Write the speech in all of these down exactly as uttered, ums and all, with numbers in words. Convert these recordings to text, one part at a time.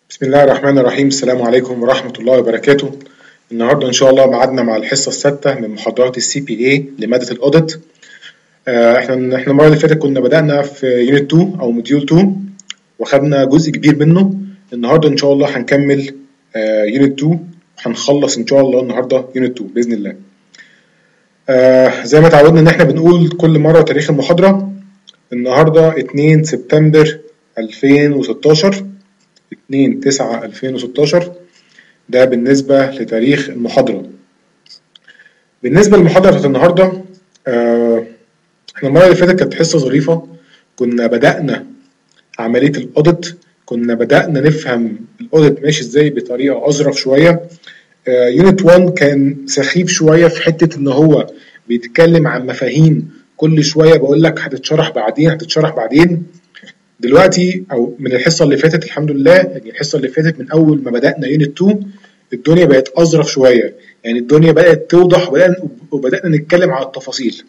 بسم الله الرحمن الرحيم. السلام عليكم ورحمة الله وبركاته. النهارده إن شاء الله ميعادنا مع الحصة السادسة من محاضرات السي بي اي لمادة الأوديت. آه، احنا احنا المرة اللي فاتت كنا بدأنا في يونت اتنين أو موديول اتنين وخدنا جزء كبير منه. النهارده إن شاء الله هنكمل آه، يونت اتنين وهنخلص إن شاء الله النهارده يونت اتنين بإذن الله. آه، زي ما اتعودنا إن احنا بنقول كل مرة تاريخ المحاضرة. النهارده اتنين سبتمبر ألفين وستاشر، اتنين تسعة ألفين وستاشر. ده بالنسبة لتاريخ المحاضرة. بالنسبة للمحاضرة بتاعت النهاردة، آه، احنا المرة اللي فاتت كانت حصة ظريفة. كنا بدأنا عملية الأوديت، كنا بدأنا نفهم الأوديت ماشي ازاي بطريقة أظرف شوية. آه، يونت واحد كان سخيف شوية في حتة إن هو بيتكلم عن مفاهيم كل شوية بقول لك هتتشرح بعدين هتتشرح بعدين. دلوقتي او من الحصه اللي فاتت الحمد لله، يعني الحصه اللي فاتت من اول ما بدانا يونت اتنين الدنيا بقت اظرف شويه، يعني الدنيا بدات توضح وبدانا وبدانا نتكلم على التفاصيل.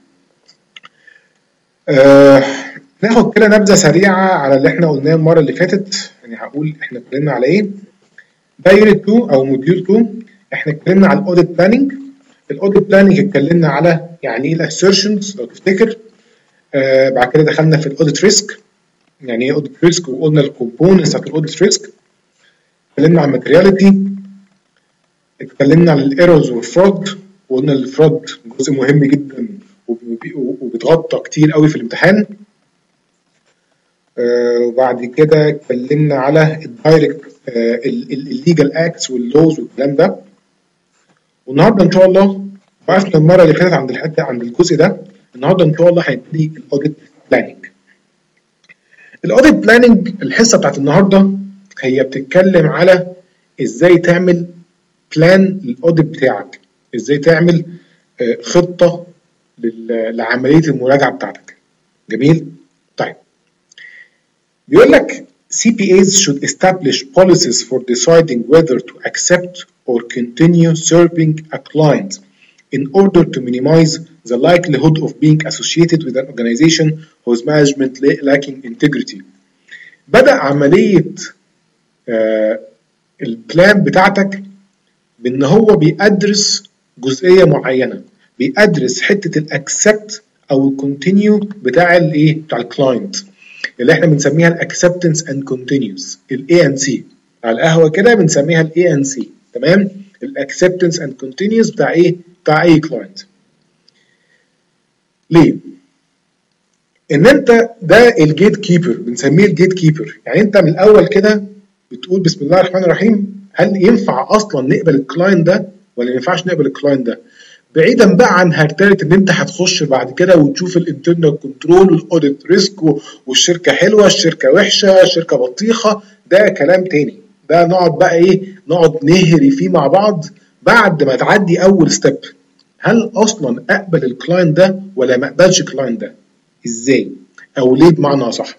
آه ناخد كده نبذه سريعه على اللي احنا قلناه المره اللي فاتت. يعني هقول احنا اتكلمنا على ايه. ده يونت اتنين او موديول اتنين. احنا اتكلمنا على الاوديت بلاننج. الاوديت بلاننج اتكلمنا على يعني ايه الاسيرشنز لو تفتكر. آه بعد كده دخلنا في الاوديت ريسك، يعني ايه اوديت ريسك، وقلنا الكومبوننتس بتاعت الاوديت ريسك. اتكلمنا عن الماتيرياليتي، اتكلمنا عن الايرورز والفرود، وقلنا الفرود جزء مهم جدا وبيتغطى كتير قوي في الامتحان. آه وبعد كده اتكلمنا على الدايركت الليجال اكتس واللوز والكلام ده. والنهارده ان شاء الله وقفنا المره اللي فاتت عند الحته عند الجزء ده. النهارده ان شاء الله هنبتدي الاوديت بلاننج. الاوديت بلاننج الحصه بتاعت النهارده هي بتتكلم على ازاي تعمل بلان للاوديت بتاعك، ازاي تعمل خطه لعمليه المراجعه بتاعتك. جميل. طيب بيقول لك سي بي إيه should establish policies for deciding whether to accept or continue serving a client in order to minimize the likelihood of being associated with an organization whose management lacking integrity. بدأ عملية آه البلان بتاعتك بأن هو بيأدرس جزئية معينة، بيأدرس حتة الأكسبت أو الكونتينيو بتاع الإيه؟ بتاع الكلاينت اللي إحنا بنسميها الأكسبتنس أند كونتينيوز، ال إيه إن سي. على القهوة كده بنسميها ال إيه إن سي، تمام؟ الأكسبتنس أند كونتينيوز بتاع إيه؟ بتاع أي كلاينت. ليه؟ ان انت ده الجيت كيبر، بنسميه الجيت كيبر. يعني انت من الاول كده بتقول بسم الله الرحمن الرحيم، هل ينفع اصلا نقبل الكلاينت ده ولا ما ينفعش نقبل الكلاينت ده؟ بعيدا بقى عن هرتله ان انت هتخش بعد كده وتشوف الانترنال كنترول والاوديت ريسك والشركه حلوه الشركه وحشه الشركه بطيخه، ده كلام تاني. ده نقعد بقى ايه، نقعد نهري فيه مع بعض بعد ما تعدي اول ستيب. هل اصلا اقبل الكلاينت ده ولا ما اقبلش الكلاينت ده؟ ازاي او ليه بمعنى اصح؟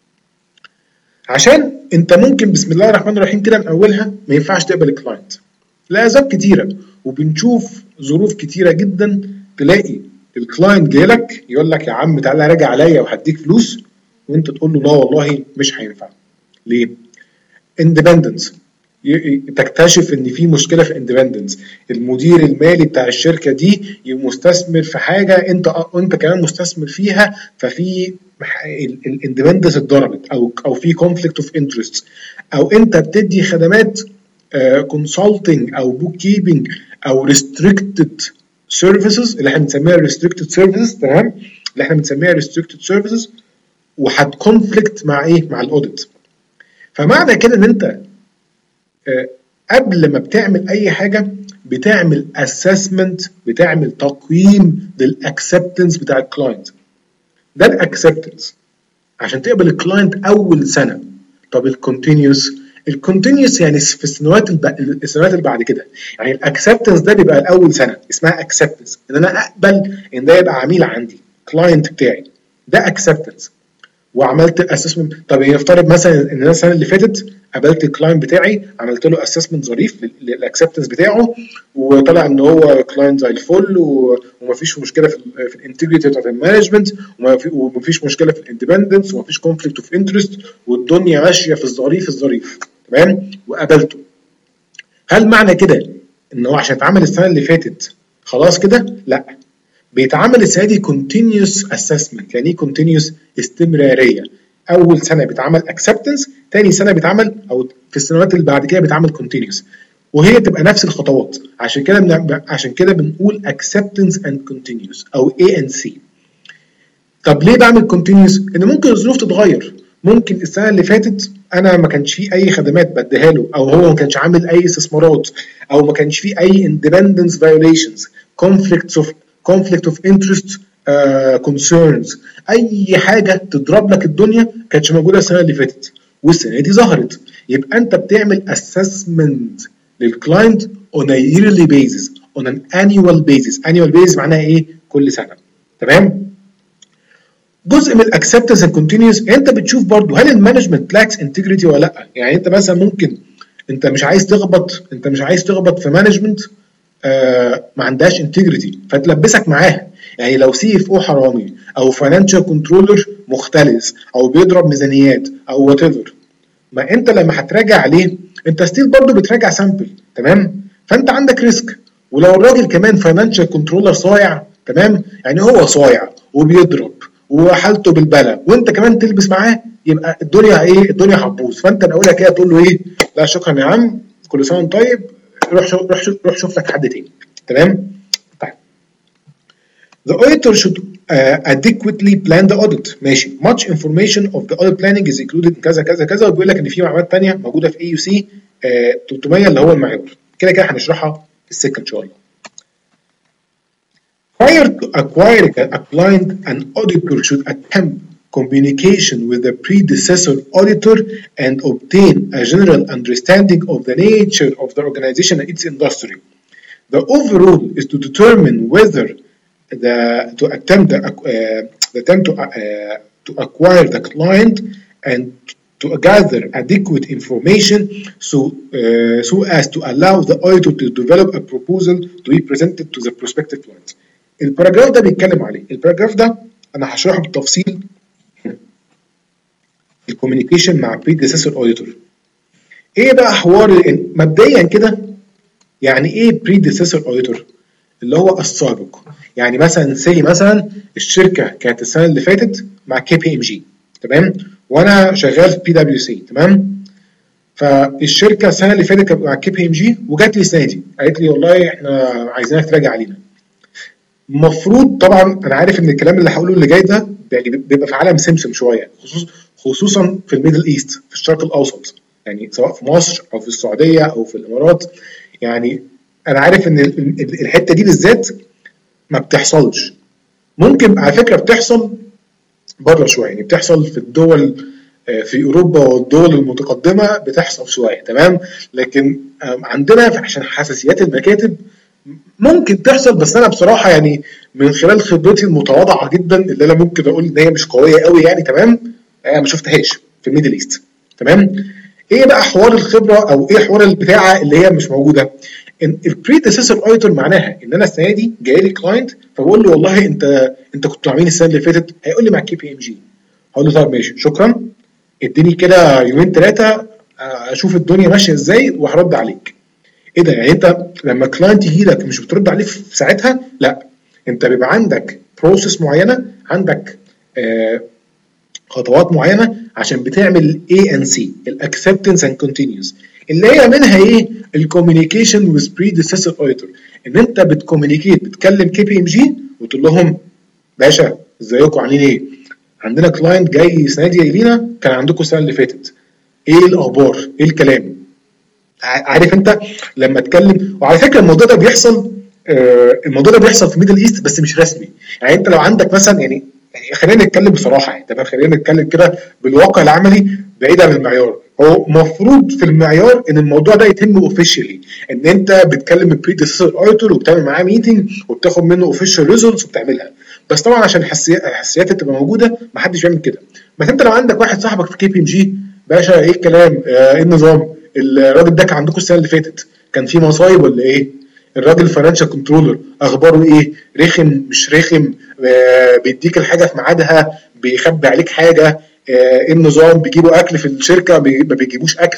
عشان انت ممكن بسم الله الرحمن الرحيم كده من اولها ما ينفعش تقبل الكلاينت لاسباب كتيره، وبنشوف ظروف كتيره جدا. تلاقي الكلاينت جايلك يقول لك يا عم تعالى راجع عليا وهديك فلوس، وانت تقول له لا والله مش هينفع. ليه؟ اندبندنس. تكتشف ان في مشكله في اندبندنس، المدير المالي بتاع الشركه دي مستثمر في حاجه انت انت كمان مستثمر فيها، ففي الاندبندنس اتضربت او او في كونفليكت اوف انترست، او انت بتدي خدمات كونسلتنج او بوك كيبنج او ريستريكتد سيرفيسز اللي احنا بنسميها ريستريكتد سيرفيسز، تمام؟ اللي احنا بنسميها ريستريكتد سيرفيسز وهت كونفليكت مع ايه؟ مع الاوديت. فمعنى كده ان انت قبل ما بتعمل اي حاجه بتعمل اسسمنت، بتعمل تقييم للاكسبتنس بتاع الكلاينت. ده الاكسبتنس عشان تقبل الكلاينت اول سنه. طب الكونتينيوس، الكونتينيوس يعني في السنوات السنوات اللي بعد كده. يعني الاكسبتنس ده بيبقى الاول سنه اسمها اكسبتنس، ان انا اقبل ان ده يبقى عميل عندي، كلاينت بتاعي، ده اكسبتنس. وعملت اسسمنت. طب نفترض مثلا ان انا السنه اللي فاتت قابلت الكلاينت بتاعي، عملت له اسسمنت ظريف للاكسبتنس بتاعه، وطلع ان هو كلاينت زي الفل ومفيش مشكله في في الانتجريتي بتاعت المانجمنت، ومفيش مشكله في الاندبندنس، ومفيش كونفليكت اوف انترست، والدنيا ماشيه في الظريف الظريف، تمام وقابلته. هل معنى كده ان هو عشان اتعمل السنه اللي فاتت خلاص كده؟ لا، بيتعمل السنه دي continuous assessment. يعني ايه continuous؟ استمراريه. اول سنه بيتعمل acceptance، تاني سنه بيتعمل او في السنوات اللي بعد كده بيتعمل continuous، وهي تبقى نفس الخطوات. عشان كده بن... عشان كده بنقول acceptance and continuous او A and C. طب ليه بعمل continuous؟ ان ممكن الظروف تتغير. ممكن السنه اللي فاتت انا ما كانش فيه اي خدمات بديها له، او هو ما كانش عامل اي استثمارات، او ما كانش فيه اي independence violations، conflicts of conflict of interest uh, concerns، اي حاجه تضرب لك الدنيا كانتش موجوده السنه اللي فاتت والسنه دي ظهرت. يبقى انت بتعمل assessment للكلاينت on a yearly basis on an annual basis. annual basis معناها ايه؟ كل سنه. تمام؟ جزء من الاكسبتنس اند كونتينيوس انت بتشوف برضو هل المانجمنت لاكس انتجريتي ولا لا. يعني انت مثلا ممكن انت مش عايز تخبط انت مش عايز تخبط في مانجمنت آه ما عندهاش انتجريتي فتلبسك معاها. يعني لو سي اف او حرامي او فاينانشال كنترولر مختلس او بيضرب ميزانيات او وات ايفر، ما انت لما هتراجع عليه انت ستيل برضو بتراجع سامبل. تمام؟ فانت عندك ريسك. ولو الراجل كمان فاينانشال كنترولر صايع، تمام، يعني هو صايع وبيضرب وحالته بالبلا وانت كمان تلبس معاه، يبقى الدنيا ايه؟ الدنيا هتبوظ. فانت الاولى كده تقول له ايه؟ لا شكرا يا عم، كل سنه وانت طيب، روح شو روح شو روح شوف لك حد تاني. تمام؟ طيب. The auditor should uh, adequately plan the audit. ماشي. Much information of the audit planning is included in كذا كذا كذا، وبيقول لك ان في معلومات ثانيه موجوده في اي يو سي ثلاثمية اللي هو المعيار. كده كده هنشرحها في السكه ان شاء الله. Prior to acquiring a client, an auditor should attempt communication with the predecessor auditor and obtain a general understanding of the nature of the organization and its industry. The overall is to determine whether the to attempt the, uh, the attempt to, uh, to acquire the client and to gather adequate information so uh, so as to allow the auditor to develop a proposal to be presented to the prospective client. الباراجراف ده بيتكلم عليه. الباراجراف ده انا هشرحه بالتفصيل. الكوميونيكيشن مع predecessor auditor. ايه بقى حوار مبدئيا كده؟ يعني ايه predecessor auditor؟ اللي هو السابق. يعني مثلا سي مثلا الشركه كانت السنه اللي فاتت مع كي بي ام جي، تمام، وانا شغال في بي دبليو سي، تمام. فالشركه السنه اللي فاتت كانت مع كي بي ام جي وجات لي السنه دي قالت لي والله احنا عايزينك تراجع علينا. المفروض طبعا انا عارف ان الكلام اللي هقوله اللي جاي ده يعني بيبقى في عالم سمسم شويه، خصوصا خصوصا في الميدل ايست، في الشرق الاوسط، يعني سواء في مصر او في السعوديه او في الامارات. يعني انا عارف ان الحته دي بالذات ما بتحصلش. ممكن على فكره بتحصل بره شويه، يعني بتحصل في الدول في اوروبا والدول المتقدمه بتحصل شويه، تمام. لكن عندنا عشان حساسيات المكاتب ممكن تحصل، بس انا بصراحه يعني من خلال خبرتي المتواضعه جدا اللي انا ممكن اقول ان هي مش قويه قوي يعني، تمام، انا ما شفتهاش في الميدل ايست. تمام. ايه بقى حوار الخبره او ايه حوار البتاعه اللي هي مش موجوده؟ البريديسيسور اوديتور معناها ان انا السنه دي جاي لي كلاينت فبقول له والله انت انت كنت عاملين السنه اللي فاتت، هيقول لي مع كي بي ام جي، هقول له طب ماشي شكرا، اديني كده يومين ثلاثه اشوف الدنيا ماشيه ازاي وهرد عليك. ايه ده؟ يعني انت لما كلاينت يجي لك مش بترد عليه في ساعتها؟ لا، انت بيبقى عندك بروسيس معينه، عندك آه خطوات معينه عشان بتعمل اي ان سي، الاكسبتنس اند كونتينيوس، اللي هي منها ايه؟ الكوميونيكيشن وذ بريديسيسور اوديتور. ان انت بتكوميونيكيت، بتكلم كي بي ام جي وتقول لهم باشا ازيكم عاملين ايه؟ عندنا كلاينت جاي السنه دي لينا كان عندكم السنه اللي فاتت، ايه الاخبار؟ ايه الكلام؟ عارف انت لما اتكلم. وعلى فكره الموضوع ده بيحصل، آه الموضوع ده بيحصل في ميدل ايست بس مش رسمي. يعني انت لو عندك مثلا يعني يعني خلينا نتكلم بصراحه، يعني تمام، خلينا نتكلم كده بالواقع العملي بعيد عن المعيار. هو المفروض في المعيار ان الموضوع ده يتم اوفيشلي، ان انت بتكلم البريديسيسور اوديتور وبتعمل معاه ميتنج وبتاخد منه اوفيشال ريزلتس وبتعملها. بس طبعا عشان الحساسيات تبقى موجوده ما حدش بيعمل كده. بس انت لو عندك واحد صاحبك في كي بي ام جي، باشا ايه الكلام؟ آه ايه النظام؟ الراجل ده كان عندكم السنه اللي فاتت كان في مصايب ولا ايه؟ الراجل الفاينانشال كنترولر اخباره ايه؟ رخم مش رخم؟ آه بيديك الحاجه في ميعادها؟ بيخبي عليك حاجه؟ آه ايه النظام؟ بيجيبوا اكل في الشركه؟ بي ما بيجيبوش اكل؟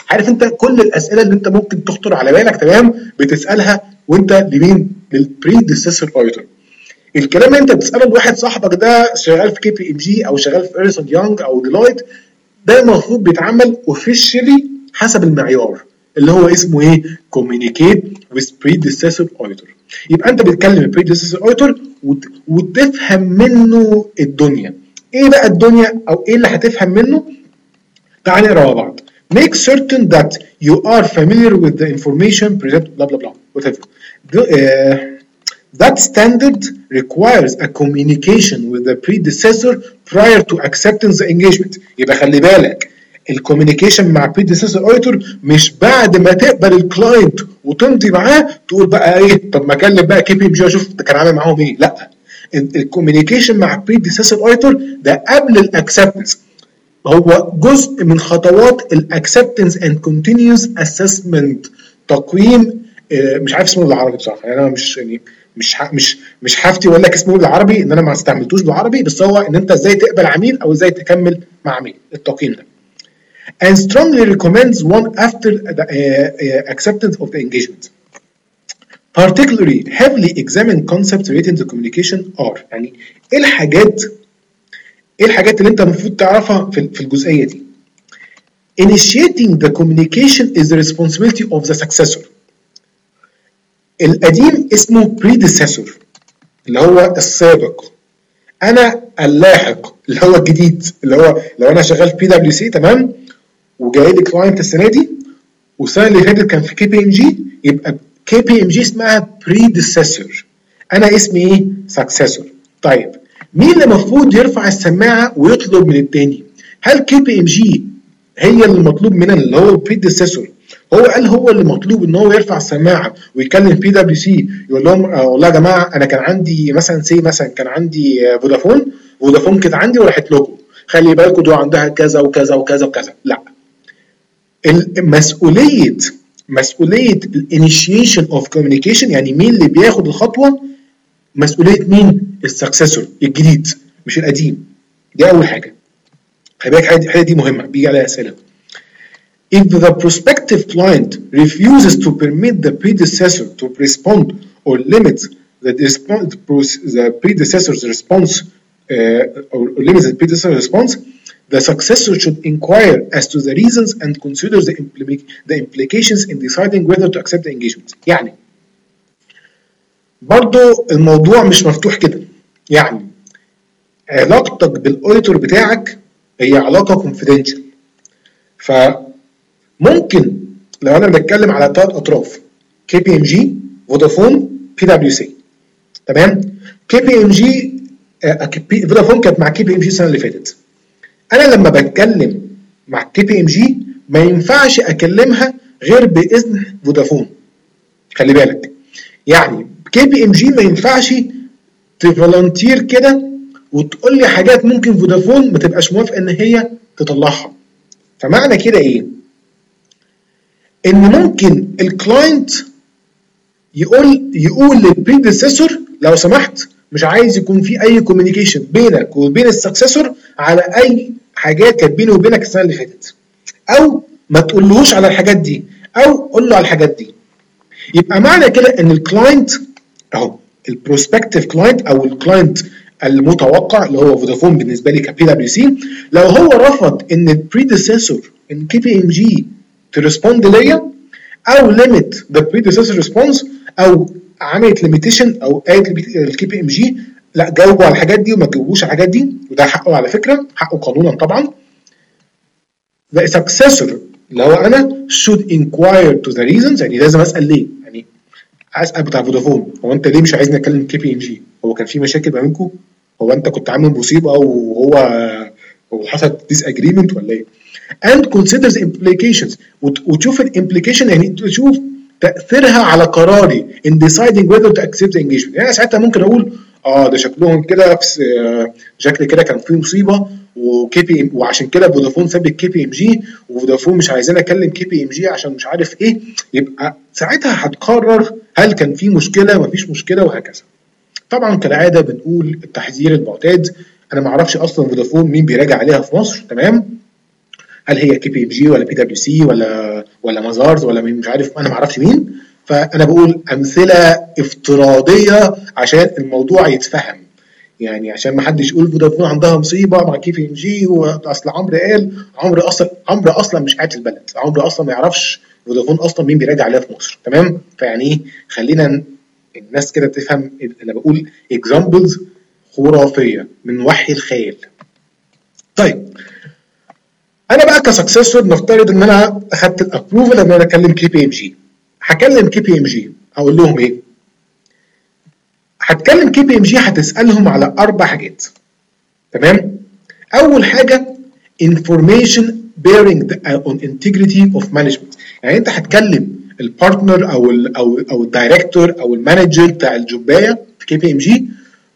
عارف انت كل الاسئله اللي انت ممكن تخطر على بالك تمام بتسالها وانت لمين؟ للبريديسيسور اوديتور. الكلام اللي انت بتساله لواحد صاحبك ده شغال في كي بي ام جي او شغال في ايرسون يونج او ديلويت، ده المفروض بيتعمل اوفيشلي حسب المعيار اللي هو اسمه ايه؟ communicate with predecessor auditor. يبقى انت بتتكلم البريديسيسور اوديتور وتفهم منه الدنيا. ايه بقى الدنيا او ايه اللي هتفهم منه؟ تعال نقرا مع بعض. Make certain that you are familiar with the information presented blah blah blah whatever. The, uh, that standard requires a communication with the predecessor prior to acceptance the engagement. يبقى خلي بالك الكوميونيكيشن مع predecessor auditor مش بعد ما تقبل الكلاينت وتمضي معاه تقول بقى ايه طب ما اكلم بقى كي بي ام جي اشوف كان عامل معاهم ايه. لا، الكوميونيكيشن مع predecessor auditor ده قبل الاكسبتنس، هو جزء من خطوات الاكسبتنس اند كونتينيوس اسسمنت، تقويم مش عارف اسمه بالعربي بصراحه، يعني انا مش يعني مش مش مش هفتي اقول لك اسمه بالعربي ان انا ما استعملتوش بالعربي، بس هو ان انت ازاي تقبل عميل او ازاي تكمل مع عميل، التقييم ده. And strongly recommends one after the uh, uh, acceptance of the engagement. Particularly heavily examine concepts related to communication are يعني ايه الحاجات ايه الحاجات اللي انت المفروض تعرفها في في الجزئيه دي. Initiating the communication is the responsibility of the successor. القديم اسمه predecessor اللي هو السابق، انا اللاحق اللي هو الجديد، اللي هو لو انا شغال في بي دبليو سي تمام وجاي لي كلاينت السنه دي والسنه اللي فاتت كان في كي بي ام جي، يبقى كي بي ام جي اسمها predecessor، انا اسمي ايه؟ successor. طيب مين اللي المفروض يرفع السماعه ويطلب من التاني؟ هل كي بي ام جي هي اللي المطلوب مننا اللي هو البريديسيسور هو قال هو اللي مطلوب ان هو يرفع السماعه ويكلم بي دبليو سي يقول لهم آه والله يا جماعه انا كان عندي مثلا سي مثلا كان عندي فودافون فودافون كانت عندي وراحت لكم خلي بالكم دول عندها كذا وكذا وكذا وكذا؟ لا، المسؤوليه مسؤوليه الانيشيشن اوف كوميونيكيشن يعني مين اللي بياخد الخطوه؟ مسؤوليه مين؟ السكسسور الجديد مش القديم. دي اول حاجه، خلي بالك الحاجه دي مهمه بيجي عليها اسئله. If the prospective client refuses to permit the predecessor to respond or limit the, the predecessor's response uh, or limit the predecessor's response, the successor should inquire as to the reasons and consider the, impl the implications in deciding whether to accept the engagement. يعني برضو الموضوع مش مفتوح كده، يعني علاقتك بالاوديتور بتاعك هي علاقه كونفيدنشال، فممكن لو انا بتكلم على ثلاث اطراف كي بي ام جي فودافون بي دبليو سي تمام. كي بي ام جي فودافون كانت مع كي بي ام جي السنه اللي فاتت، انا لما بتكلم مع كي بي ام جي ما ينفعش اكلمها غير باذن فودافون، خلي بالك يعني كي بي ام جي ما ينفعش تفولنتير كده وتقول لي حاجات ممكن فودافون ما تبقاش موافقه ان هي تطلعها. فمعنى كده ايه؟ ان ممكن الكلاينت يقول يقول للبريديسيسور لو سمحت مش عايز يكون في اي كوميونيكيشن بينك وبين السكسسور على اي حاجات كانت بيني وبينك السنه اللي فاتت، او ما تقولوش على الحاجات دي او قول له على الحاجات دي. يبقى معنى كده ان الكلاينت اهو البروسبكتيف كلاينت او الكلاينت المتوقع اللي هو فودافون بالنسبه لي كبي دبليو سي، لو هو رفض ان البريديسيسور ان كي بي ام جي تريسبوند ليا او ليميت ذا بريديسيسور ريسبونس او عملت ليميتيشن او قالت الكي بي ام جي لا جاوبوا على الحاجات دي وما تجاوبوش على الحاجات دي، وده حقه على فكره، حقه قانونا طبعا. the successor اللي هو انا should inquire to the reasons، يعني لازم اسال ليه، يعني اسال بتاع فودافون هو انت ليه مش عايزني اتكلم كي بي ام جي؟ هو كان في مشاكل ما بينكم؟ هو انت كنت عامل مصيبه وهو هو حصل ديس اجريمنت ولا ايه؟ and consider the implications، وتشوف الامبليكيشن يعني تشوف تاثيرها على قراري in deciding whether to accept the engagement. يعني ساعتها ممكن اقول اه ده شكلهم كده شكل كده كان في مصيبه وكي بي ام وعشان كده فودافون ساب الكي بي ام جي وفودافون مش عايزين اكلم كي بي ام جي عشان مش عارف ايه، يبقى ساعتها هتقرر هل كان في مشكله مفيش مشكله وهكذا. طبعا كالعاده بنقول التحذير المعتاد، انا ما اعرفش اصلا فودافون مين بيراجع عليها في مصر تمام، هل هي كي بي ام جي ولا بي دبليو سي ولا ولا مازارز ولا مش عارف، انا ما اعرفش مين. فانا بقول امثله افتراضيه عشان الموضوع يتفهم، يعني عشان ما حدش يقول فودافون عندها مصيبه مع كي بي ام جي، واصل عمرو قال. عمرو اصلا عمرو اصلا مش قاعد في البلد، عمرو اصلا ما يعرفش فودافون اصلا مين بيراجع عليها في مصر. تمام؟ فيعني ايه، خلينا الناس كده تفهم. انا بقول اكزامبلز خرافيه من وحي الخيال. طيب انا بقى كسكسسور نفترض ان انا اخدت الابروفل ان انا اكلم كي بي ام جي. هكلم كي بي ام جي هقول لهم ايه؟ هتكلم كي بي ام جي هتسالهم على اربع حاجات. تمام؟ اول حاجه information bearing on integrity of management. يعني انت هتكلم البارتنر او ال او او الدايركتور او المانجر بتاع الجوبايه في كي بي ام جي.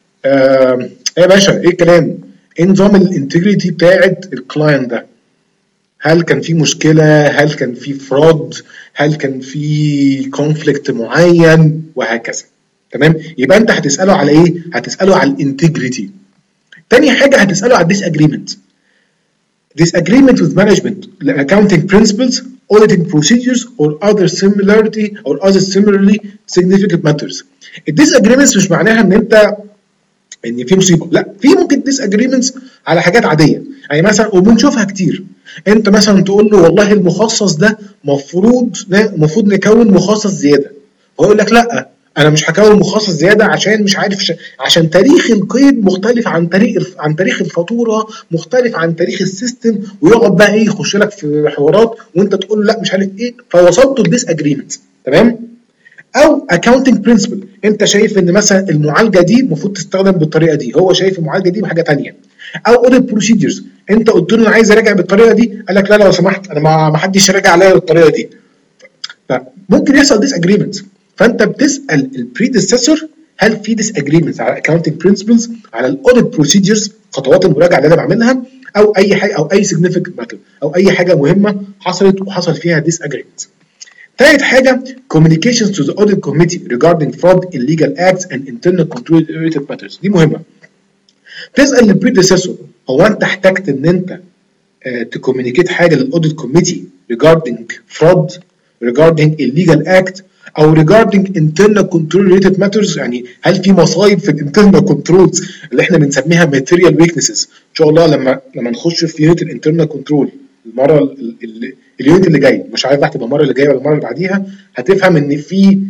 آه يا باشا ايه الكلام؟ ايه نظام الانتجريتي بتاعت الكلاينت ده؟ هل كان في مشكله؟ هل كان في فراد؟ هل كان في كونفليكت معين؟ وهكذا. تمام؟ يبقى انت هتساله على ايه؟ هتساله على الانتجريتي. تاني حاجه هتساله على الديس اجريمنت. disagreement with management, accounting principles, auditing procedures, or other similarity or other similarly significant matters. الديسagreements مش معناها ان انت ان في مصيبه، لا، في ممكن disagreements على حاجات عاديه، يعني مثلا وبنشوفها كتير. انت مثلا تقول له والله المخصص ده مفروض المفروض نكون مخصص زياده، هو يقول لك لا انا مش هكون مخصص زياده عشان مش عارف ش... عشان تاريخ القيد مختلف عن تاريخ عن تاريخ الفاتوره، مختلف عن تاريخ السيستم، ويقعد بقى ايه يخش لك في حوارات وانت تقول له لا مش عارف ايه، فوصلته لديس اجريمنت. تمام؟ او accounting principle، انت شايف ان مثلا المعالجه دي المفروض تستخدم بالطريقه دي، هو شايف المعالجه دي بحاجه ثانيه. او audit procedures، انت قلت له انا عايز اراجع بالطريقه دي، قال لك لا لو سمحت انا ما حدش يراجع عليا بالطريقه دي. فممكن يحصل ديس اجريمنت، فانت بتسال البريديسيسور هل في ديس اجريمنت على الاكونتنج برنسبلز، على الاوديت بروسيدجرز، خطوات المراجعه اللي انا بعملها، او اي حاجه او اي significant matter او اي حاجه مهمه حصلت وحصل فيها ديس اجريمنت. ثالث حاجه communications to the audit committee regarding fraud, illegal acts and internal control related matters. دي مهمه. تسال البريديسيسور هو انت احتجت ان انت تكومينيكيت حاجه للاوديت كوميتي regarding fraud, regarding illegal act او regarding internal control related matters، يعني هل في مصايب في الانترنال كنترولز اللي احنا بنسميها material weaknesses. ان شاء الله لما لما نخش في يونت الانترنال كنترول المره اليونت اللي جاي، مش عارف هتبقى المره اللي جايه ولا المره اللي بعديها، هتفهم ان في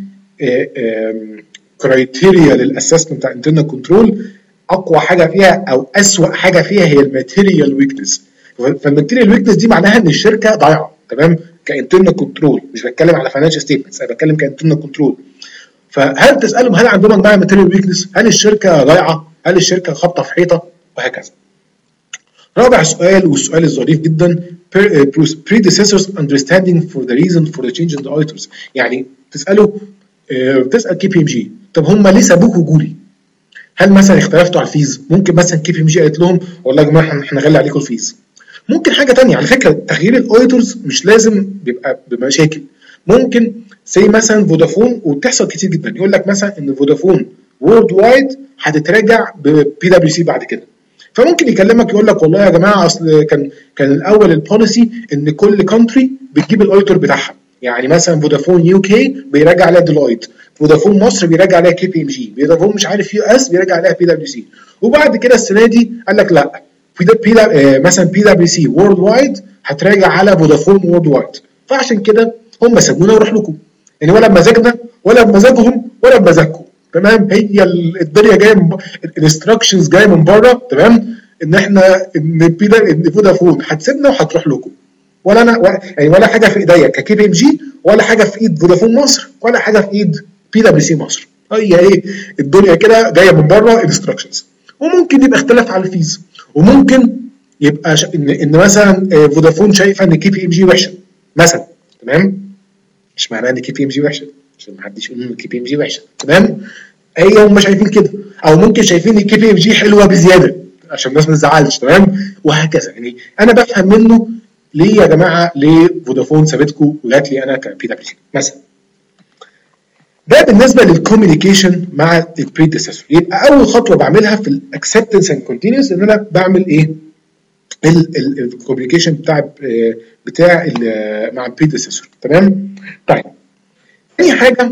كرايتيريا للاسسمنت بتاع الانترنال كنترول، اقوى حاجه فيها او اسوأ حاجه فيها هي الماتيريال ويكنس. فالماتيريال ويكنس دي معناها ان الشركه ضايعه. تمام؟ كانترنال كنترول، مش بتكلم على فاينانشال ستيتمنتس، انا بتكلم كانترنال كنترول. فهل تسالهم هل عندهم انواع ماتيريال ويكنس؟ هل الشركه ضايعه؟ هل الشركه خابطه في حيطه؟ وهكذا. رابع سؤال والسؤال الظريف جدا predecessors understanding for the reason for the change in the auditors. يعني تساله تسال كي بي ام جي طب هم ليه سابوك وجولي؟ هل مثلا اختلفتوا على الفيز؟ ممكن مثلا كي بي ام جي قالت لهم والله يا جماعه احنا هنغلي عليكم الفيز. ممكن حاجه ثانيه، على فكره تغيير الاوديتورز مش لازم بيبقى بمشاكل. ممكن زي مثلا فودافون، وبتحصل كتير جدا، يقول لك مثلا ان فودافون وورلد وايد هتتراجع ببي دبليو سي بعد كده. فممكن يكلمك يقول لك والله يا جماعه اصل كان كان الاول البوليسي ان كل كونتري بتجيب الاوديتور بتاعها، يعني مثلا فودافون يو كي بيراجع عليها ديلويت، فودافون مصر بيراجع عليها كي بي ام جي، فودافون مش عارف يو اس بيراجع عليها بي دبليو سي. وبعد كده السنه دي قال لك لا في بي مثلا بي دبليو سي وورلد وايد هتراجع على فودافون وورلد وايد. فعشان كده هم سابونا وروح لكم، يعني ولا بمزاجنا ولا بمزاجهم ولا بمزاجكم. تمام؟ هي الدنيا جايه من الانستراكشنز جايه من بره. تمام؟ ان احنا ان بي ان فودافون هتسيبنا وهتروح لكم، ولا انا يعني ولا حاجه في ايديا ككي بي ام جي، ولا حاجه في ايد فودافون مصر، ولا حاجه في ايد بي دبليو سي مصر. هي ايه الدنيا كده جايه من بره انستراكشنز. وممكن يبقى اختلاف على الفيز، وممكن يبقى ش... ان ان مثلا فودافون شايفه ان كي بي ام جي وحشه مثلا. تمام؟ مش معناه ان كي بي ام جي وحشه عشان ما حدش يقول ان كي بي ام جي وحشه. تمام؟ اي هم شايفين كده، او ممكن شايفين ان كي بي ام جي حلوه بزياده عشان الناس ما تزعلش. تمام؟ وهكذا. يعني انا بفهم منه ليه يا جماعه ليه فودافون سابتكم وجات لي انا كبي دبليو سي مثلا. ده بالنسبه للكوميونيكيشن مع البريديسيسور. يبقى اول خطوه بعملها في الاكسبتنس اند كونتينيوس ان انا بعمل ايه؟ الكوميونيكيشن بتاع بتاع مع البريديسيسور. تمام. طيب تاني حاجه،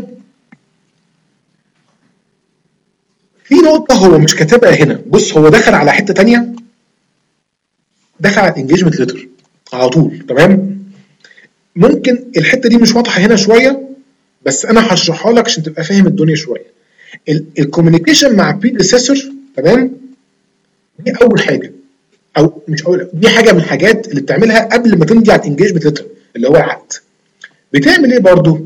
في نقطه هو مش كاتبها هنا. بص هو دخل على حته تانيه، دخل على الانجيجمنت ليتر على طول. تمام. ممكن الحته دي مش واضحه هنا شويه، بس انا هشرحها لك عشان تبقى فاهم الدنيا شويه. الكوميونيكيشن مع بريديسيسور، تمام، دي اول حاجه، او مش اول، دي حاجه من الحاجات اللي بتعملها قبل ما تمضي على الانجيجمنت ليتر اللي هو العقد. بتعمل ايه برضو؟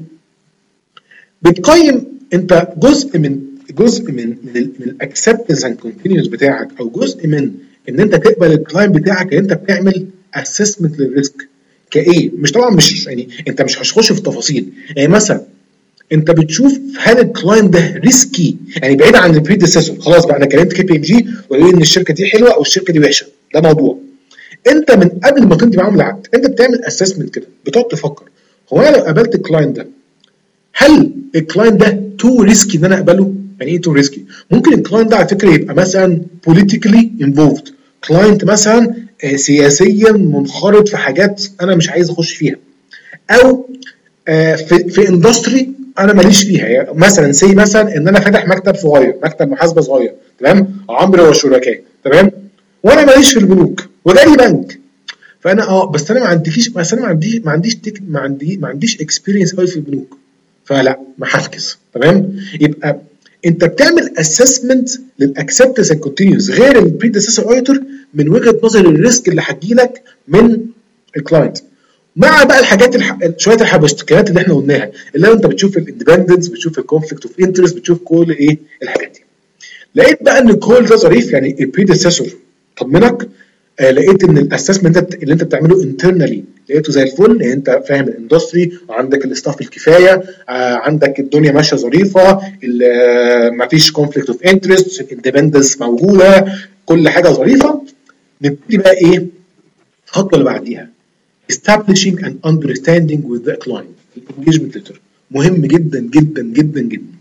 بتقيم انت جزء من جزء من من الاكسبتنس اند كونتينيوس بتاعك، او جزء من ان انت تقبل الكلاينت بتاعك، ان انت بتعمل اسسمنت للريسك كايه. مش طبعا مش يعني انت مش هتخش في تفاصيل، يعني مثلا انت بتشوف هل الكلاينت ده ريسكي، يعني بعيد عن البريديسيسور. خلاص بقى انا كلمت كي بي ام جي وقالوا لي ان الشركه دي حلوه او الشركه دي وحشه، ده موضوع. انت من قبل ما تمضي معاهم العقد انت بتعمل اسسمنت كده، بتقعد تفكر هو انا لو قابلت الكلاينت ده، هل الكلاينت ده تو ريسكي ان انا اقبله؟ يعني ايه تو ريسكي؟ ممكن الكلاينت ده على فكره يبقى مثلا بوليتيكلي انفولفد، كلاينت مثلا سياسيا منخرط في حاجات انا مش عايز اخش فيها، او في في اندستري انا ماليش فيها. يعني مثلا سي مثلا ان انا فاتح مكتب صغير، مكتب محاسبه صغير، تمام، عمرو وشركاء، تمام، وانا ماليش في البنوك وجالي بنك، فانا اه بس انا ما عنديش بس انا ما عنديش ما عنديش تك ما عندي ما عنديش اكسبيرينس قوي في البنوك، فلا ما هفكس. تمام. يبقى انت بتعمل اسسمنت للاكسبتنس اند كونتينيوس غير البريديسيسور اوديتور من وجهه نظر الريسك اللي هتجيلك من الكلاينت، مع بقى الحاجات الح... شويه الحبشتكنات اللي احنا قلناها، اللي هو انت بتشوف الاندبندنس، بتشوف الكونفليكت اوف انترست، بتشوف كل ايه الحاجات دي. لقيت بقى ان كل ده ظريف، يعني البريديسيسور طمنك، آه لقيت ان الاسسمنت اللي انت بتعمله انترنالي لقيته زي الفل، يعني انت فاهم الاندستري وعندك الاستاف الكفايه، آه عندك الدنيا ماشيه ظريفه، آه مفيش كونفليكت اوف انترست، الاندبندنس موجوده، كل حاجه ظريفه. نبتدي بقى ايه الخطوه اللي بعديها؟ establishing an understanding with the client. الانجيجمنت ليتر مهم جدا جدا جدا جدا.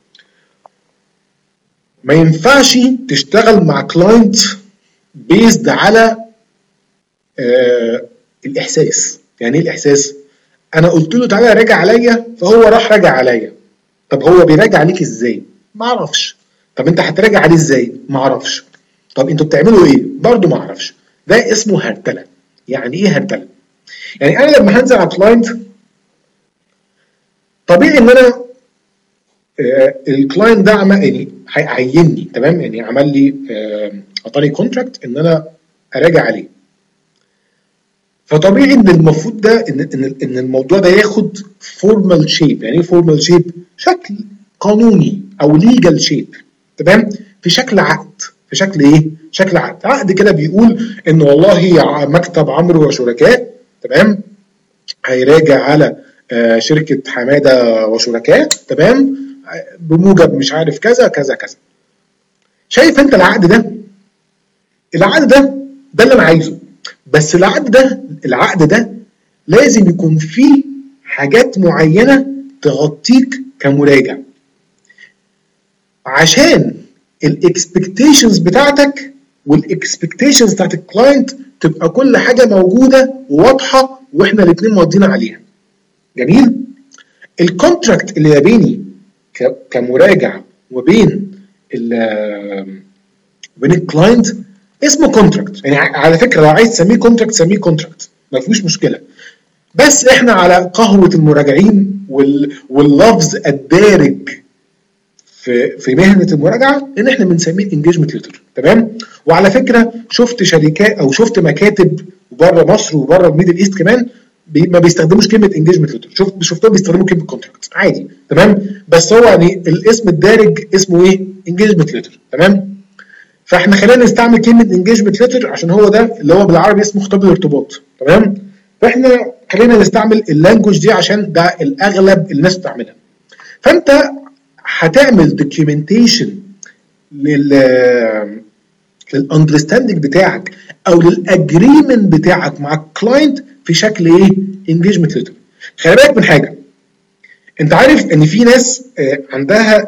ما ينفعش تشتغل مع كلاينت بيزد على آه الاحساس. يعني ايه الاحساس؟ انا قلت له تعالى راجع عليا فهو راح راجع عليا. طب هو بيراجع عليك ازاي؟ ما اعرفش. طب انت هتراجع عليه ازاي؟ ما اعرفش. طب انتوا بتعملوا ايه؟ برضه ما اعرفش. ده اسمه هرتله. يعني ايه هرتله؟ يعني انا لما هنزل على كلاينت طبيعي ان انا آه الكلاينت ده عمل يعني هيعيني، تمام، يعني عمل لي اعطاني آه كونتراكت ان انا اراجع عليه. فطبيعي ان المفروض ده ان ان ان الموضوع ده ياخد فورمال شيب. يعني ايه فورمال شيب؟ شكل قانوني او ليجال شيب، تمام، في شكل عقد. في شكل ايه؟ شكل عقد. عقد كده بيقول ان والله مكتب عمرو وشركاء، تمام، هيراجع على آه شركه حماده وشركاء، تمام، بموجب مش عارف كذا كذا كذا. شايف انت العقد ده؟ العقد ده ده اللي انا عايزه. بس العقد ده العقد ده لازم يكون فيه حاجات معينه تغطيك كمراجع، عشان الاكسبكتيشنز بتاعتك والاكسبكتيشنز بتاعت الكلاينت تبقى كل حاجه موجوده وواضحه واحنا الاثنين ماضيين عليها. جميل. الكونتراكت اللي ما بيني كمراجع وبين بين الكلاينت اسمه كونتراكت. يعني على فكره لو عايز تسميه كونتراكت سميه كونتراكت، ما فيهوش مشكله. بس احنا على قهوه المراجعين وال واللفظ الدارج في في مهنه المراجعه ان احنا بنسميه الانجيجمنت ليتر، تمام. وعلى فكره شفت شركات او شفت مكاتب بره مصر وبره الميدل ايست كمان بي ما بيستخدموش كلمه انجيجمنت ليتر، شفت شفتهم بيستخدموا كلمه كونتراكت عادي، تمام. بس هو يعني الاسم الدارج اسمه ايه؟ انجيجمنت ليتر، تمام. فاحنا خلينا نستعمل كلمه انجيجمنت ليتر عشان هو ده اللي هو بالعربي اسمه خطاب الارتباط، تمام. فاحنا خلينا نستعمل اللانجوج دي عشان ده الاغلب الناس بتعملها. فانت هتعمل دوكيومنتيشن لل للاندرستاندنج بتاعك او للاجريمنت بتاعك مع الكلاينت في شكل ايه؟ انجيجمنت ليتر. خلي بالك من حاجه، انت عارف ان في ناس عندها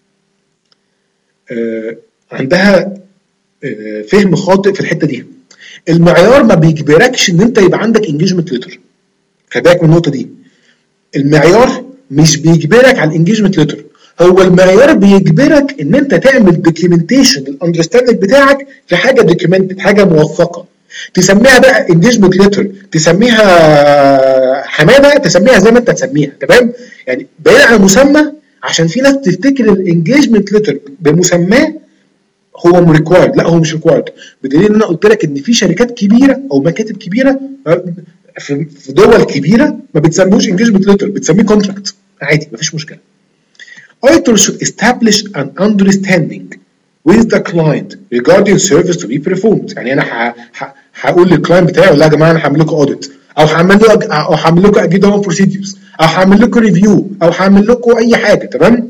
عندها فهم خاطئ في الحته دي. المعيار ما بيجبركش ان انت يبقى عندك انجيجمنت ليتر. خلي بالك من النقطه دي. المعيار مش بيجبرك على الانجيجمنت ليتر، هو المعيار بيجبرك ان انت تعمل دوكيومنتيشن للاندرستاندنج بتاعك في حاجه دوكيومنتد، حاجه موثقه. تسميها بقى انجيجمنت ليتر، تسميها حماده، تسميها زي ما انت تسميها، تمام؟ يعني بعيد عن المسمى، عشان في ناس تفتكر الانجيجمنت ليتر بمسماه هو ريكوايرد. لا، هو مش ريكوايرد، بدليل ان انا قلت لك ان في شركات كبيره او مكاتب كبيره في دول كبيره ما بتسموش انجيجمنت ليتر، بتسميه كونتراكت عادي، مفيش مشكله. Auditor should establish an understanding with the client regarding service to be performed. يعني انا هقول للكلاينت بتاعي والله يا جماعه انا هعمل لكم اوديت، او هعمل لكم او هعمل لكم اجيب لهم بروسيدجرز، او هعمل لكم ريفيو، او هعمل لكم اي حاجه، تمام؟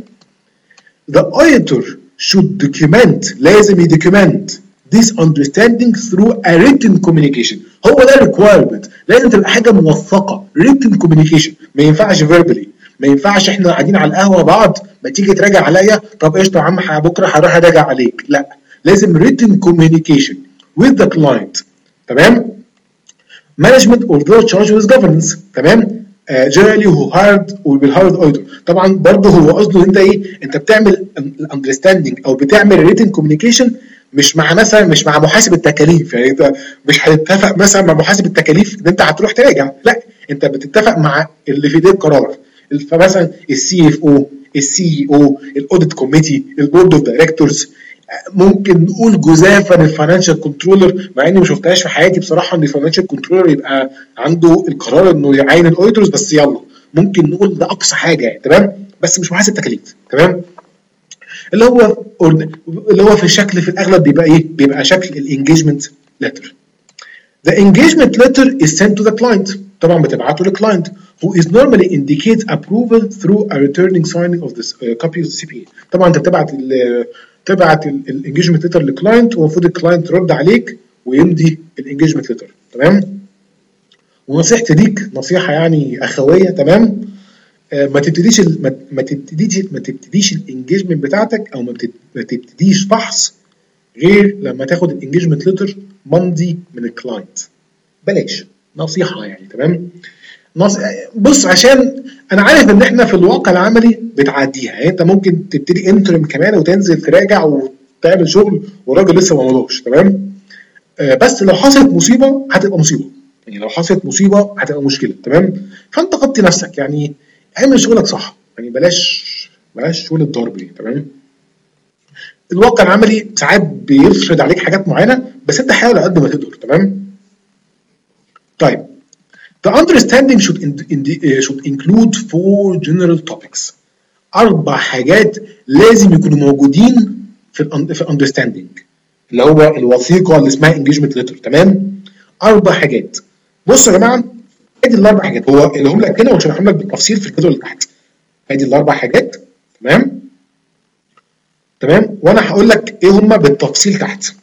The auditor should document، لازم يدوكيمنت this understanding through a written communication. هو ده requirement، لازم تبقى حاجه موثقه، written communication، ما ينفعش verbally، ما ينفعش احنا قاعدين على القهوه بعض ما تيجي تراجع عليا، طب قشطه يا عم بكره هروح اراجع عليك، لا، لازم written communication with the client، تمام؟ management of those charged with governance، تمام؟ جنرالي هو هارد وبالهارد اودر. طبعا برضه هو قصده انت ايه؟ انت بتعمل الاندرستاندنج او بتعمل ريتن كوميونيكيشن مش مع مثلا مش مع محاسب التكاليف، يعني انت مش هتتفق مثلا مع محاسب التكاليف ان انت هتروح تراجع، لا، انت بتتفق مع اللي في ايديه القرار، فمثلا السي اف او، السي او، الاوديت كوميتي، البورد اوف دايركتورز، ممكن نقول جزافا الفاينانشال كنترولر، مع اني ما شفتهاش في حياتي بصراحه ان الفاينانشال كنترولر يبقى عنده القرار انه يعين الاوديتورز، بس يلا ممكن نقول ده اقصى حاجه يعني، تمام؟ بس مش محاسب تكاليف، تمام؟ اللي هو اللي هو في الشكل في الاغلب بيبقى ايه؟ بيبقى شكل الانجيجمنت ليتر. The engagement letter is sent to the client، طبعا بتبعته للكلاينت who is normally indicates approval through a returning signing of this uh, copy of the سي بي اي. طبعا انت بتبعت ال تبعت الانجيجمنت ليتر للكلاينت، والمفروض الكلاينت يرد عليك ويمضي الانجيجمنت ليتر، تمام؟ ونصيحتي ليك نصيحه يعني اخويه، تمام؟ آه ما تبتديش ال... ما تبتديش ما تبتديش الانجيجمنت بتاعتك، او ما, بتد... ما تبتديش فحص غير لما تاخد الانجيجمنت ليتر ممضي من الكلاينت. بلاش، نصيحه يعني، تمام؟ نص... بص، عشان انا عارف ان احنا في الواقع العملي بتعديها، يعني انت ممكن تبتدي انترم كمان وتنزل تراجع وتعمل شغل والراجل لسه ما مضاش، تمام؟ آه بس لو حصلت مصيبه هتبقى مصيبه، يعني لو حصلت مصيبه هتبقى مشكله، تمام؟ فانت غطي نفسك، يعني اعمل شغلك صح، يعني بلاش بلاش شغل الضرب دي، تمام؟ الواقع العملي ساعات بيفرض عليك حاجات معينه، بس انت حاول على قد ما تقدر، تمام؟ طيب، the understanding should, in, in the, uh, should include four general topics. أربع حاجات لازم يكونوا موجودين في ال في understanding، اللي هو الوثيقة اللي اسمها engagement letter، تمام؟ أربع حاجات. بصوا يا جماعة، ادي الأربع حاجات، هو اللي هم لك هنا وشرحهم لك بالتفصيل في الجدول اللي تحت. ادي الأربع حاجات، تمام؟ تمام؟ وأنا هقول لك إيه هم بالتفصيل تحت.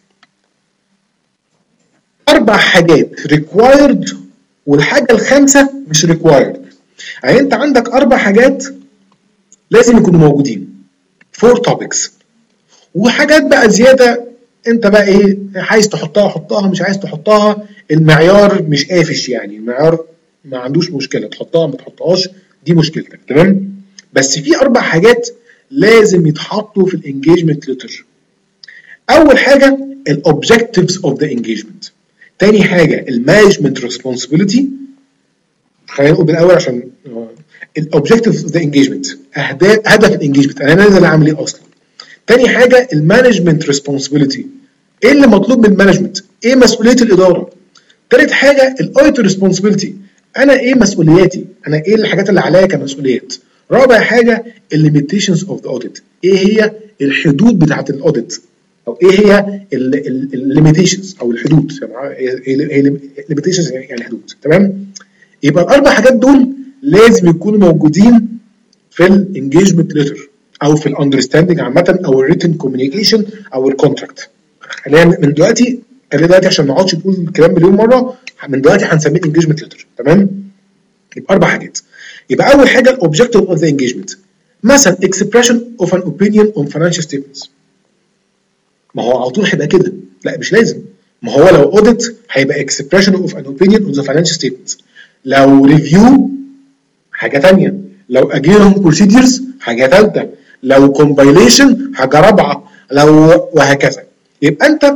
أربع حاجات required، والحاجه الخامسه مش ريكوايرد. يعني انت عندك اربع حاجات لازم يكونوا موجودين، فور توبكس، وحاجات بقى زياده انت بقى ايه عايز تحطها حطها، مش عايز تحطها المعيار مش قافش، يعني المعيار ما عندوش مشكله، تحطها ما تحطهاش دي مشكلتك، تمام؟ بس في اربع حاجات لازم يتحطوا في الانجيجمنت ليتر. اول حاجه الاوبجكتيفز اوف ذا انجيجمنت، تاني حاجه المانجمنت ريسبونسبيلتي، خلينا نقول بالاول عشان الاوبجكتيف اوف ذا انجيجمنت، اهداف هدف الانجيجمنت، انا نازل اعمل ايه اصلا. تاني حاجه المانجمنت ريسبونسبيلتي، ايه اللي مطلوب من المانجمنت، ايه مسؤوليه الاداره. تالت حاجه الاوديت ريسبونسبيلتي، انا ايه مسؤولياتي، انا ايه الحاجات اللي عليا كمسؤوليات. رابع حاجه الليميتيشنز اوف ذا اوديت، ايه هي الحدود بتاعه الاوديت، او ايه هي الليميتيشنز او الحدود، الليميتيشنز يعني الحدود، تمام؟ يبقى الاربع حاجات دول لازم يكونوا موجودين في الانجيجمنت ليتر او في الاندرستاندنج عامه، او الريتن كوميونيكيشن او الكونتراكت. خلينا من دلوقتي خلينا دلوقتي عشان ما اقعدش تقول الكلام مليون مره، من دلوقتي هنسميه الانجيجمنت ليتر، تمام؟ يبقى اربع حاجات. يبقى اول حاجه الاوبجكتيف اوف ذا انجيجمنت، مثلا اكسبريشن اوف ان اوبينيون اون فاينانشال ستيتمنتس. ما هو على طول هيبقى كده؟ لا، مش لازم. ما هو لو اوديت هيبقى expression of an opinion on the financial statements، لو ريفيو حاجه ثانيه، لو agreement procedures حاجه ثالثه، لو compilation حاجه رابعه، لو وهكذا. يبقى انت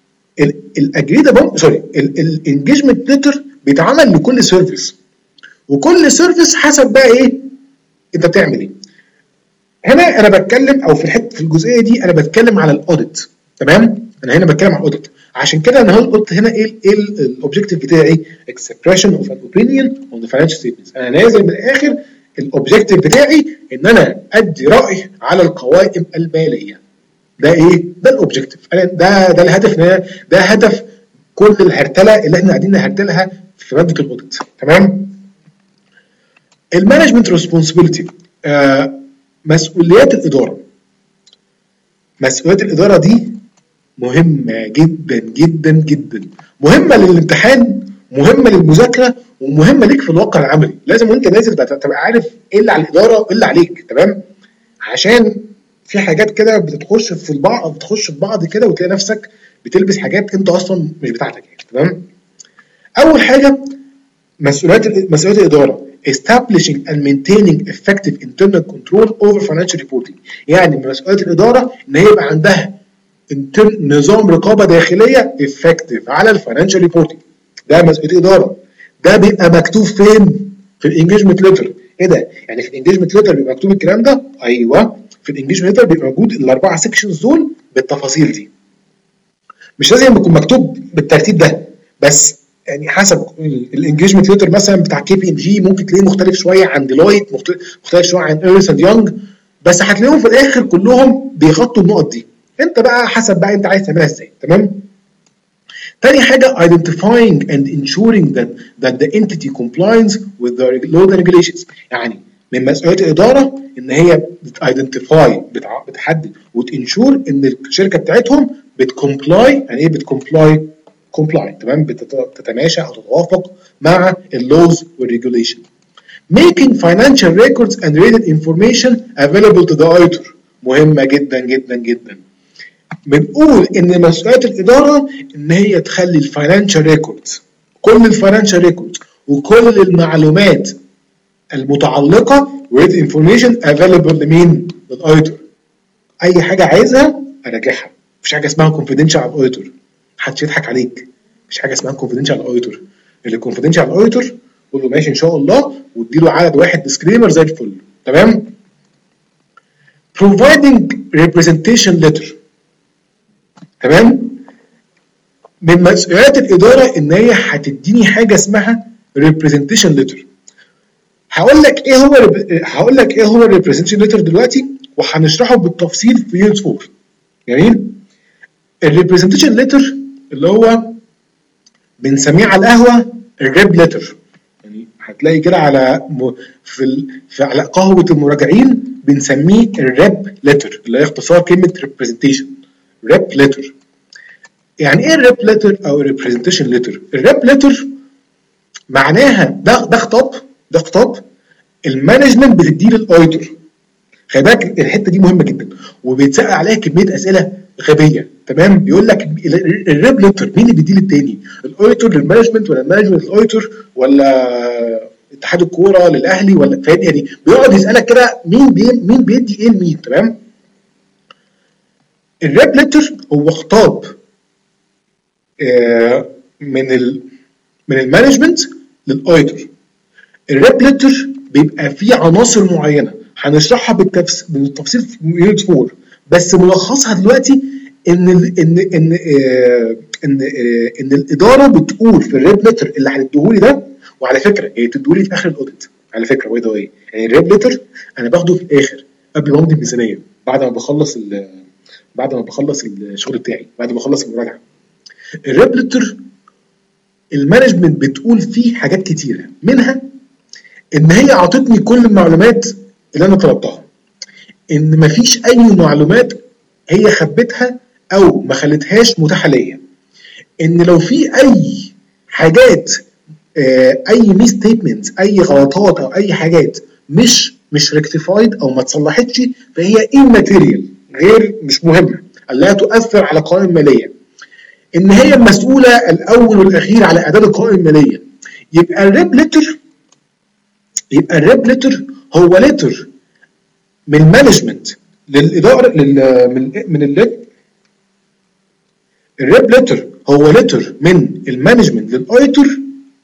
الاجريد سوري الانجيجمنت ليتر بيتعمل لكل سيرفيس، وكل سيرفيس حسب بقى ايه انت بتعمل ايه. هنا انا بتكلم او في الحته في الجزئيه دي انا بتكلم على الاوديت، تمام؟ انا هنا بتكلم على الاوديت، عشان كده انا قلت هنا ايه ايه الاوبجيكتيف بتاعي expression of an opinion on the financial statements. انا نازل من الاخر الاوبجيكتيف بتاعي ان انا ادي راي على القوائم الماليه. ده ايه؟ ده الاوبجيكتيف، انا ده ده الهدف، ده هدف كل الهرتله اللي احنا قاعدين نهرتلها في ماده الاوديت، تمام؟ المانجمنت ريسبونسبيلتي، آه مسؤوليات الاداره. مسؤوليات الاداره دي مهمه جدا جدا جدا، مهمه للامتحان، مهمه للمذاكره، ومهمه ليك في الواقع العملي. لازم وانت نازل تبقى عارف ايه اللي على الاداره وايه اللي عليك، تمام؟ عشان في حاجات كده بتخش في البعض بتخش في بعض كده وتلاقي نفسك بتلبس حاجات انت اصلا مش بتاعتك يعني، تمام؟ اول حاجه مسؤوليات مسؤوليات الاداره establishing and maintaining effective internal control over financial reporting. يعني من مسؤوليات الاداره ان هي يبقى عندها نظام رقابه داخليه effective على الفاينانشال ريبورتنج. ده مسؤوليه الاداره، ده بيبقى مكتوب فين؟ في الانجيجمنت ليتر. ايه ده؟ يعني في الانجيجمنت ليتر بيبقى مكتوب الكلام ده؟ ايوه، في الانجيجمنت ليتر بيبقى موجود الاربعه سيكشنز دول بالتفاصيل دي. مش لازم يكون مكتوب بالترتيب ده، بس يعني حسب الانجيجمنت ليتر مثلا بتاع كي بي ام جي ممكن تلاقيه مختلف شويه عن ديلويت، مختلف شويه عن ايرنست اند يونج، بس هتلاقيهم في الاخر كلهم بيغطوا النقط دي. انت بقى حسب بقى انت عايز تعملها ازاي، تمام؟ تاني حاجه identifying and ensuring that that the entity complies with the law and regulations. يعني من مسؤوليات الاداره ان هي بتايدنتيفاي بتحدد وتنشور ان الشركه بتاعتهم بتكمبلاي. يعني ايه بتكمبلاي؟ كومبلاي، تمام؟ بتتماشى او تتوافق مع اللوز والريجوليشن. making financial records and related information available to the auditor. مهمه جدا جدا جدا. بنقول ان مسؤوليات الاداره ان هي تخلي الفاينانشال ريكوردز، كل الفاينانشال ريكوردز وكل المعلومات المتعلقه with information available لمين؟ للاوديتور. اي حاجه عايزها اراجعها، مفيش حاجه اسمها confidential على الاوديتور، محدش يضحك عليك، مفيش حاجه اسمها confidential على الاوديتور. اللي confidential على الاوديتور قول له ماشي ان شاء الله واديله عدد واحد ديسكليمر زي الفل، تمام؟ providing representation letter، تمام؟ من مسؤوليات الاداره ان هي هتديني حاجه اسمها representation letter. هقول لك ايه هو هقول لك ايه هو الريبريزنتيشن ليتر دلوقتي وهنشرحه بالتفصيل في يونت أربعة. جميل؟ الريبريزنتيشن ليتر اللي هو بنسميه على القهوه الريب ليتر. يعني هتلاقي كده على م... في, ال... في على قهوه المراجعين بنسميه الريب ليتر اللي هي اختصار كلمه ريبريزنتيشن، ريب ليتر. يعني ايه الريب ليتر او الريبريزنتيشن ليتر؟ الريب ليتر معناها ده ده خطاب ده خطاب المانجمنت بتديه للاوديتور. خلي بالك الحته دي مهمه جدا وبيتسال عليها كميه اسئله غبيه، تمام؟ بيقول لك الريب ليتر مين اللي بيديه للتاني؟ الاوديتور للمانجمنت ولا المانجمنت للاوديتور ولا اتحاد الكوره للاهلي ولا فاهم؟ يعني بيقعد يسالك كده مين بي مين بيدي ايه لمين، تمام؟ الريب ليتر هو خطاب آه من ال من المانجمنت للاوديتور. الريب ليتر بيبقى فيه عناصر معينه هنشرحها بالتفصيل في يونت أربعة، بس ملخصها دلوقتي ان ال ان ان آه ان آه ان الاداره بتقول في الريب ليتر اللي هتديهولي ده. وعلى فكره هي بتديهولي في اخر الاوديت على فكره، باي ذا واي. يعني الريب ليتر انا باخده في الاخر قبل ما امضي الميزانيه، بعد ما بخلص بعد ما بخلص الشغل بتاعي، بعد ما بخلص المراجعه. الريب ليتر المانجمنت بتقول فيه حاجات كتيره، منها ان هي اعطتني كل المعلومات اللي انا طلبتها، ان مفيش اي معلومات هي خبتها او ما خلتهاش متاحه ليا، ان لو في اي حاجات آه اي مي ستيتمنت اي غلطات او اي حاجات مش مش ريكتيفايد او ما اتصلحتش فهي immaterial غير مش مهمه، لا تؤثر على قوائم ماليه. ان هي المسؤوله الاول والاخير على اعداد القوائم الماليه. يبقى الريب ليتر يبقى الريب ليتر هو ليتر من المانجمنت للاداره لل من من الليتر الريب ليتر هو ليتر من المانجمنت للاوديتور.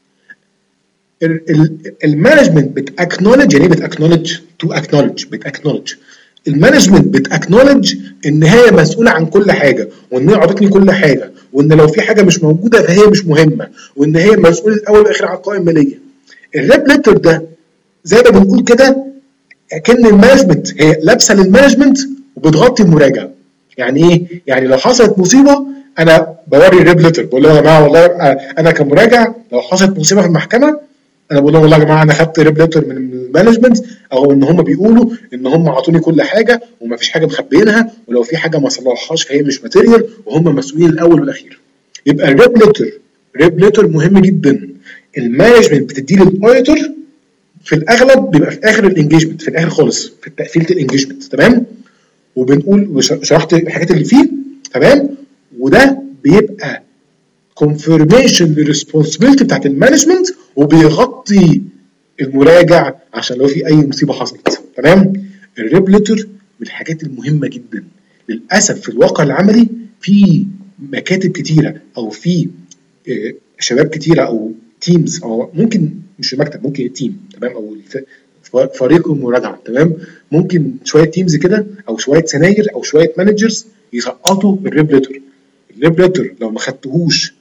المانجمنت بتاكنولج، يعني بتاكنولج تو اكنولج بتاكنولج المانجمنت بتاكنولج ان هي مسؤوله عن كل حاجه، وان هي عطتني كل حاجه، وان لو في حاجه مش موجوده فهي مش مهمه، وان هي مسؤوله الاول والاخير عن القوائم الماليه. الريب ليتر ده زي ما بنقول كده كأن المانجمنت هي لابسه للمانجمنت وبتغطي المراجع. يعني ايه؟ يعني لو حصلت مصيبه انا بوري الريب ليتر بقول لهم يا جماعه والله انا كمراجع لو حصلت مصيبه في المحكمه انا بقول لهم والله يا جماعه انا خدت ريب ليتر من المانجمنت، او ان هم بيقولوا ان هم عطوني كل حاجه ومفيش حاجه مخبيينها، ولو في حاجه ما صلحهاش فهي مش ماتيريال وهم مسؤولين الاول والاخير. يبقى الريب ليتر ريب ليتر مهم جدا. المانجمنت بتديه للاوديتور في الاغلب بيبقى في اخر الانجيجمنت، في الاخر خالص في تقفيله الانجيجمنت، تمام؟ وبنقول وشرحت الحاجات اللي فيه، تمام؟ وده بيبقى confirmation للريسبونسبيلتي بتاعت المانجمنت وبيغطي المراجع عشان لو في اي مصيبه حصلت، تمام؟ الريب ليتر من الحاجات المهمه جدا. للاسف في الواقع العملي في مكاتب كتيره او في شباب كتيره او تيمز، او ممكن مش المكتب، ممكن التيم، تمام؟ او فريق المراجعه، تمام؟ ممكن شويه تيمز كده او شويه سناير او شويه مانجرز يسقطوا الريب ليتر. الريب ليتر لو ما خدتهوش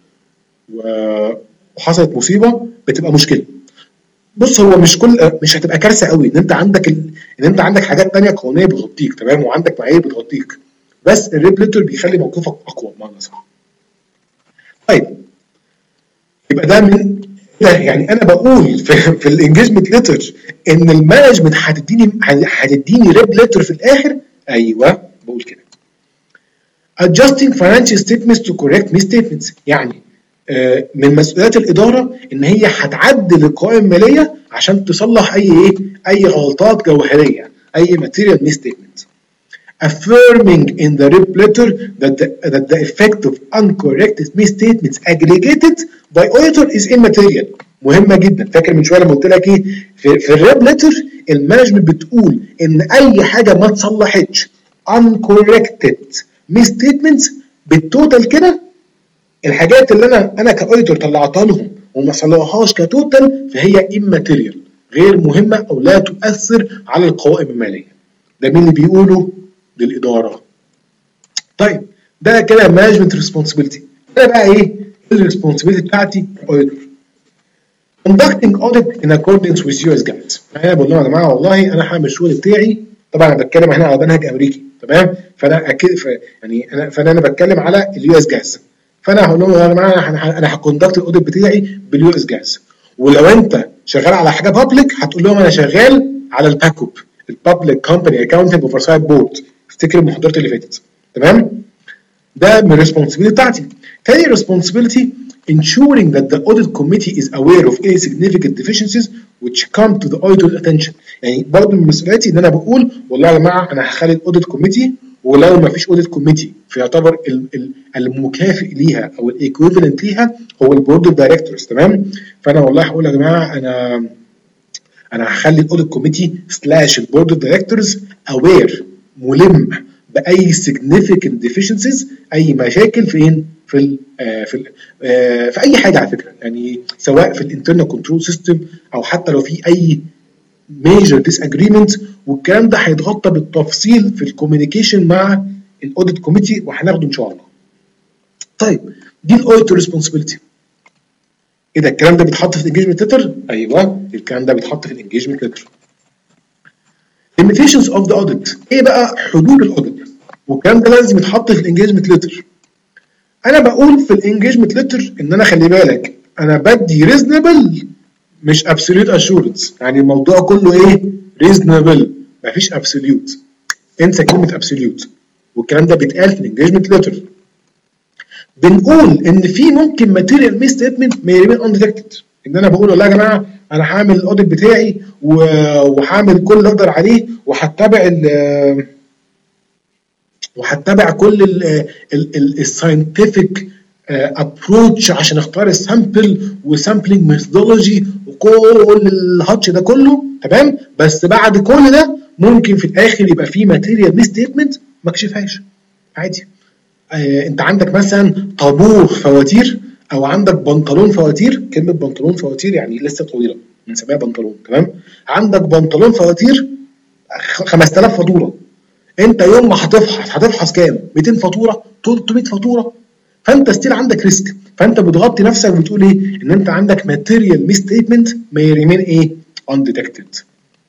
وحصلت مصيبه بتبقى مشكله. بص هو مش كل مش هتبقى كارثه قوي ان انت عندك ال... ان انت عندك حاجات ثانيه قانونيه بتغطيك، تمام؟ وعندك معايير بتغطيك، بس الريب ليتر بيخلي موقفك اقوى بمعنى صح. طيب يبقى ده من ده يعني انا بقول في, في الانجيجمنت ليتر ان المانجمنت هتديني هتديني ريب ليتر في الاخر. ايوه بقول كده. adjusting financial statements to correct misstatements، يعني آه من مسؤوليات الاداره ان هي هتعدل القوائم الماليه عشان تصلح اي ايه اي غلطات جوهريه، اي material misstatement. affirming in the rib letter that the, that the effect of uncorrected misstatements aggregated by auditor is immaterial. مهمه جدا. فاكر من شويه لما قلت لك ايه في, في الريب ليتر المانجمنت بتقول ان اي حاجه ما اتصلحتش uncorrected misstatements بالتوتال كده، الحاجات اللي انا انا كاوديتور طلعتها لهم وما صلحوهاش كتوتال فهي immaterial، غير مهمه او لا تؤثر على القوائم الماليه. ده مين اللي بيقوله؟ للاداره. طيب ده كده مانجمنت ريسبونسبيلتي. انا بقى ايه الريسبونسبيلتي بتاعتي كاوديتور؟ conducting audit in accordance with يو إس جابس. انا بقول لهم يا جماعه والله انا هعمل الشغل بتاعي، طبعا انا بتكلم هنا على منهج امريكي، تمام؟ فانا اكيد يعني انا فانا انا بتكلم على اليو اس جاز، فانا هقول لهم يا جماعه انا انا هكوندكت الاوديت بتاعي باليو اس جاز. ولو انت شغال على حاجه بابليك هتقول لهم انا شغال على الباكوب، البابليك كومباني اكاونتنج اوفرسايت بورد. افتكر المحاضرات اللي فاتت، تمام؟ ده من الريسبونسبيلتي بتاعتي. تاني ريسبونسبيلتي ensuring that the audit committee is aware of any significant deficiencies which come to the auditor's attention. يعني برضه من مسؤوليتي ان انا بقول والله يا جماعه انا هخلي الاوديت كوميتي، ولو ما فيش اوديت كوميتي فيعتبر المكافئ سلاش او الايكويفالنت ليها هو البورد اوف دايركتورز، تمام؟ فانا والله هقول يا جماعه انا انا هخلي الاوديت كوميتي سلاش البورد اوف دايركتورز اوير، ملم باي significant deficiencies، اي مشاكل فين في ال في ال في اي حاجه على فكره، يعني سواء في الانترنال كنترول سيستم او حتى لو في اي ميجر ديس اجريمنت، والكلام ده هيتغطى بالتفصيل في الكوميونيكيشن مع الاوديت كوميتي وهناخده ان شاء الله. طيب دي الاوديت ريسبونسبيلتي. ايه ده الكلام ده بيتحط في الانجيجمنت ليتر؟ ايوه الكلام ده بيتحط في الانجيجمنت ليتر. limitations of the audit، ايه بقى حدود الاوديت؟ والكلام ده لازم يتحط في الانجيجمنت ليتر. انا بقول في الانجيجمنت ليتر ان انا خلي بالك انا بدي ريزنبل مش ابسوليوت اشورنس، يعني الموضوع كله ايه ريزنبل مفيش ابسوليوت، انسى كلمه ابسوليوت، والكلام ده بيتقال في الانجيجمنت ليتر. بنقول ان في ممكن ماتيريال ميس ستيتمنت ما يريمين انديتكتد، ان انا بقول والله يا جماعه انا هعمل الاوديت بتاعي وهعمل كل اللي اقدر عليه وهتبع ال وهتبع كل الساينتفك ابروتش عشان اختار السامبل وسامبلنج ميثودولوجي وكل الهاتش ده كله تمام، بس بعد كل ده ممكن في الاخر يبقى في ماتيريال ميس ستيتمنت ما اكشفهاش عادي. آه انت عندك مثلا طابور فواتير او عندك بنطلون فواتير، كلمه بنطلون فواتير يعني لسه طويله بنسميها بنطلون تمام، عندك بنطلون فواتير خمسة آلاف فاتوره، انت يوم ما هتفحص هتفحص كام؟ مئتين فاتوره، ثلاثمئة فاتوره، فانت ستيل عندك ريسك، فانت بتغطي نفسك وبتقول ايه؟ ان انت عندك ماتيريال ميس ستيتمنت may remain ايه؟ undetected.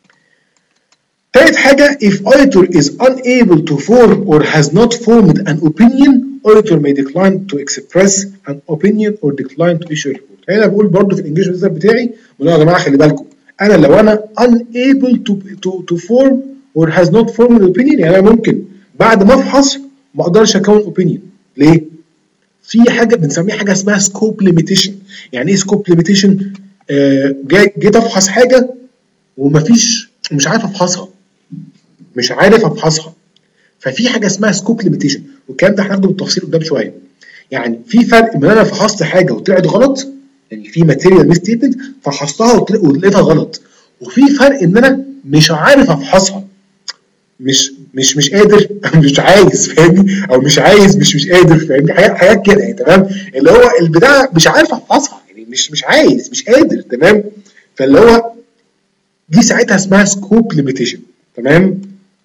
تالت حاجه if auditor is unable to form or has not formed an opinion auditor may decline to express an opinion or decline to issue a report. هنا بقول برضو في الانجليزي بتاعي بقول يا جماعه خلي بالكم انا لو انا unable to to to form or has not formed an opinion يعني انا ممكن بعد ما افحص ما اقدرش اكون opinion. ليه؟ في حاجه بنسميها حاجه اسمها سكوب ليميتيشن. يعني ايه سكوب ليميتيشن؟ آه جيت افحص حاجه ومفيش مش عارف افحصها مش عارف افحصها ففي حاجه اسمها سكوب ليميتيشن، والكلام ده هناخده بالتفصيل قدام شويه. يعني في فرق من انا فحصت حاجه وطلعت غلط، يعني في ماتيريال ميس ستيتمنت فحصتها ولقيتها غلط، وفي فرق ان انا مش عارف افحصها مش مش مش قادر مش عايز فاهمني، او مش عايز مش مش قادر فاهمني، حاجات حاجات كده يعني تمام، اللي هو البتاع مش عارف افحصها يعني مش مش عايز مش قادر تمام، فاللي هو دي ساعتها اسمها سكوب ليميتيشن تمام.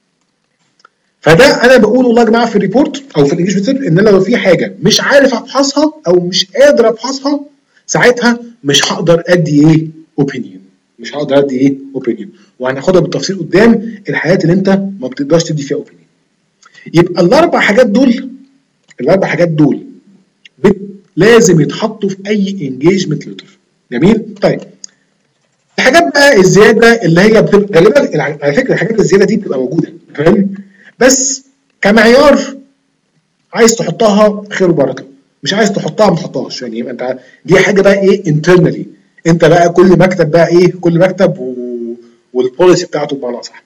فده انا بقول والله يا جماعه في الريبورت او في الانجليزي ان انا لو في حاجه مش عارف ابحثها او مش قادر ابحثها ساعتها مش هقدر ادي ايه اوبينيون، مش هقدر ادي ايه اوبينيون، وهناخدها بالتفصيل قدام الحاجات اللي انت ما بتقدرش تدي فيها اوبينيون. يبقى الاربع حاجات دول الاربع حاجات دول لازم يتحطوا في اي انجيجمنت ليتر. جميل. طيب الحاجات بقى الزياده اللي هي بتبقى غالبا على فكره الحاجات الزياده دي بتبقى موجوده تمام، بس كمعيار عايز تحطها خير وبركه، مش عايز تحطها ما تحطهاش، يعني يبقى انت دي حاجه بقى ايه انترنالي، انت بقى كل مكتب بقى ايه كل مكتب و... والبوليسي بتاعته بمعنى صح.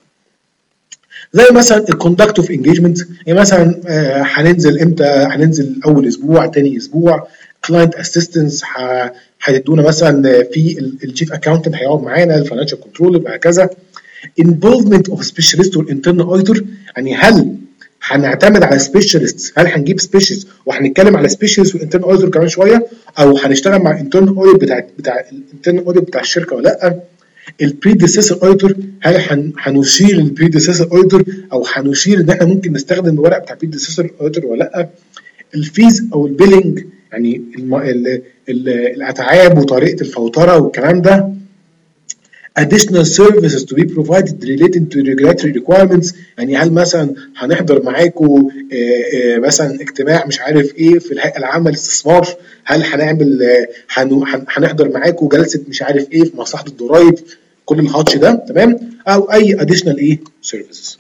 زي مثلا الكوندكت اوف انجيجمنت، يعني مثلا آه هننزل امتى؟ هننزل اول اسبوع، تاني اسبوع، كلاينت اسيستنس هيدونا مثلا في الشيف اكاونتنت هيقعد معانا، الفاينانشال كنترول وهكذا. involvement of specialist or internal auditor، يعني هل هنعتمد على سبيشالست، هل هنجيب سبيشالست وهنتكلم على سبيشالست والانترنال اوديتور كمان شويه، او هنشتغل مع الانترنال اوديت بتاع بتاع الانترنال اوديت بتاع الشركه ولا لا. البريديسيسور اوديتور، هل هنشير البريديسيسور اوديتور او هنشير ان احنا ممكن نستخدم الورق بتاع البريديسيسور اوديتور ولا لا. الفيز او البيلنج، يعني الم... ال... ال... الاتعاب وطريقه الفوتره والكلام ده. additional services to be provided relating to regulatory requirements، يعني هل مثلا هنحضر معاكم مثلا اجتماع مش عارف ايه في الهيئه العامه للاستثمار، هل هنعمل هنحضر معاكم جلسه مش عارف ايه في مصلحه الضرايب، كل الهاتش ده تمام، او اي additional ايه services.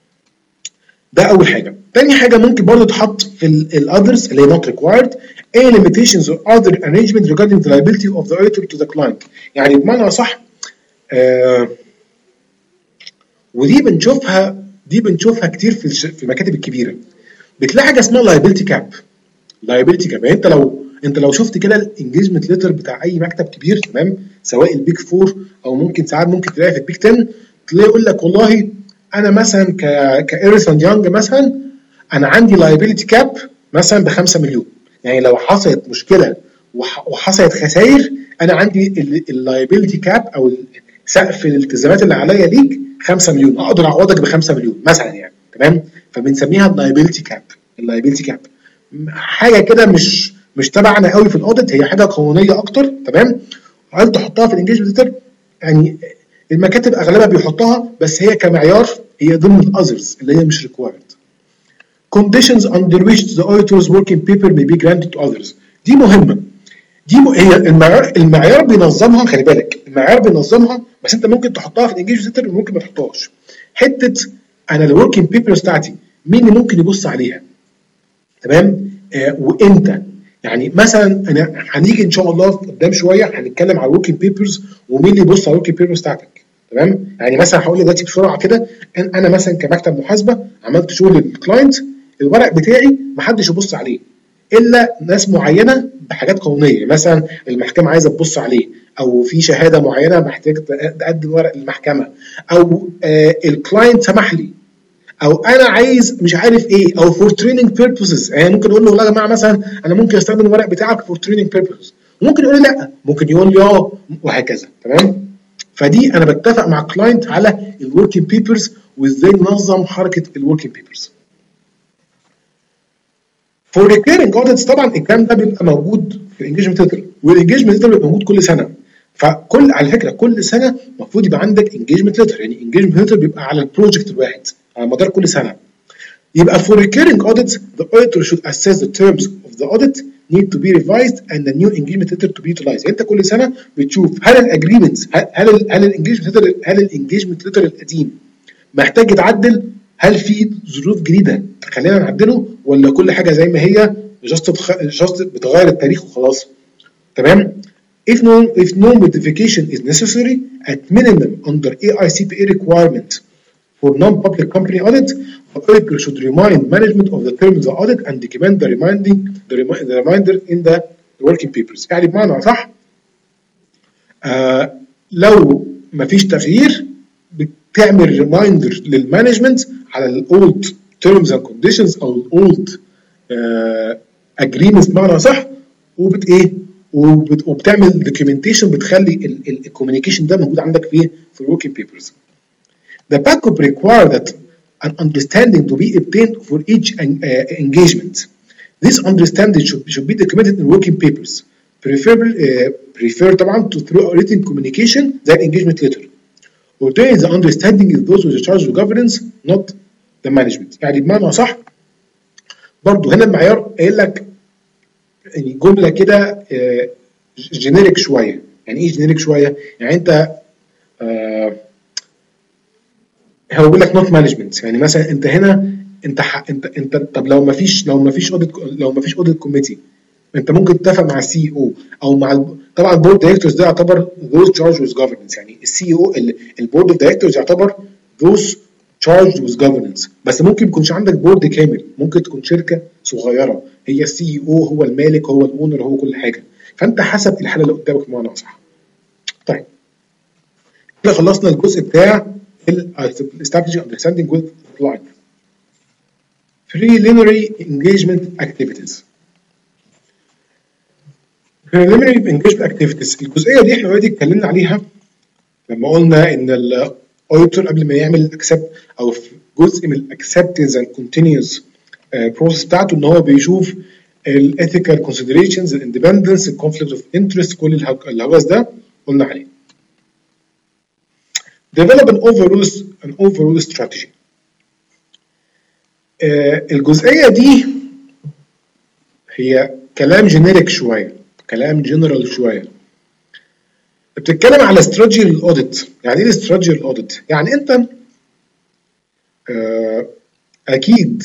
ده اول حاجه. تاني حاجه ممكن برضه تحط في الاذرز اللي هي not required any limitations or other arrangement regarding the liability of the auditor to the client، يعني بمعنى صح آه ودي بنشوفها دي بنشوفها كتير في في المكاتب الكبيره، بتلاقي حاجه اسمها liability cap. liability cap يعني انت لو انت لو شفت كده الانجيجمنت ليتر بتاع اي مكتب كبير تمام، سواء البيك فور او ممكن ساعات ممكن تلاقيها في البيك عشرة، تلاقي يقول لك والله انا مثلا ك كايرس اند يانج مثلا انا عندي liability cap مثلا ب خمسة مليون، يعني لو حصلت مشكله وحصلت خسائر انا عندي اللايبيلتي كاب او سقف الالتزامات اللي عليا ليك خمسة مليون، اقدر اعوضك ب خمسة مليون مثلا يعني تمام، فبنسميها اللايبيلتي كاب. اللايبيلتي كاب حاجه كده مش مش تبعنا قوي في الاوديت، هي حاجه قانونيه اكتر تمام، وعايز تحطها في الانجيجمنت ليتر، يعني المكاتب اغلبها بيحطها بس هي كمعيار هي ضمن الاذرز اللي هي مش ريكوايرد. conditions under which the auditor's working paper may be granted to others، دي مهمه، دي م... هي المعيار المعيار بينظمها، خلي بالك المعيار بينظمها، بس انت ممكن تحطها في الانجيج ليتر وممكن ما تحطهاش. حته انا الوركينج بيبرز بتاعتي مين اللي ممكن يبص عليها تمام آه وامتى، يعني مثلا انا هنيجي ان شاء الله قدام شويه هنتكلم على الوركينج بيبرز ومين اللي يبص على الوركينج بيبرز بتاعتك تمام. يعني مثلا هقول لك دلوقتي بسرعه كده، انا مثلا كمكتب محاسبه عملت شغل للكلاينت، الورق بتاعي ما حدش يبص عليه، الا ناس معينه بحاجات قانونيه، مثلا المحكمه عايزه تبص عليه، او في شهاده معينه محتاج تقدم ورق للمحكمه، او آه الكلاينت سمح لي، او انا عايز مش عارف ايه، او فور تريننج بيربوسز. يعني ممكن اقول له لا يا جماعه مثلا انا ممكن استخدم الورق بتاعك فور تريننج بيربوسز، وممكن يقول لي لا، ممكن يقول لي اه، وهكذا. تمام. فدي انا بتفق مع الكلاينت على الوركينج بيبرز وازاي ننظم حركه الوركينج بيبرز. فور ريكيرنج اوديتس طبعا الكلام ده بيبقى موجود في الانجيجمنت ليتر، والانجيجمنت ليتر بيبقى موجود كل سنه. فكل على فكره كل سنه المفروض يبقى عندك انجيجمنت ليتر، يعني انجيجمنت ليتر بيبقى على البروجكت الواحد على مدار كل سنه. يبقى for recurring audits the auditor should assess the terms of the audit need to be revised and the new engagement letter to be utilized. يعني انت كل سنه بتشوف هل الاجريمنت هل ال هل الانجيجمنت ليتر هل الانجيجمنت ليتر القديم محتاج يتعدل، هل في ظروف جديده تخلينا نعدله، ولا كل حاجه زي ما هي جاست جاست بتغير التاريخ وخلاص. تمام. If no if no modification is necessary at minimum under A I C P A requirement for non-public company audit, the auditor should remind management of the terms of the audit and document the reminding the, remi the reminder in the working papers. يعني بمعنى صح آه لو مفيش تغيير بتعمل ريمايندر للمانجمنت على الاولد terms and conditions او الاولد agreements بمعنى صح، وبت ايه وبت وبتعمل documentation بتخلي الكوميونيكيشن ده موجود عندك فيه في الوركينج بيبرز. The backup require that an understanding to be obtained for each uh, engagement. This understanding should, should be documented in working papers. Preferable, uh, prefer طبعا to through written communication than engagement letter. Obtain the understanding is those with the charge of governance, not the management. يعني بمعنى صح برضه هنا المعيار قايل لك يعني جمله كده جينيريك شويه. يعني ايه جينيريك شويه؟ يعني انت آه هو بيقول لك نوت مانجمنت. يعني مثلا انت هنا انت انت انت طب لو ما فيش لو ما فيش اوديت لو ما فيش اوديت كوميتي انت ممكن تتفق مع السي او او مع ال... طبعا البورد دايركتورز ده يعتبر those charged with governance. يعني السي او البورد اوف دايركتورز يعتبر those charged with governance، بس ممكن ما يكونش عندك بورد كامل، ممكن تكون شركه صغيره هي السي او هو المالك هو الاونر هو كل حاجه، فانت حسب الحاله اللي قدامك بمعنى اصح. طيب كده خلصنا الجزء بتاع establishing understanding with client. Preliminary engagement activities. Preliminary engagement activities الجزئيه دي احنا اوريدي اتكلمنا عليها لما قلنا ان الاوديتور قبل ما يعمل اكسبت او في جزء من الاكسبتنس اند كونتينيوس بروسيس بتاعته ان هو بيشوف الايثيكال كونسيدريشنز الاندبندنس الكونفليكت اوف انترست كل الهوس ده قلنا عليه. develop an overall an overall strategy. آه الجزئيه دي هي كلام جينيريك شويه، كلام جنرال شويه. بتتكلم على استراتيجي للاوديت. يعني ايه استراتيجي للاوديت؟ يعني انت آه اكيد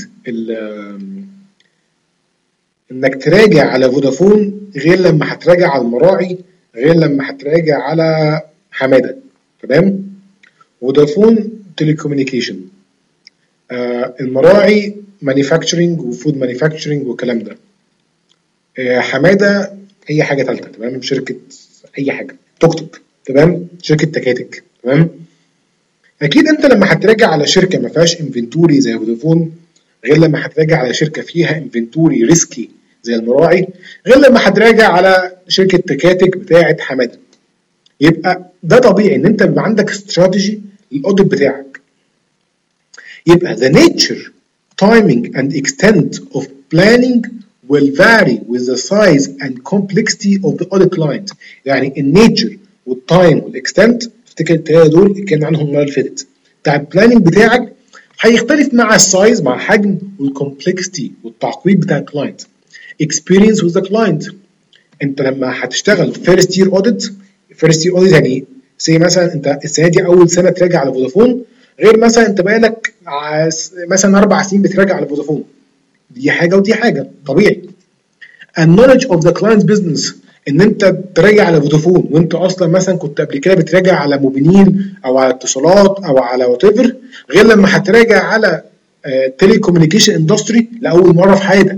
انك تراجع على فودافون غير لما هتراجع على المراعي غير لما هتراجع على حماده. تمام؟ فودافون تيليكوميونيكيشن، آه المراعي مانيفاكتشرنج وفود مانيفاكتشرنج والكلام ده، آه حماده اي حاجه ثالثه. تمام؟ شركه اي حاجه توك توك. تمام؟ شركه تكاتك. تمام؟ اكيد انت لما هتراجع على شركه ما فيهاش انفنتوري زي فودافون غير لما هتراجع على شركه فيها انفنتوري ريسكي زي المراعي غير لما هتراجع على شركه تكاتك بتاعه حماده. يبقى ده طبيعي ان انت يبقى عندك استراتيجي للاوديت بتاعك. يبقى the nature, timing and extent of planning will vary with the size and complexity of the audit client. يعني النيتشر والتايم والاكستنت افتكر الثلاثه دول اتكلمنا عنهم المره اللي فاتت. بتاع البلاننج بتاعك هيختلف مع السايز مع الحجم والكومبلكسيتي والتعقيد بتاع الكلاينت. experience with the client. انت لما هتشتغل فيرست يير اوديت فيرست يير اوديت يعني زي مثلا انت السنه دي اول سنه تراجع على فودافون غير مثلا انت بقالك مثلا اربع سنين بتراجع على فودافون. دي حاجه ودي حاجه طبيعي. and knowledge of the client's business ان انت تراجع على فودافون وانت اصلا مثلا كنت قبل كده بتراجع على موبينيل او على اتصالات او على وات ايفر غير لما هتراجع على تيلي كوميونيكيشن اندستري لاول مره في حياتك.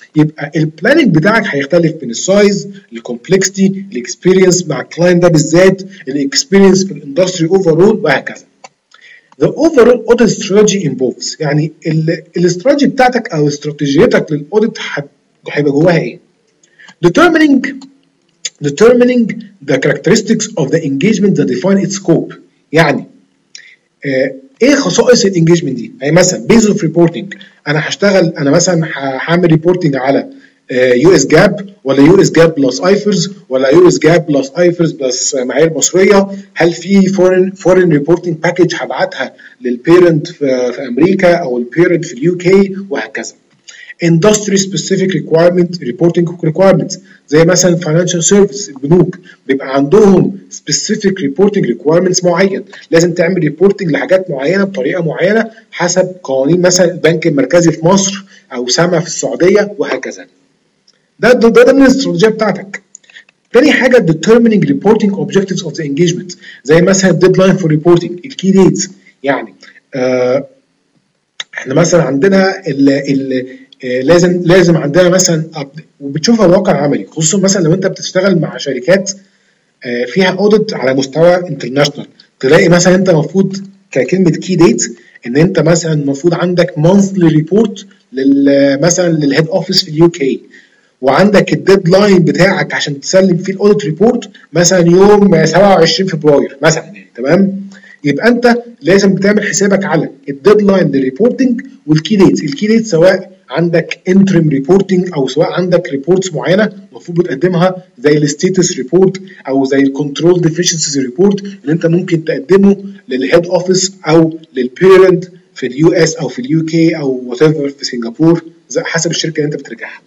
يبقى البلاننج بتاعك هيختلف من السايز، الكومبلكسيتي، الاكسبيرينس مع الكلاينت ده بالذات، الاكسبيرينس في الاندستري اوفرول وهكذا. The overall audit strategy involves يعني الاستراتيجي بتاعتك او استراتيجيتك للاوديت هيبقى جواها ايه؟ Determining determining the characteristics of the engagement that define its scope. يعني آه ايه خصائص الانجيجمنت دي؟ يعني مثلا بيز اوف ريبورتنج، انا هشتغل انا مثلا هعمل ريبورتنج على يو اس جاب ولا يو اس جاب بلس ايفرز ولا يو اس جاب بلس ايفرز بلس معايير مصريه؟ هل في فورين فورين ريبورتنج باكج هبعتها للبيرنت في, في امريكا او البيرنت في اليو كي وهكذا. industry specific requirement reporting requirements زي مثلا financial service البنوك بيبقى عندهم specific reporting requirements معين، لازم تعمل reporting لحاجات معينه بطريقه معينه حسب قوانين مثلا البنك المركزي في مصر او سما في السعوديه وهكذا. ده ده ده من الاستراتيجيه بتاعتك. تاني حاجه determining reporting objectives of the engagement زي مثلا deadline for reporting الكي ديتس. يعني آه احنا مثلا عندنا ال ال لازم لازم عندنا مثلا وبتشوفها الواقع العملي، خصوصا مثلا لو انت بتشتغل مع شركات فيها اوديت على مستوى انترناشونال، تلاقي مثلا انت المفروض ككلمه كي ديت ان انت مثلا المفروض عندك مانثلي ريبورت مثلا للهيد اوفيس في اليو كي، وعندك الديدلاين بتاعك عشان تسلم فيه الاوديت ريبورت مثلا يوم سبعة وعشرين فبراير مثلا يعني. تمام؟ يبقى انت لازم بتعمل حسابك على الديدلاين للريبورتنج والكي ديت. الكي ديت سواء عندك انترم ريبورتنج او سواء عندك ريبورتس معينه المفروض بتقدمها زي الستيتس ريبورت او زي الكنترول ديفيشنسيز ريبورت اللي انت ممكن تقدمه للهيد اوفيس او للبيرنت في اليو اس او في اليو كي او وات ايفر في سنغافور حسب الشركه اللي انت بترجعها.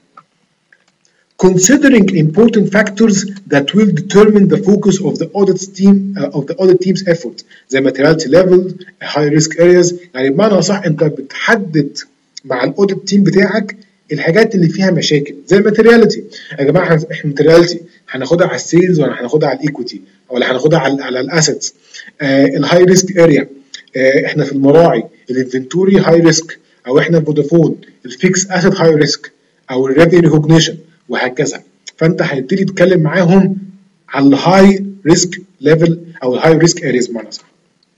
Considering important factors that will determine the focus of the audit team uh, of the audit team's effort زي materiality level, high risk areas. يعني بمعنى صح انت بتحدد مع الاوديت تيم بتاعك الحاجات اللي فيها مشاكل زي الماتيرياليتي. يا جماعه احنا الماتيرياليتي هناخدها على السيلز ولا هناخدها على الايكويتي ولا هناخدها على على الاسيتس؟ آه الهاي ريسك اريا، آه احنا في المراعي الانفنتوري هاي ريسك، او احنا في فودافون الفيكس اسيت هاي ريسك او الريفينيو ريكوجنيشن وهكذا. فانت هتبتدي تتكلم معاهم على الهاي ريسك ليفل او الهاي ريسك ارياز بمعنى صح.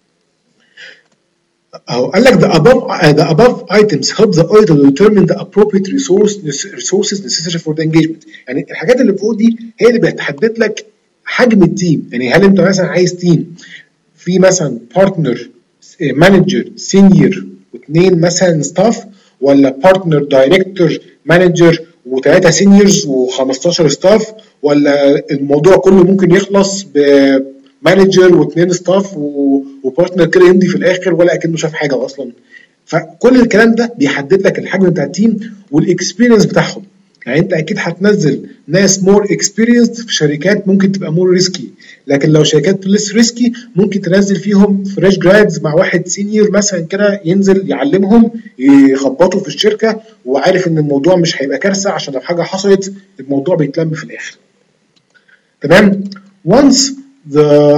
أو قال لك the above uh, the above items help the auditor to determine the appropriate resource resources necessary for the engagement. يعني الحاجات اللي فوق دي هي اللي بتحدد لك حجم التيم. يعني هل انت مثلا عايز تيم في مثلا بارتنر مانجر سينيور واثنين مثلا ستاف، ولا بارتنر دايركتور مانجر وثلاثه سينيورز وخمستاشر ستاف، ولا الموضوع كله ممكن يخلص ب مانجر واثنين ستاف وبارتنر كده يمضي في الاخر ولا اكنه شاف حاجه اصلا. فكل الكلام ده بيحدد لك الحجم بتاع التيم والاكسبيرينس بتاعهم. يعني انت اكيد هتنزل ناس مور اكسبيرينسد في شركات ممكن تبقى مور ريسكي، لكن لو شركات ليس ريسكي ممكن تنزل فيهم فريش جرادز مع واحد سينيور مثلا كده ينزل يعلمهم يخبطوا في الشركه وعارف ان الموضوع مش هيبقى كارثه عشان لو حاجه حصلت الموضوع بيتلم في الاخر. تمام؟ once the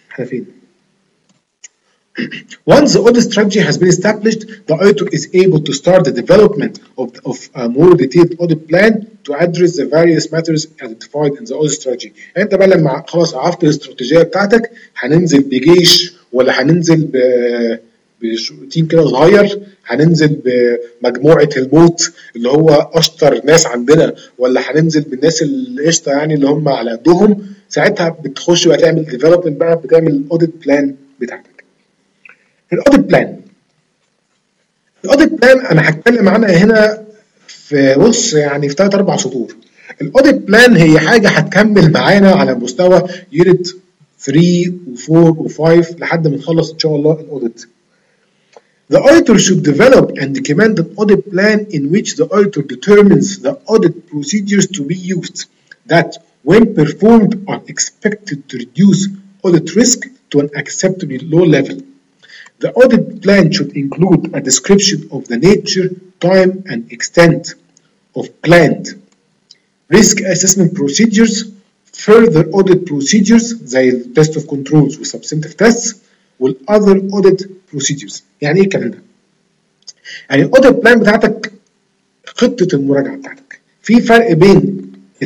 Once the audit strategy has been established, the auditor is able to start the development of, of a more detailed audit plan to address the various matters identified in the audit strategy. يعني انت بقى لما خلاص عرفت الاستراتيجيه بتاعتك هننزل بجيش ولا هننزل ب بتيم كده صغير، هننزل بمجموعه البوت اللي هو اشطر ناس عندنا، ولا هننزل بالناس اللي قشطه يعني اللي هم على قدهم، ساعتها بتخش بقى تعمل ديفلوبمنت بقى بتعمل الاوديت بلان بتاعتك. الاوديت بلان الاوديت بلان انا هتكلم عنها هنا في بص يعني في ثلاث اربع سطور. الاوديت بلان هي حاجه هتكمل معانا على مستوى يونت ثلاثة و4 و5 لحد ما نخلص ان شاء الله الاوديت. The auditor should develop and document an audit plan in which the auditor determines the audit procedures to be used that, when performed, are expected to reduce audit risk to an acceptably low level. The audit plan should include a description of the nature, time, and extent of planned risk assessment procedures, further audit procedures زي test of controls و substantive tests وال other audit procedures. يعني ايه الكلام ده؟ يعني الاوديت بلان بتاعتك خطه المراجعه بتاعتك. في فرق بين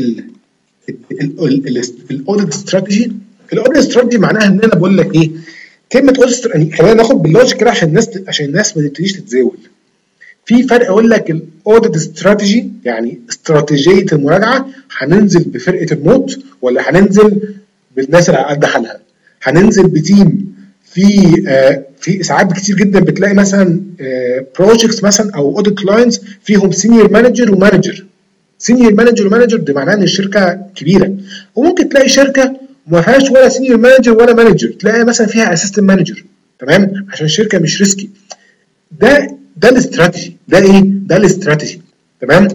الاوديت استراتيجي. الاوديت استراتيجي معناها ان انا بقول لك ايه كلمه اوديت، يعني خلينا ناخد باللوجيك كده عشان الناس عشان الناس ما تبتديش تتزاول. في فرق اقول لك الاوديت استراتيجي يعني استراتيجيه المراجعه، هننزل بفرقه الموت ولا هننزل بالناس اللي على قد حالها، هننزل بتيم في آه في ساعات كتير جدا بتلاقي مثلا آه بروجكتس مثلا او اوديت كلاينتس فيهم سينيور مانجر ومانجر. سينيور مانجر ومانجر دي معناها ان الشركه كبيره، وممكن تلاقي شركه ما فيهاش ولا سينيور مانجر ولا مانجر، تلاقي مثلا فيها اسيستنت مانجر، تمام، عشان الشركه مش ريسكي. ده ده الاستراتيجي، ده ايه؟ ده الاستراتيجي، تمام.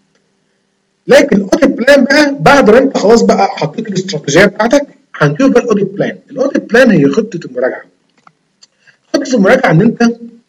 لكن الاوديت بلان بقى بعد ما انت خلاص بقى حطيت الاستراتيجيه بتاعتك، هنشوف بقى الاوديت بلان. الاوديت بلان هي خطه المراجعه. خطه المراجعه ان انت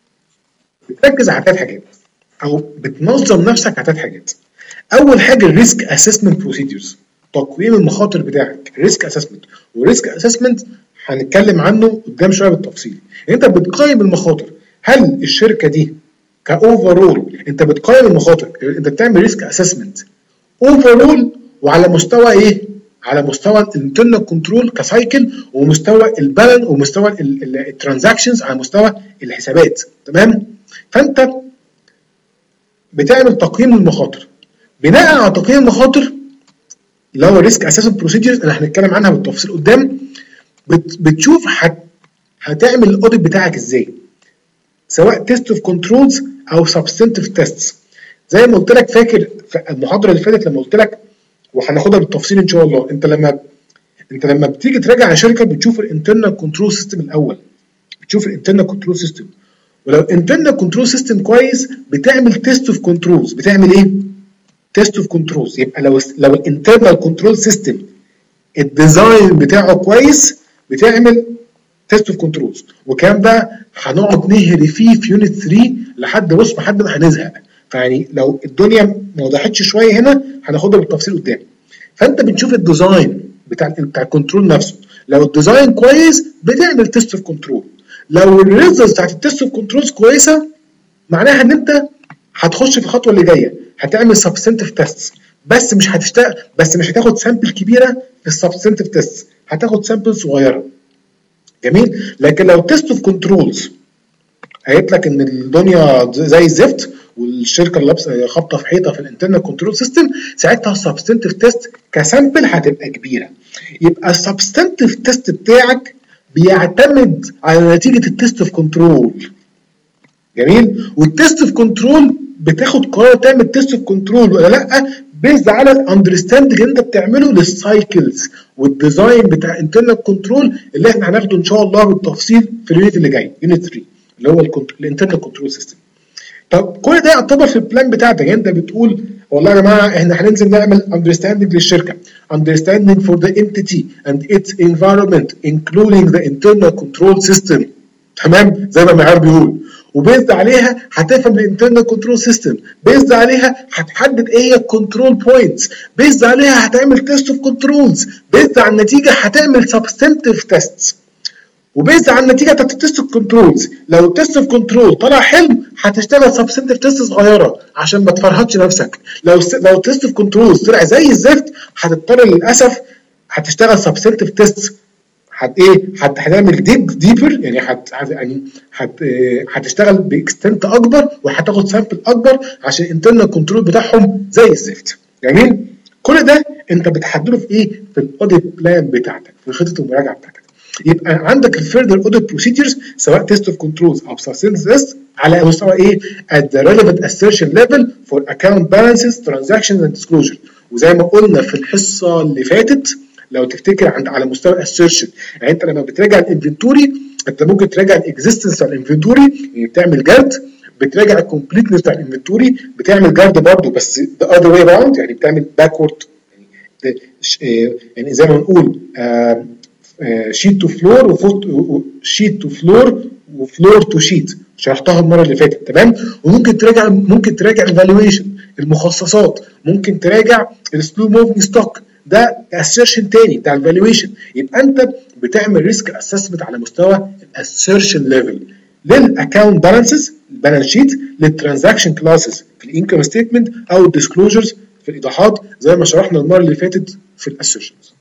بتركز على ثلاث حاجات او بتنظم نفسك على ثلاث حاجات. اول حاجه الريسك اسسمنت بروسيدورز، تقويم المخاطر بتاعك، الريسك اسسمنت. والريسك اسسمنت هنتكلم عنه قدام شويه بالتفصيل. انت بتقيم المخاطر، هل الشركه دي كاوفرول انت بتقيم المخاطر، انت بتعمل ريسك اسسمنت اوفرول وعلى مستوى ايه؟ على مستوى الانترنال كنترول كسايكل، ومستوى البالانس، ومستوى الترانزاكشنز، على مستوى الحسابات، تمام؟ فانت بتعمل تقييم للمخاطر. بناء على تقييم المخاطر اللي هو الريسك اسسمنت بروسيدورز اللي هنتكلم عنها بالتفصيل قدام، بتشوف هت هتعمل الاوديت بتاعك ازاي، سواء تيست اوف كنترولز او سبستنتيف تيستس. زي ما قلت لك فاكر في المحاضره اللي فاتت لما قلت لك، وهناخدها بالتفصيل ان شاء الله، انت لما انت لما بتيجي تراجع على شركه بتشوف الانترنال كنترول سيستم الاول، بتشوف الانترنال كنترول سيستم، ولو الانترنال كنترول سيستم كويس بتعمل تيست اوف كنترولز. بتعمل ايه؟ تيست اوف كنترولز. يبقى لو لو الانترنال كنترول سيستم الديزاين بتاعه كويس بتعمل تيست اوف كنترولز، والكلام ده هنقعد نهري فيه في يونت ثلاثة لحد بص لحد ما هنزهق. فيعني لو الدنيا ما وضحتش شويه هنا هناخدها بالتفصيل قدام. فانت بتشوف الديزاين بتاع بتاع الكنترول نفسه، لو الديزاين كويس بتعمل تيست اوف كنترول. لو الريزلتس بتاعت التيست اوف كنترولز كويسه معناها ان انت هتخش في الخطوه اللي جايه، هتعمل سبستنتيف تيست، بس مش هتشتغل بس مش هتاخد سامبل كبيره في السبستنتيف تيست، هتاخد سامبل صغيره. جميل. لكن لو تيست اوف كنترولز قالت لك ان الدنيا زي الزفت والشركه اللي لابسه خابطه في حيطه في الانترنال كنترول سيستم، ساعتها السبستنتيف تيست كسامبل هتبقى كبيره. يبقى السبستنتيف تيست بتاعك بيعتمد على نتيجه التيست اوف كنترول. جميل. والتيست اوف كنترول بتاخد قرار تعمل تيست اوف كنترول ولا لا بيزد على الاندرستاندنج اللي انت بتعمله للسايكلز والديزاين بتاع انترنال كنترول اللي احنا هناخده ان شاء الله بالتفصيل في اليونت اللي جاي، يونت ثلاثة اللي هو الانترنال كنترول سيستم. طب كل ده يعتبر في البلان بتاعتك. يعني انت بتقول والله يا جماعه احنا هننزل نعمل اندرستاندنج للشركه، understanding for the entity and its environment including the internal control system، تمام، زي ما المعيار بيقول. وبيزد عليها هتفهم الانترنال كنترول سيستم، بيزد عليها هتحدد ايه هي الكنترول بوينتس، بيزد عليها هتعمل تيست اوف كنترولز، بيزد على النتيجه هتعمل سبستنتيف تيست، وبيزد على النتيجه بتاعت التيست اوف كنترولز لو التيست اوف كنترول طلع حلو هتشتغل سبستنتيف تيست صغيره عشان ما تفرهدش نفسك. لو لو التيست اوف كنترولز طلع زي الزفت هتضطر للاسف هتشتغل سبستنتيف تيست، هت ايه هتعمل ديب ديبر، يعني هت يعني هت هتشتغل باكستنت اكبر وهتاخد سامبل اكبر عشان الانترنال كنترول بتاعهم زي الزفت. جميل. كل ده انت بتحدده في ايه؟ في الاوديت بلان بتاعتك، في خطه المراجعه بتاعتك. يبقى عندك الفيردر اوديت بروسيدرز سواء تيست اوف كنترولز او سبستنس تيست على مستوى ايه؟ at the relevant assertion level for account balances transactions and disclosure. وزي ما قلنا في الحصه اللي فاتت لو تفتكر عند على مستوى الاسيرشن، يعني انت لما بتراجع الانفنتوري انت ممكن تراجع الاكزيستنس بتاع الانفنتوري، يعني بتعمل جارد، بتراجع الكومبليتنس بتاع الانفنتوري، بتعمل جارد برضه بس the other way around، يعني بتعمل باكورد، يعني, يعني زي ما بنقول شيت تو فلور وشيت تو فلور وفلور تو شيت، شرحتها المره اللي فاتت، تمام. وممكن تراجع ممكن تراجع الفالويشن، المخصصات، ممكن تراجع السلو موفينج ستوك، ده اسيرشن تاني بتاع الفالويشن. يبقى انت بتعمل ريسك اسسمنت على مستوى الاسيرشن ليفل للاكونت بالانسز، البالانس شيت، للترانزاكشن كلاسز في الانكم ستيتمنت او الديسكلوجرز في الايضاحات زي ما شرحنا المره اللي فاتت في الاسيرشنز.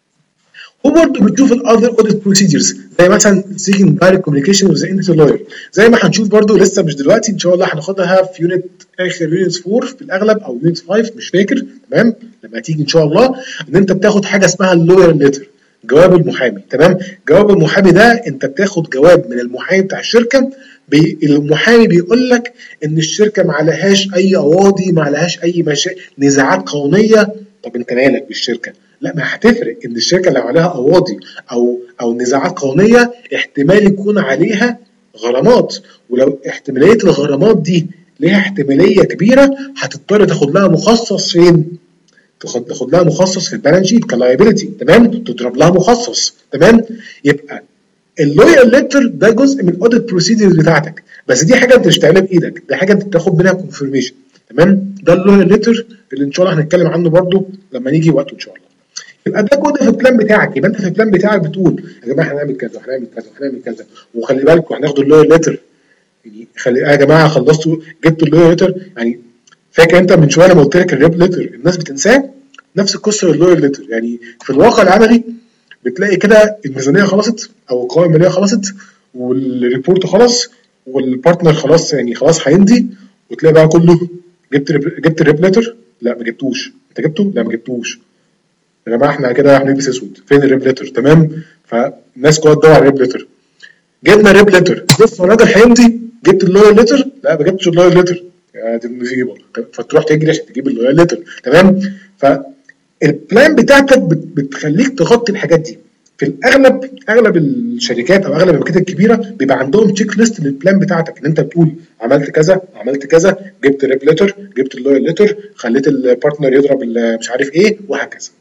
وبرضه بتشوف الاذر اوديت بروسيدرز زي مثلا seeking direct communication with the entity lawyer زي ما هنشوف برضه لسه مش دلوقتي ان شاء الله هناخدها في يونت اخر يونت أربعة في الاغلب او يونت خمسة مش فاكر تمام لما تيجي ان شاء الله ان انت بتاخد حاجه اسمها اللوير ليتر جواب المحامي تمام. جواب المحامي ده انت بتاخد جواب من المحامي بتاع الشركه بي المحامي بيقول لك ان الشركه ما عليهاش اي قواضي ما عليهاش اي مشا... نزاعات قانونيه. طب انت مالك بالشركه؟ لا ما هتفرق ان الشركه لو عليها قواضي او او نزاعات قانونيه احتمال يكون عليها غرامات ولو احتماليه الغرامات دي ليها احتماليه كبيره هتضطر تاخد لها مخصص فين؟ تاخد لها مخصص في البالانس شيت كلايبيلتي تمام تضرب لها مخصص تمام. يبقى اللوير ليتر ده جزء من الاوديت بروسيدرز بتاعتك بس دي حاجه انت مش بتعملها بايدك ده حاجه انت بتاخد منها كونفirmation تمام. ده اللوير ليتر اللي ان شاء الله هنتكلم عنه برده لما نيجي وقته ان شاء الله. يبقى ده كود في البلان بتاعك يبقى انت في البلان بتاعك بتقول يا جماعه هنعمل كذا وهنعمل كذا وهنعمل كذا وخلي بالكم هناخد اللوير ليتر يعني خلي يا جماعه خلصتوا جبتوا اللوير ليتر يعني فاكر انت من شويه لما قلت لك الريب ليتر الناس بتنساه نفس القصه اللوير ليتر يعني في الواقع العملي بتلاقي كده الميزانيه خلصت او القوائم الماليه خلصت والريبورت خلص والبارتنر خلاص يعني خلاص هيمضي وتلاقي بقى كله جبت جبت الريب ليتر لا ما جبتوش انت جبته لا ما جبتوش يا جماعه احنا كده هنلبس اسود فين الريب ليتر تمام. فالناس كلها تدور على الريب ليتر جبنا الريب ليتر بص الراجل هيمضي جبت اللوير ليتر لا ما جبتش اللوير ليتر يا دي المصيبه فتروح تجري عشان تجيب اللوير ليتر تمام. فالبلان بتاعتك بتخليك تغطي الحاجات دي. في الاغلب اغلب الشركات او اغلب الماركات الكبيره بيبقى عندهم تشيك ليست للبلان بتاعتك ان انت بتقول عملت كذا عملت كذا جبت الريب ليتر جبت اللوير ليتر خليت البارتنر يضرب مش عارف ايه وهكذا.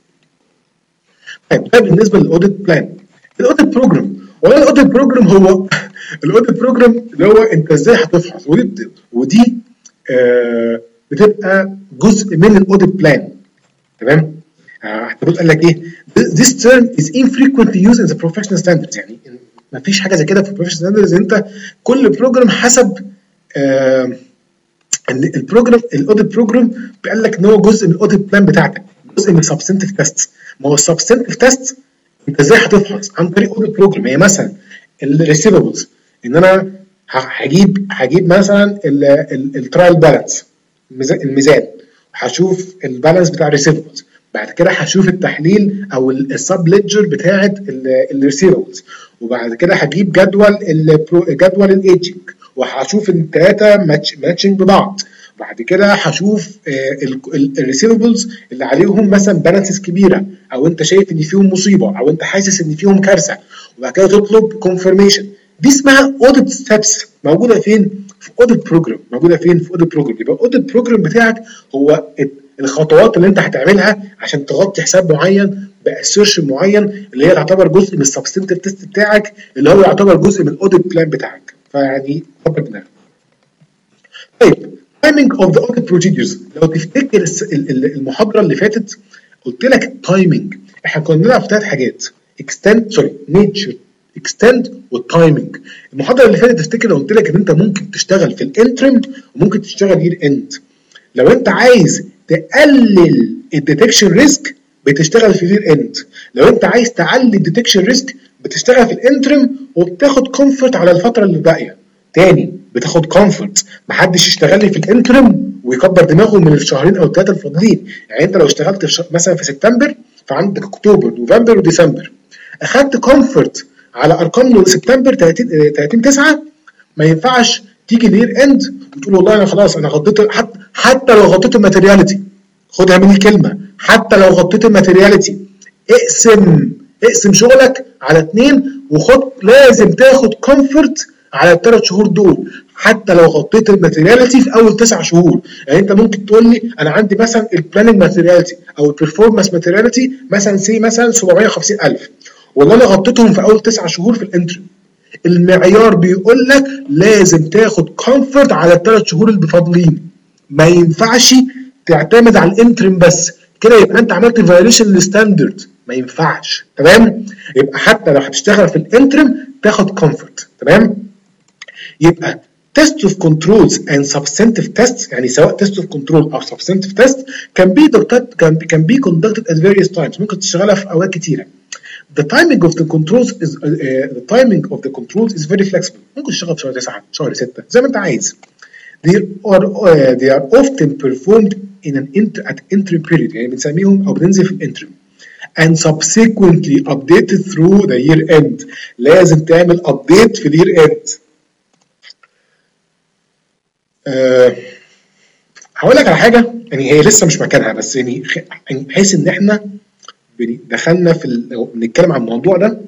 طيب ده بالنسبه للاوديت بلان. الاوديت بروجرام ولا الاوديت بروجرام هو الاوديت بروجرام اللي هو انت ازاي هتفحص ودي ودي آه بتبقى جزء من الاوديت بلان تمام. احتمال قال لك ايه this term is infrequently used in the professional standards يعني ما فيش حاجه زي كده في البروفيشنال ستاندردز. انت كل بروجرام حسب آه البروجرام الاوديت بروجرام بيقول لك ان هو جزء من الاوديت بلان بتاعتك جزء من السبستنتيف تيست. ما هو السبستنتيف تيست انت ازاي هتفحص عن طريق اوديت بروجرام. هي مثلا الريسيفبلز ان انا هجيب هجيب مثلا الترايل بالانس الميزان هشوف البالانس بتاع الريسيفبلز بعد كده هشوف التحليل او السب ليدجر بتاعه الريسيفبلز وبعد كده هجيب جدول جدول الايجنج وهشوف الثلاثه ماتشنج ببعض. بعد كده هشوف الريسيفبلز اللي عليهم مثلا بالانسز كبيره او انت شايف ان فيهم مصيبه او انت حاسس ان فيهم كارثه وبعد كده تطلب كونفirmation. دي اسمها اوديت ستيبس موجوده فين؟ في اوديت بروجرام. موجوده فين؟ في اوديت بروجرام. يبقى الاوديت بروجرام بتاعك هو الخطوات اللي انت هتعملها عشان تغطي حساب معين باسيرشن معين اللي هي تعتبر جزء من السبستنتيف تيست بتاعك اللي هو يعتبر جزء من الاوديت بلان بتاعك. فيعني كبر دماغك. طيب timing of the audit procedures لو تفتكر المحاضره اللي فاتت قلت لك التايمنج احنا كنا بنلعب في ثلاث حاجات extend سوري nature extend والتايمنج. المحاضره اللي فاتت تفتكر لو قلت لك ان انت ممكن تشتغل في الانترم وممكن تشتغل يير اند. لو انت عايز تقلل الديتكشن ريسك بتشتغل في اليير اند. لو انت عايز تعلي الديتكشن ريسك بتشتغل في الانترم وبتاخد كومفورت على الفتره اللي باقيه. تاني بتاخد كومفورت. محدش يشتغل لي في الانترم ويكبر دماغه من الشهرين او الثلاثه الفاضلين. يعني انت لو اشتغلت في مثلا في سبتمبر فعندك اكتوبر نوفمبر وديسمبر اخدت كومفورت على ارقام سبتمبر ثلاثين تسعة ما ينفعش تيجي لير اند وتقول والله انا خلاص انا غطيت حتى, حتى لو غطيت الماتيرياليتي. خدها مني كلمه حتى لو غطيت الماتيرياليتي اقسم اقسم شغلك على اتنين وخد لازم تاخد كومفورت على الثلاث شهور دول حتى لو غطيت الماتيرياليتي في اول تسع شهور. يعني انت ممكن تقول لي انا عندي مثلا البلاننج ماتيرياليتي او البرفورمانس ماتيرياليتي مثلا سي مثلا سبعمية وخمسين ألف والله انا غطيتهم في اول تسع شهور في الانتري. المعيار بيقول لك لازم تاخد كومفورت على الثلاث شهور اللي فاضلين. ما ينفعش تعتمد على الانترم بس كده يبقى انت عملت فايوليشن للستاندرد. ما ينفعش تمام. يبقى حتى لو هتشتغل في الانترم تاخد كومفورت تمام. يبقى Test of controls and substantive tests يعني سواء test of control أو substantive test can be can be, can be conducted at various times. ممكن تشتغلها في أوقات كتيرة. The timing of the controls is uh, the timing of the controls is very flexible. ممكن تشتغل في شهر تسعة شهر ستة زي ما أنت عايز. They are uh, they are often performed in an inter at interim period يعني بنسميهم أو بننزل في الانترم. And subsequently updated through the year end. لازم تعمل update في الير end. أه هقول لك على حاجه يعني هي لسه مش مكانها بس يعني يعني بحيث ان احنا دخلنا في لو بنتكلم عن الموضوع ده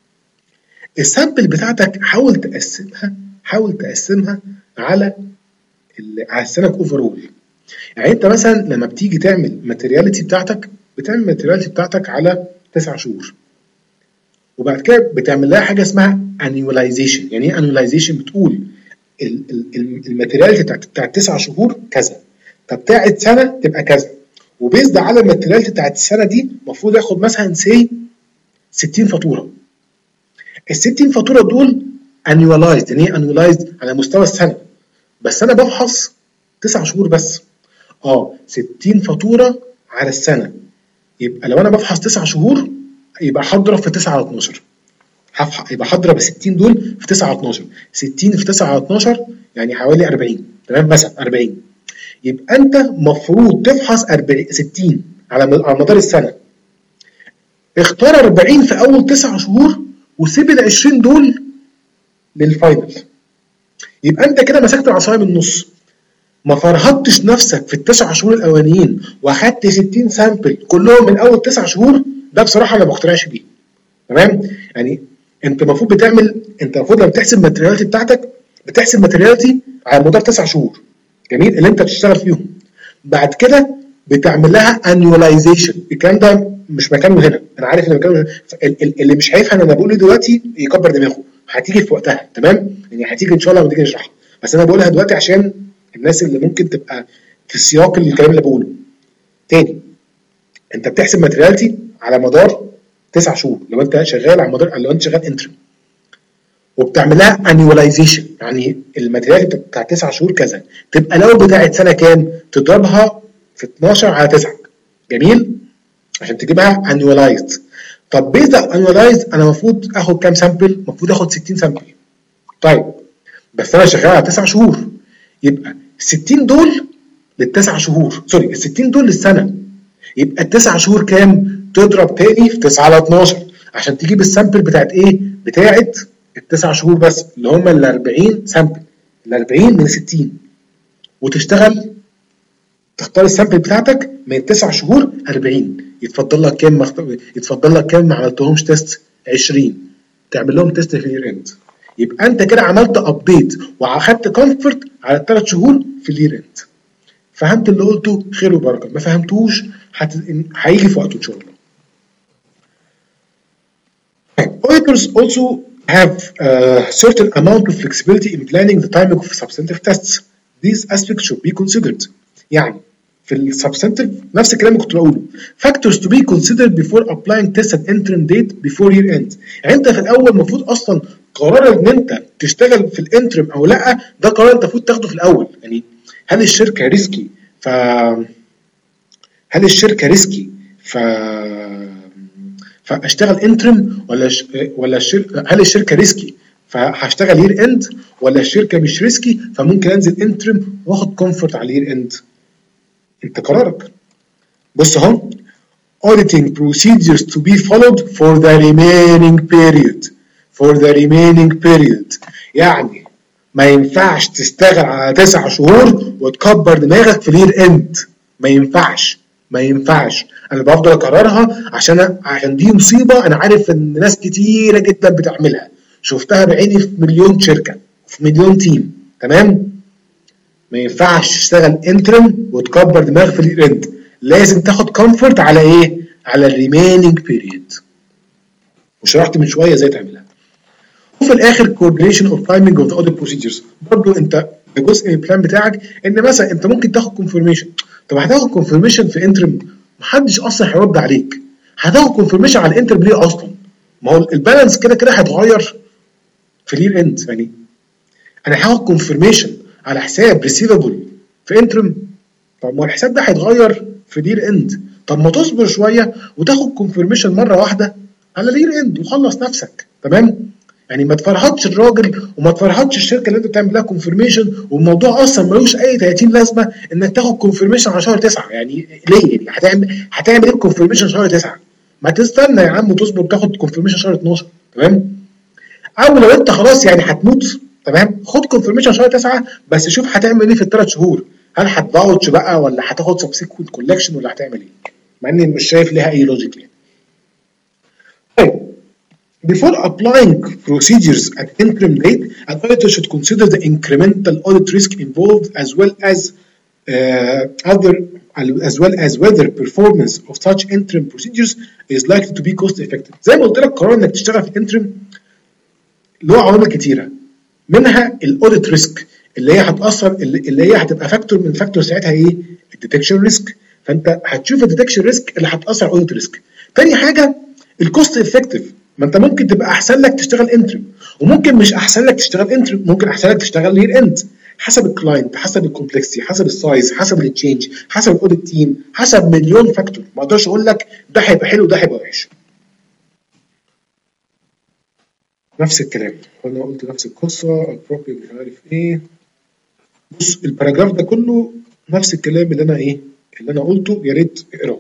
السامبل بتاعتك حاول تقسمها حاول تقسمها على على السنه اوفرول. يعني انت مثلا لما بتيجي تعمل ماتيرياليتي بتاعتك بتعمل ماتيرياليتي بتاعتك على تسع شهور وبعد كده بتعمل لها حاجه اسمها annualization. يعني ايه annualization؟ بتقول الماتيرياليتي بتاعت بتاعت تسع شهور كذا، طب بتاعت سنه تبقى كذا، وبيزد على الماتيرياليتي بتاعت السنه دي المفروض ياخد مثلا سي ستين فاتوره. ال ستين فاتوره دول annualized. يعني ايه annualized؟ على مستوى السنه، بس انا بفحص تسع شهور بس. اه ستين فاتوره على السنه، يبقى لو انا بفحص تسع شهور يبقى هضرب في تسعة على اتناشر. يبقى هضرب ال ستين دول في تسعة على اتناشر. ستين في تسعة على اتناشر يعني حوالي اربعين. تمام مثلا اربعين. يبقى انت المفروض تفحص اربعين ستين على مدار السنه. اختار اربعين في اول تسع شهور وسيب ال عشرين دول للفاينل. يبقى انت كده مسكت العصايه من النص، ما فرهطتش نفسك في التسع شهور الاولانيين واخدت ستين سامبل كلهم من اول تسع شهور. ده بصراحه انا ما بقتنعش بيه. تمام؟ يعني انت المفروض بتعمل انت المفروض لما بتحسب الماتيرياليتي بتاعتك بتحسب ماتيرياليتي على مدار تسع شهور. جميل؟ اللي انت بتشتغل فيهم. بعد كده بتعمل لها annualization. الكلام ده مش مكانه هنا، انا عارف ان مكانه اللي مش هيفهم انا بقوله دلوقتي يكبر دماغه، هتيجي في وقتها. تمام؟ يعني هتيجي ان شاء الله لما تيجي نشرحها، بس انا بقولها دلوقتي عشان الناس اللي ممكن تبقى في سياق الكلام اللي بقوله. تاني، انت بتحسب ماتيرياليتي على مدار تسع شهور لو انت شغال على مدار لو انت شغال انترم، وبتعملها annualization. يعني الماتيرياليتي بتاع تسع شهور كذا، تبقى لو بتاعت سنه كام تضربها في اتناشر على تسعة. جميل؟ عشان تجيبها annualized. طب بيزد annualized انا المفروض اخد كام سامبل؟ المفروض اخد ستين سامبل. طيب بس انا شغال على تسع شهور، يبقى ستين دول للتسع شهور، سوري ال ستين دول للسنه. يبقى التسع شهور كام؟ تضرب تاني في تسعة على اتناشر عشان تجيب السامبل بتاعت ايه؟ بتاعت التسع شهور بس اللي هم ال اربعين سامبل. ال اربعين من ستين، وتشتغل تختار السامبل بتاعتك من التسع شهور اربعين. يتفضل لك كام مخت... يتفضل لك كام ما عملتهمش تيست؟ عشرين. تعمل لهم تيست في الير اند. يبقى انت كده عملت ابديت واخدت كومفورت على الثلاث شهور في الير اند. فهمت اللي قلته؟ خير وبركه. ما فهمتوش هت... هيجي في وقته ان شاء الله. Auditors also have a certain amount of flexibility in planning the timing of substantive tests. These aspects should be considered. يعني في السبستنتيف نفس الكلام اللي كنت بقوله. Factors to be considered before applying test at interim date before year end. يعني انت في الاول المفروض اصلا قرار ان انت تشتغل في الانترم او لا، ده قرار انت المفروض تاخده في الاول. يعني هل الشركه ريسكي ف هل الشركه ريسكي ف فاشتغل انترم ولا ش... ولا الشركه هل الشركه ريسكي فهشتغل يير اند، ولا الشركه مش ريسكي فممكن انزل انترم واخد كومفورت على اليير اند. انت قرارك. بص اهو auditing procedures to be followed for the remaining period for the remaining period. يعني ما ينفعش تشتغل على تسع شهور وتكبر دماغك في اليير اند. ما ينفعش ما ينفعش. انا بفضل اكررها عشان عشان دي مصيبه انا عارف ان ناس كتيره جدا بتعملها، شفتها بعيني في مليون شركه في مليون تيم. تمام؟ ما ينفعش تشتغل انترم وتكبر دماغك في اليير اند. لازم تاخد كومفورت على ايه؟ على الريميننج بيريد. وشرحت من شويه ازاي تعملها. وفي الاخر coordination of timing of the audit procedures. برضو انت جزء من البلان بتاعك ان مثلا انت ممكن تاخد كونفirmation. طب هتاخد كونفirmation في انترم محدش اصلا هيرد عليك. هتاخد كونفirmation على الانترم ليه اصلا؟ ما هو البالانس كده كده هيتغير في اليير اند. يعني انا هاخد كونفirmation على حساب ريسيفبل في انترم. طب ما الحساب ده هيتغير في الير اند، طب ما تصبر شويه وتاخد كونفirmation مره واحده على الير اند وخلص نفسك. تمام؟ يعني ما تفرهدش الراجل وما تفرهدش الشركه اللي انت بتعمل لها كونفirmation، والموضوع اصلا ملوش اي ثلاثين لازمه انك تاخد كونفirmation على شهر تسعة. يعني ليه؟ يعني هتعمل هتعمل ايه كونفirmation شهر تسعة؟ ما تستنى يا عم وتصبر تاخد كونفirmation شهر اتناشر. تمام؟ او لو انت خلاص يعني هتموت، تمام، خد كونفirmation شهر تسعة، بس شوف هتعمل ايه في الثلاث شهور. هل هتفاوتش بقى ولا هتاخد سبسيكوينت كولكشن ولا هتعمل ايه؟ مع اني مش شايف ليها اي لوجيك يعني. طيب before applying procedures at interim date, an auditor should consider the incremental audit risk involved as well as uh, other as well as whether performance of such interim procedures is likely to be cost effective. زي ما قلت لك قرار انك تشتغل في الانترم له عوامل كتيره، منها الاوديت ريسك اللي هي هتاثر، اللي هي هتبقى فاكتور من فاكتور ساعتها ايه؟ الديتكشن ريسك. فانت هتشوف الديتكشن ريسك اللي هتاثر على الاوديت ريسك. تاني حاجه الكوست افكتيف. ما انت ممكن تبقى احسن لك تشتغل انترم، وممكن مش احسن لك تشتغل انترم، ممكن احسن لك تشتغل لير اند، حسب الكلاينت، حسب الكومبلكسيتي، حسب السايز، حسب التشينج، حسب الاوديت تيم، حسب مليون فاكتور. ما اقدرش اقول لك ده هيبقى حلو وده هيبقى وحش. نفس الكلام، انا قلت نفس القصه، appropriate مش عارف ايه. بص الباراجراف ده كله نفس الكلام اللي انا ايه اللي انا قلته، يا ريت اقراه.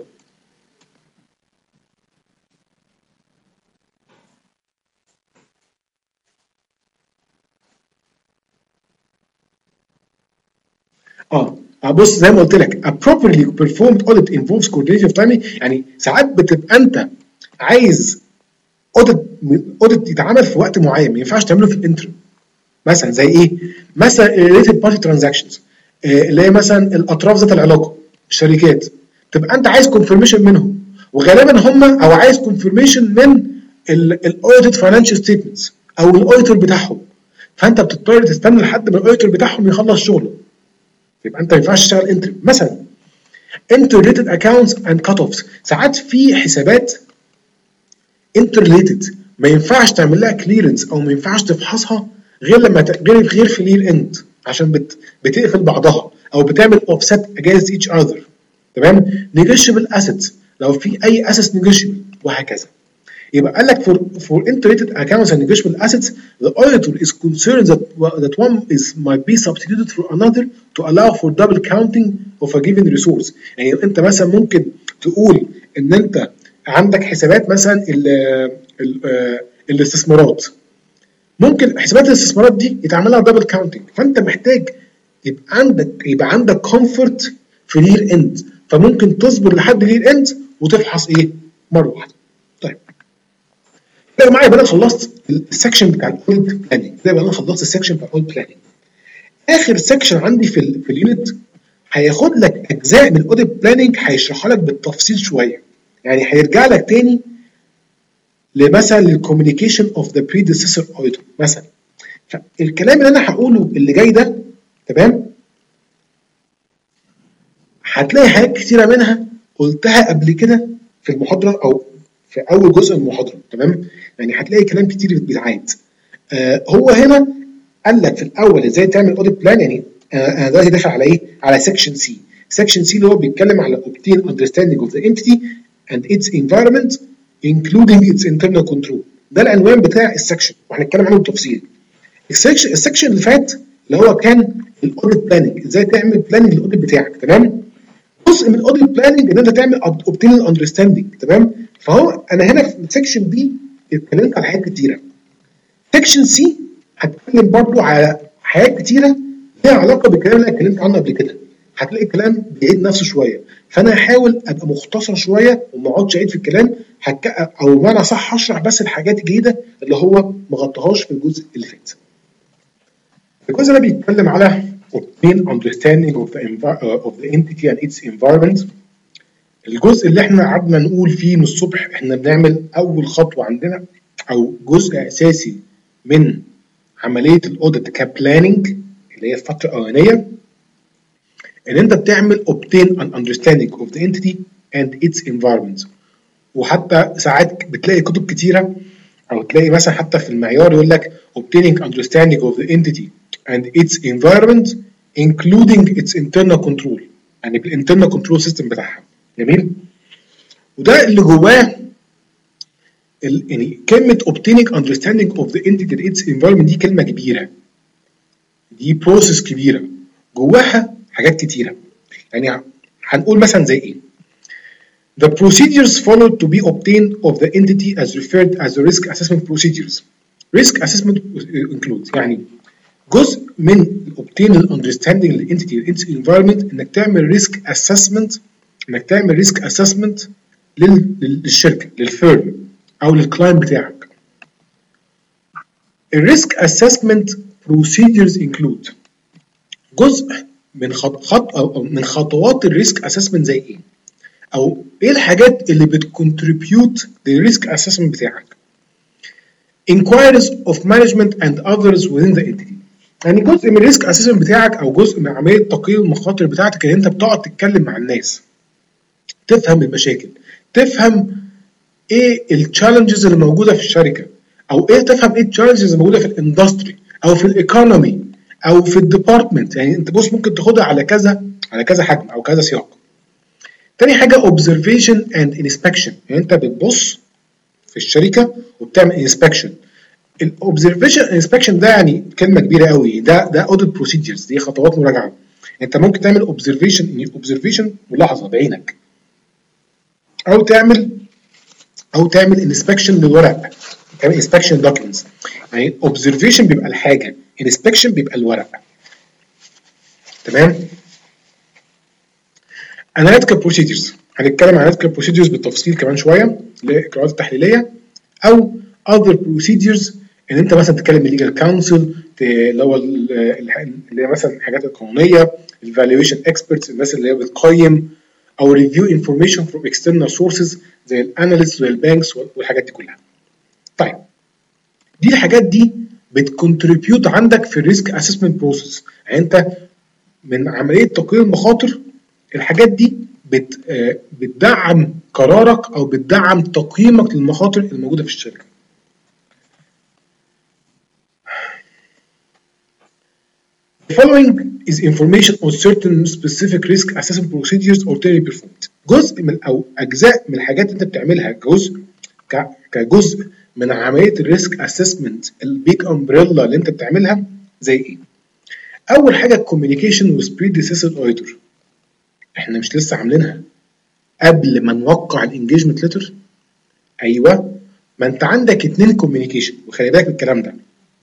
اه بص زي ما قلت لك a properly performed audit involves coordinated timing. يعني ساعات بتبقى انت عايز اوديت اوديت يتعمل في وقت معين، ما ينفعش تعمله في الانترم. مثلا زي ايه؟ مثلا related party transactions، اللي هي مثلا الاطراف ذات العلاقه، الشركات، تبقى انت عايز كونفirmation منهم، وغالبا هم او عايز كونفirmation من الاوديت فاينانشال ستيتمنتس او الاوديتور بتاعهم، فانت بتضطر تستنى لحد ما الاوديتور بتاعهم يخلص شغله. يبقى انت ما ينفعش تشتغل انترم. مثلا interrelated accounts and cut-offs، ساعات في حسابات interrelated ما ينفعش تعمل لها كليرنس او ما ينفعش تفحصها غير لما غير غير في لير اند، عشان بت... بتقفل بعضها او بتعمل offset against each other. تمام؟ negotiable assets لو في اي assets negotiable وهكذا. يبقى قال لك for for interrelated accounts and negotiable assets the auditor is concerned that that one is might be substituted for another to allow for double counting of a given resource. يعني انت مثلا ممكن تقول ان انت عندك حسابات مثلا ال ال الاستثمارات، ممكن حسابات الاستثمارات دي يتعمل لها دبل كاونتنج، فانت محتاج يبقى عندك يبقى عندك كومفورت في لير اند، فممكن تصبر لحد لير اند وتفحص ايه مره واحده. طيب كده معايا بقى خلصت السكشن بتاع الاوديت بلاننج، كده بقى انا خلصت السكشن بتاع الاوديت بلاننج. اخر سكشن عندي في ال في اليونت هياخد لك اجزاء من الاوديت بلاننج، هيشرحها لك بالتفصيل شويه، يعني هيرجع لك تاني لمثلا للكوميونيكيشن اوف ذا بريديسيسور اوديتور مثلا. فالكلام اللي انا هقوله اللي جاي ده، تمام، هتلاقي حاجات كتيره منها قلتها قبل كده في المحاضره او في اول جزء من المحاضره. تمام؟ يعني هتلاقي كلام كتير بيتعاد. آه هو هنا قال لك في الاول ازاي تعمل اوديت بلان. يعني انا آه دلوقتي داخل على ايه؟ على سكشن سي. سكشن سي اللي هو بيتكلم على obtain understanding of the entity and its environment including its internal control. ده العنوان بتاع السكشن وهنتكلم عنه بالتفصيل. السكشن السكشن اللي فات اللي هو كان الاوديت بلاننج، ازاي تعمل بلاننج للاوديت بتاعك. تمام؟ جزء من الاوديت بلاننج ان انت تعمل obtain understanding. تمام؟ فهو انا هنا في سكشن بي اتكلمت على حاجات كتيره. سكشن سي هتكلم برضو على حاجات كتيره ليها علاقه بالكلام اللي انا اتكلمت عنه قبل كده. هتلاقي الكلام بيعيد نفسه شويه، فانا هحاول ابقى مختصر شويه وما اقعدش اعيد في الكلام، هك... او بمعنى صح هشرح بس الحاجات الجديده اللي هو ما غطاهاش في الجزء اللي فات. الجزء ده بيتكلم على obtain understanding of the of the entity and its environment. الجزء اللي احنا قعدنا نقول فيه من الصبح احنا بنعمل اول خطوه عندنا او جزء اساسي من عمليه الاوديت كبلاننج اللي هي الفتره الاولانيه، ان انت بتعمل obtain an understanding of the entity and its environment. وحتى ساعات بتلاقي كتب كتيره او تلاقي مثلا حتى في المعيار يقول لك obtaining understanding of the entity and its environment including its internal control، يعني بالinternal control system بتاعها. جميل؟ وده اللي جواه يعني كلمة obtaining understanding of the entity and its environment، دي كلمة كبيرة، دي process كبيرة جواها حاجات كتيرة. يعني هنقول مثلا زي ايه؟ The procedures followed to be obtained of the entity as referred as the risk assessment procedures. Risk assessment includes يعني جزء من obtain understanding للentity and its environment انك تعمل risk assessment، انك تعمل risk assessment للشركة، للفيرم او للكلاينت بتاعك. الريسك assessment procedures include جزء من خط خط او من خطوات الريسك assessment زي ايه؟ او ايه الحاجات اللي بتcontribute للريسك assessment بتاعك؟ inquiries of management and others within the entity. يعني جزء من الريسك assessment بتاعك او جزء من عمليه تقييم المخاطر بتاعتك ان انت بتقعد تتكلم مع الناس، تفهم المشاكل، تفهم ايه التشالنجز اللي موجوده في الشركه، او ايه تفهم ايه التشالنجز اللي موجوده في الاندستري او في الايكونومي او في الديبارتمنت. يعني انت بص ممكن تاخدها على كذا على كذا حجم او كذا سياق. تاني حاجه observation and inspection، يعني انت بتبص في الشركه وبتعمل inspection. الاوبزرفيشن انسبكشن ده يعني كلمه كبيره قوي، ده ده اوديت بروسيدجرز، دي خطوات مراجعه. انت ممكن تعمل اوبزرفيشن اوبزرفيشن ملاحظه بعينك، او تعمل او تعمل انسبكشن للورق، تعمل انسبكشن دوكيومنتس. يعني اوبزرفيشن بيبقى الحاجه، انسبكشن بيبقى الورق. تمام؟ اناليتيكال بروسيدجرز، هنتكلم عن اناليتيكال بروسيدجرز بالتفصيل كمان شويه، الاجراءات التحليليه. او other procedures ان انت مثلا تتكلم بالليجل كونسل، اللي هو اللي هي مثلا الحاجات القانونيه، الفالويشن اكسبرتس، الناس اللي هي بتقيم، او ريفيو انفورميشن فروم اكسترنال سورسز زي الاناليست والبانكس والحاجات دي كلها. طيب دي الحاجات دي بتكونتريبيوت عندك في الريسك اسسمنت بروسيس. يعني انت من عمليه تقييم المخاطر الحاجات دي بت بتدعم قرارك او بتدعم تقييمك للمخاطر الموجوده في الشركه. The following is information on certain specific risk assessment procedures ordinarily performed. جزء من او اجزاء من الحاجات انت بتعملها جزء كجزء من عمليه الريسك اسسمنت البيج امبريلا اللي انت بتعملها زي ايه؟ اول حاجه الكوميونيكيشن with predecessor auditor. احنا مش لسه عاملينها قبل ما نوقع الانجيجمنت ليتر؟ ايوه، ما انت عندك اتنين كوميونيكيشن، وخلي بالك من الكلام ده.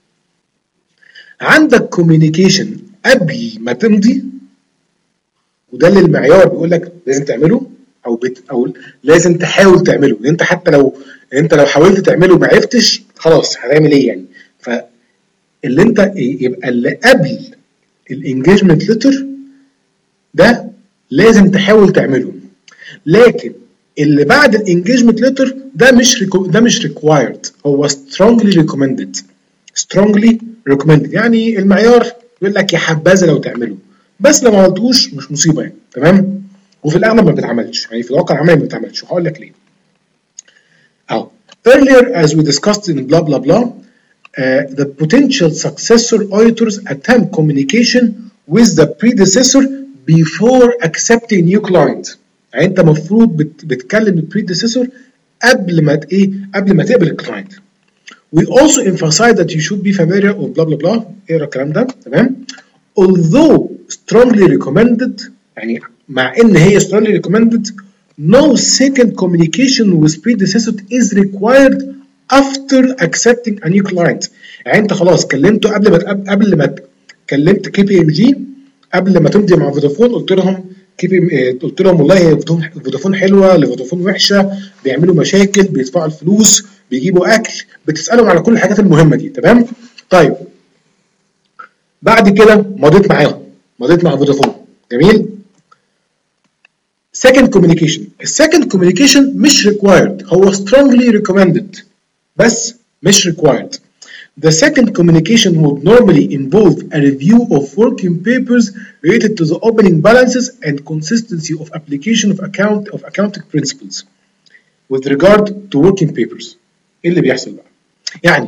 عندك كوميونيكيشن قبل ما تمضي، وده اللي المعيار بيقول لك لازم تعمله او بت او لازم تحاول تعمله. انت حتى لو انت لو حاولت تعمله ما عرفتش خلاص هتعمل ايه يعني؟ فاللي انت يبقى اللي قبل الانجيجمنت ليتر ده لازم تحاول تعمله، لكن اللي بعد الانجيجمنت ليتر ده مش ريكو... ده مش ريكوايرد، هو strongly recommended. strongly recommended يعني المعيار يقول لك يا حبذا لو تعمله، بس لو ما عملتوش مش مصيبه يعني. تمام؟ وفي الاغلب ما بيتعملش، يعني في الواقع العملي ما بيتعملش، وهقول لك ليه. اهو earlier as we discussed in blah blah blah uh, the potential successor auditors attempt communication with the predecessor before accepting new client. يعني انت المفروض بت, بتكلم البريديسيسور قبل ما ايه؟ قبل ما تقبل الكلاينت. We also emphasize that you should be familiar with blah blah blah. اقرا الكلام ده. تمام؟ Although strongly recommended، يعني مع ان هي strongly recommended, no second communication with predecessor is required after accepting a new client. يعني انت خلاص كلمته قبل ما قبل ما كلمت كي بي ام جي، قبل ما تمضي مع فودافون قلت لهم كي بي قلت لهم والله فودافون حلوه لفودافون وحشه، بيعملوا مشاكل، بيدفعوا الفلوس، بيجيبوا اكل، بتسالهم على كل الحاجات المهمه دي. تمام؟ طيب بعد كده مضيت معاهم، مضيت مع فودافون. جميل؟ second communication. السكند communication مش required، هو strongly recommended بس مش required. The second communication would normally involve a review of working papers related to the opening balances and consistency of application of account of accounting principles with regard to working papers. ايه اللي بيحصل بقى؟ يعني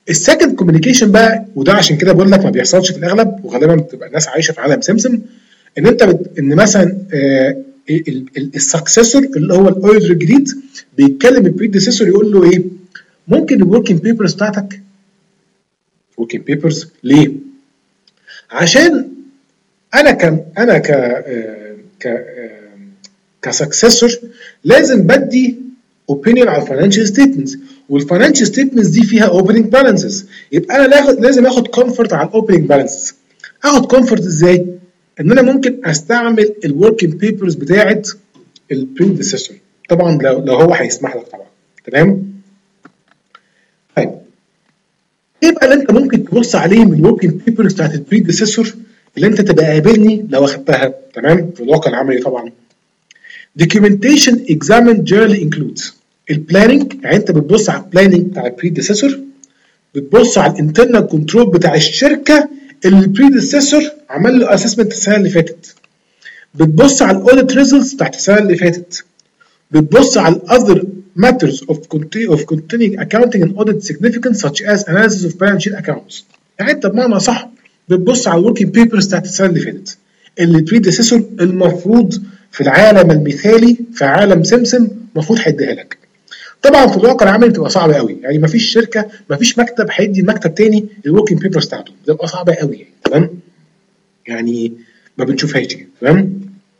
السكند كوميونيكيشن بقى، وده عشان كده بقول لك ما بيحصلش في الاغلب، وغالبا بتبقى الناس عايشه في عالم سمسم، ان انت بت... ان مثلا آه السكسسور اللي هو الاوردر الجديد بيتكلم البريديسيسور يقول له ايه؟ ممكن الوركينج بيبرز بتاعتك وركينج بيبرز ليه؟ عشان انا ك انا ك آه ك آه كسكسسور لازم بدي اوبينيون على الفاينانشال ستيتمنتس، والفاينانشال ستيتمنتس دي فيها اوبننج بالانسز، يبقى انا لازم اخد كومفورت على الاوبننج بالانسز. اخد كومفورت ازاي؟ ان انا ممكن استعمل الوركينج بيبرز بتاعت البريديسيسور، طبعا لو لو هو هيسمح لك طبعا. تمام؟ طيب ايه بقى اللي انت ممكن تبص عليه من الوركينج بيبرز بتاعت البريديسيسور اللي انت تبقى قابلني لو اخدتها؟ تمام؟ في الواقع العملي طبعا. documentation examined generally includes البلاننج، يعني انت بتبص على البلاننج بتاع البريديسيسور، بتبص على الانترنال كنترول بتاع الشركه اللي البريديسيسور عمل له اسسمنت السنه اللي فاتت، بتبص على الاوديت ريزلتس بتاعت السنه اللي فاتت، بتبص على other matters of of continuing accounting and audit significance such as analysis of balance sheet accounts. يعني انت بمعنى صح بتبص على الوركينج بيبرز بتاعت السنه اللي فاتت اللي البريديسيسور المفروض في العالم المثالي في عالم سمسم المفروض هيديها لك. طبعا في الواقع العملي بتبقى صعبه قوي، يعني مفيش شركه مفيش مكتب هيدي المكتب تاني الوركينج بيبرز بتاعته، بتبقى صعبه قوي يعني. تمام؟ يعني ما بنشوفهاش. تمام؟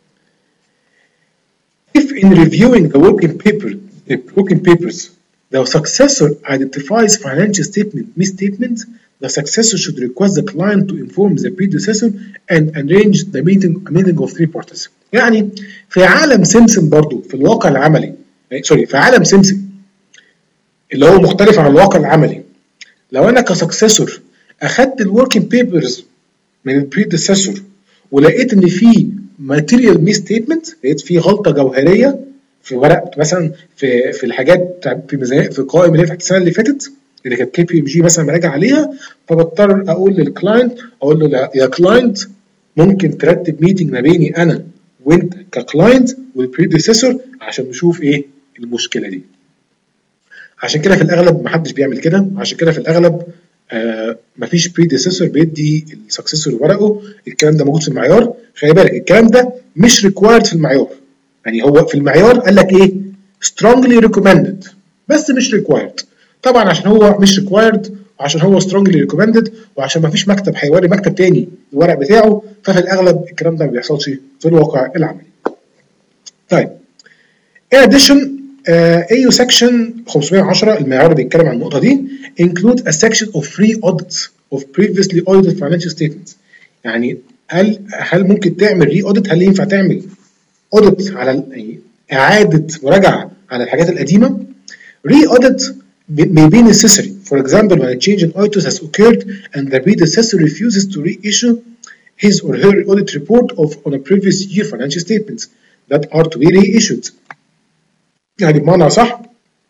If in reviewing the working paper the working papers the successor identifies financial statement misstatement, the successor should request the client to inform the predecessor and arrange the meeting meeting of three parties. يعني في عالم سمسم برضو في الواقع العملي، سوري في عالم سمسم اللي هو مختلف عن الواقع العملي، لو انا كسكسسور اخدت الوركينج بيبرز من البريديسيسور ولقيت ان في ماتيريال مي ستيتمنت، لقيت في غلطه جوهريه في ورق مثلا في في الحاجات في ميزانيه في القوائم اللي بتاعت السنه اللي فاتت اللي كانت كي بي ام جي مثلا براجع عليها، فبضطر اقول للكلاينت اقول له يا كلاينت ممكن ترتب ميتنج ما بيني انا وانت ككلاينت والبريديسيسور عشان نشوف ايه المشكله دي. عشان كده في الاغلب محدش بيعمل كده، عشان كده في الاغلب آه مفيش بريديسيسور بيدي السكسسور ورقه. الكلام ده موجود في المعيار، خلي بالك الكلام ده مش ريكوايرد في المعيار، يعني هو في المعيار قال لك ايه؟ strongly recommended بس مش ريكوايرد. طبعا عشان هو مش ريكوايرد وعشان هو strongly recommended وعشان مفيش مكتب هيوري مكتب تاني الورق بتاعه، ففي الاغلب الكلام ده ما بيحصلش في الواقع العملي. طيب in addition uh, إيه يو section خمسمية وعشرة المعيار بيتكلم عن النقطه دي include a section of free audits of previously audited financial statements. يعني هل هل ممكن تعمل ري اوديت؟ هل ينفع تعمل اوديت على اعاده مراجعه على الحاجات القديمه؟ ري اوديت may be necessary for example when a change in auditor has occurred and the predecessor refuses to reissue his or her audit report of on a previous year financial statements that are to be reissued. يعني بمعنى صح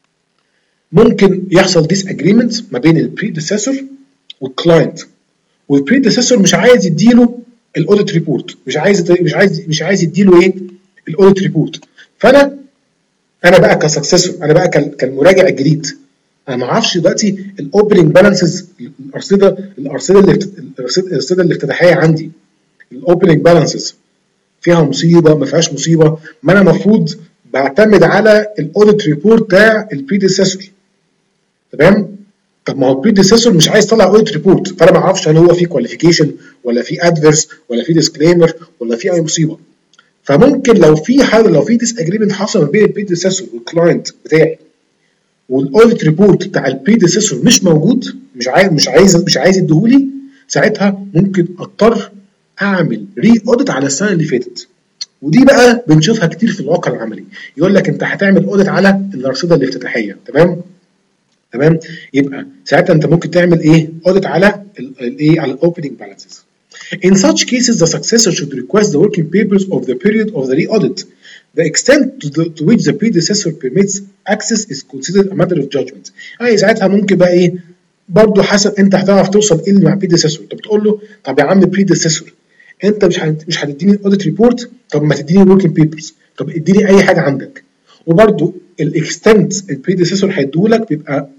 ممكن يحصل disagreement ما بين البريديسيسور والكلاينت، والبريديسيسور مش عايز يديله الاوديت ريبورت، مش عايز مش عايز مش عايز يديله ايه؟ الاوديت ريبورت. فانا انا بقى كسكسسور، انا بقى كالمراجع الجديد، انا ما اعرفش دلوقتي الاوبننج بالانسز، الارصده الارصده اللي الارصده الافتتاحيه عندي، الاوبننج بالانسز فيها مصيبه ما فيهاش مصيبه، ما انا المفروض بعتمد على الاوديت ريبورت بتاع البريديسيسور. تمام؟ طب ما هو البريديسيسور مش عايز يطلع اوديت ريبورت، فانا ما اعرفش هل هو في كواليفيكيشن ولا في ادفيرس ولا في ديسكليمر ولا في اي مصيبه. فممكن لو في حاجه لو في ديس اجريمنت حصل ما بين البريديسيسور والكلاينت بتاعي والاوديت ريبورت بتاع البريديسيسور مش موجود، مش عايز مش عايز مش عايز يديهولي، ساعتها ممكن اضطر اعمل ري اوديت على السنه اللي فاتت. ودي بقى بنشوفها كتير في الواقع العملي، يقول لك انت هتعمل اوديت على الارصده الافتتاحيه. تمام؟ تمام؟ يبقى ساعتها انت ممكن تعمل ايه؟ اوديت على الايه؟ على الاوبننج بالانسز. In such cases, the successor should request the working papers of the period of the re-audit. The extent to, the, to which the predecessor permits access is considered a matter of judgment. يعني ساعتها ممكن بقى ايه؟ برضه حسب انت هتعرف توصل ايه اللي مع predecessor. انت بتقول له طب يا عم predecessor انت مش مش هتديني الاوديت ريبورت، طب ما تديني الوركينج بيبرز، طب اديني اي حاجه عندك. وبرضه الاكستنت البريديسيسور هيديهولك بيبقى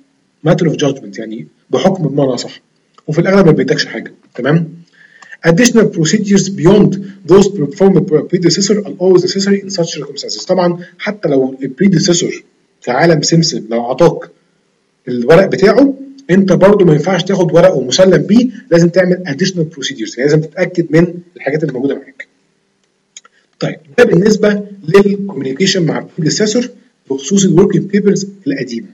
matter of judgment يعني بحكم بمعنى صح، وفي الاغلب ما بيدكش حاجه. تمام. additional procedures beyond those performed by predecessor are always necessary in such circumstances. طبعا حتى لو البريديسيسور في عالم سمسم لو عطاك الورق بتاعه، انت برضو ما ينفعش تاخد ورق ومسلم بيه، لازم تعمل additional procedures، لازم تتاكد من الحاجات اللي موجوده معاك. طيب ده بالنسبه للكوميونيكيشن مع البريديسيسور بخصوص الوركينج بيبرز القديمه.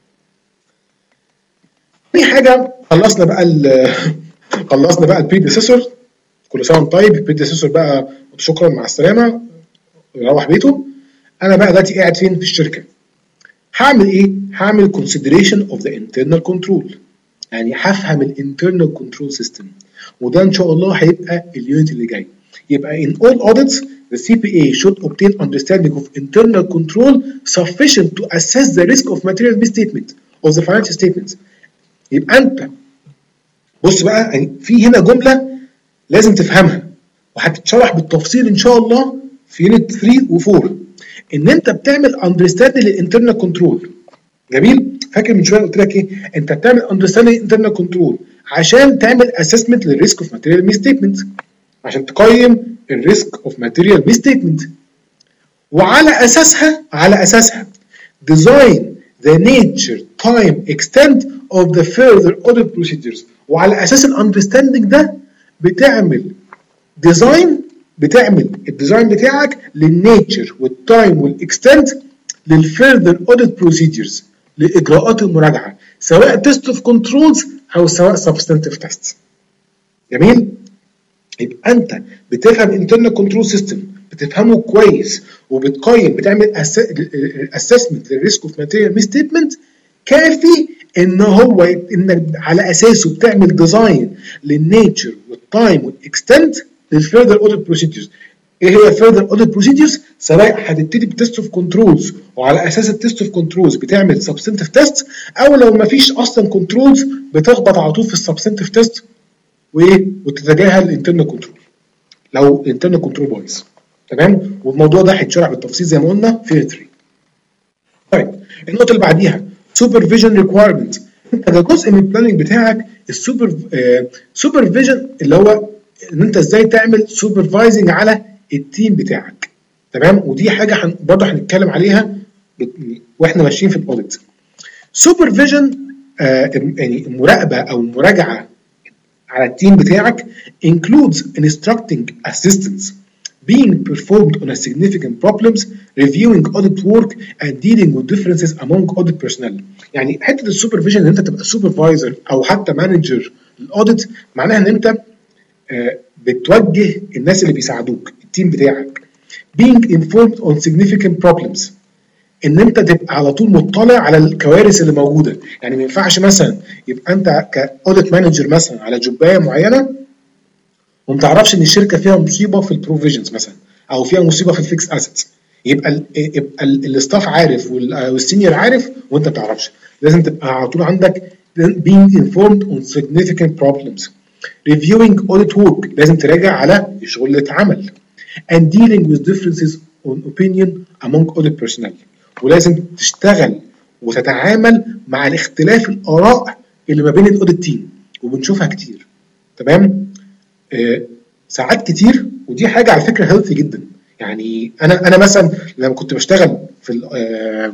تاني حاجه خلصنا بقى ال خلصنا بقى البريديسيسور، كل سنه وانت طيب. البريديسيسور بقى شكرا مع السلامه يروح بيته. انا بقى دلوقتي قاعد فين؟ في الشركه. هعمل ايه؟ هعمل consideration of the internal control، يعني هفهم الانترنال كنترول سيستم، وده ان شاء الله هيبقى اليونت اللي جاي. يبقى in all audits the C P A should obtain understanding of internal control sufficient to assess the risk of material misstatement of the financial statements. يبقى انت بص بقى، يعني في هنا جمله لازم تفهمها وهتتشرح بالتفصيل ان شاء الله في يونت ثلاثة و أربعة، ان انت بتعمل اندرستاندنج للانترنال كنترول. جميل؟ فاكر من شويه قلت لك ايه؟ انت بتعمل اندرستاندنج للانترنال كنترول عشان تعمل اسسمنت للريسك اوف ماتيريال ميس ستيتمنت، عشان تقيم الريسك اوف ماتيريال ميس ستيتمنت، وعلى اساسها على اساسها design the nature time extent of the further audit procedures، وعلى اساس الاندرستاندنج ده بتعمل ديزاين، بتعمل الديزاين بتاعك للنيتشر والتايم والاكستنت للفيرذر اوديت بروسيدجرز، لاجراءات المراجعه، سواء تيست اوف كنترولز او سواء سبستانتيف تيست. جميل؟ يبقى انت بتفهم انترنال كنترول سيستم، بتفهمه كويس وبتقيم، بتعمل اسسمنت للريسك اوف ماتيريال ميس ستيتمنت كافي ان هو انك على اساسه بتعمل ديزاين للنيتشر والتايم والاكستنت للفيرذر اوديت بروسيدجرز. ايه هي الفيرذر اوديت بروسيدجرز؟ سواء هتبتدي بتست اوف كنترولز وعلى اساس التست اوف كنترولز بتعمل سبستنتيف تيست، او لو ما فيش اصلا كنترولز بتخبط على طول في السبستنتيف تيست وايه وتتجاهل الانترنال كنترول لو الانترنال كنترول بايظ. تمام؟ والموضوع ده هيتشرح بالتفصيل زي ما قلنا في ثلاثة. طيب النقطه اللي بعديها سوبرفيجن ريكوايرمنت. انت ده جزء من البلاننج بتاعك السوبر سوبرفيجن اللي هو ان انت ازاي تعمل سوبرفايزنج على التيم بتاعك. تمام؟ ودي حاجه برضه هنتكلم عليها واحنا ماشيين في الاوديت. سوبرفيجن آه يعني مراقبه او مراجعه على التيم بتاعك includes instructing assistance being performed on a significant problems, reviewing audit work and dealing with differences among audit personnel. يعني حته السوبرفيجن ان انت تبقى سوبرفايزر او حتى مانجر للاوديت، معناها ان انت آه بتوجه الناس اللي بيساعدوك التيم بتاعك. being informed on significant problems، ان انت تبقى على طول مطلع على الكوارث اللي موجوده. يعني ما ينفعش مثلا يبقى انت كاوديت مانجر مثلا على جوبايه معينه وما تعرفش ان الشركه فيها مصيبه في البروفيجنز مثلا، او فيها مصيبه في الفيكس اسيتس، يبقى ال يبقى الاستاف عارف والسينيور عارف وانت ما تعرفش. لازم تبقى على طول عندك being informed on significant problems. reviewing audit work، لازم تراجع على الشغل اللي اتعمل. and dealing with differences on opinion among audit personnel، ولازم تشتغل وتتعامل مع الاختلاف الاراء اللي ما بين الاوديت تيم، وبنشوفها كتير. تمام؟ آه ساعات كتير، ودي حاجه على فكره هيلثي جدا. يعني انا انا مثلا لما كنت بشتغل في آه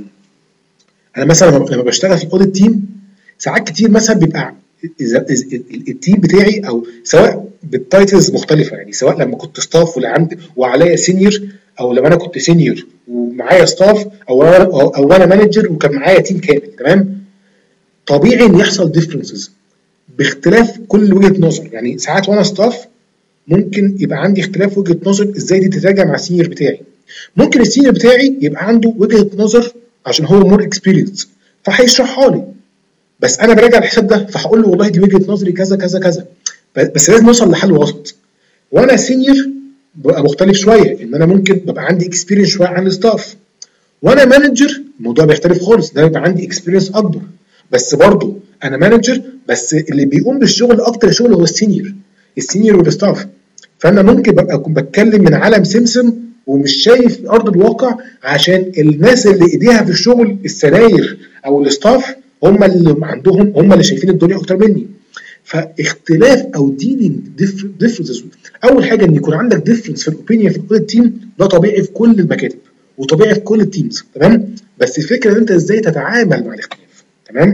انا مثلا لما بشتغل في الاوديت تيم ساعات كتير مثلا بيبقى اذا التيم بتاعي او سواء بالتايتلز مختلفه، يعني سواء لما كنت ستاف وعندي وعليا سينيور، او لما انا كنت سينيور ومعايا ستاف، او انا او انا مانجر وكان معايا تيم كامل. تمام؟ طبيعي ان يحصل ديفرنسز باختلاف كل وجهه نظر. يعني ساعات وانا ستاف ممكن يبقى عندي اختلاف وجهه نظر ازاي دي تتراجع مع السينيور بتاعي. ممكن السينيور بتاعي يبقى عنده وجهه نظر عشان هو مور اكسبيرينس فهيشرحها لي، بس انا براجع الحساب ده فهقول له والله دي وجهه نظري كذا كذا كذا، بس لازم نوصل لحل وسط. وانا سينيور ببقى مختلف شويه، ان انا ممكن ببقى عندي اكسبيرينس شويه عن الستاف. وانا مانجر الموضوع بيختلف خالص، ده بيبقى عندي اكسبيرينس اكبر، بس برضه انا مانجر، بس اللي بيقوم بالشغل اكتر شغل هو السينيور السينيور والستاف. فانا ممكن ببقى اكون بتكلم من عالم سمسم ومش شايف ارض الواقع، عشان الناس اللي ايديها في الشغل السناير او الستاف هم اللي عندهم، هم اللي شايفين الدنيا اكتر مني. فاختلاف او ديلينج ديفرنسز، اول حاجه ان يكون عندك ديفرنس في الاوبينيون في كل التيم، ده طبيعي في كل المكاتب وطبيعي في كل التيمز، تمام؟ بس الفكره ان انت ازاي تتعامل مع الاختلاف، تمام؟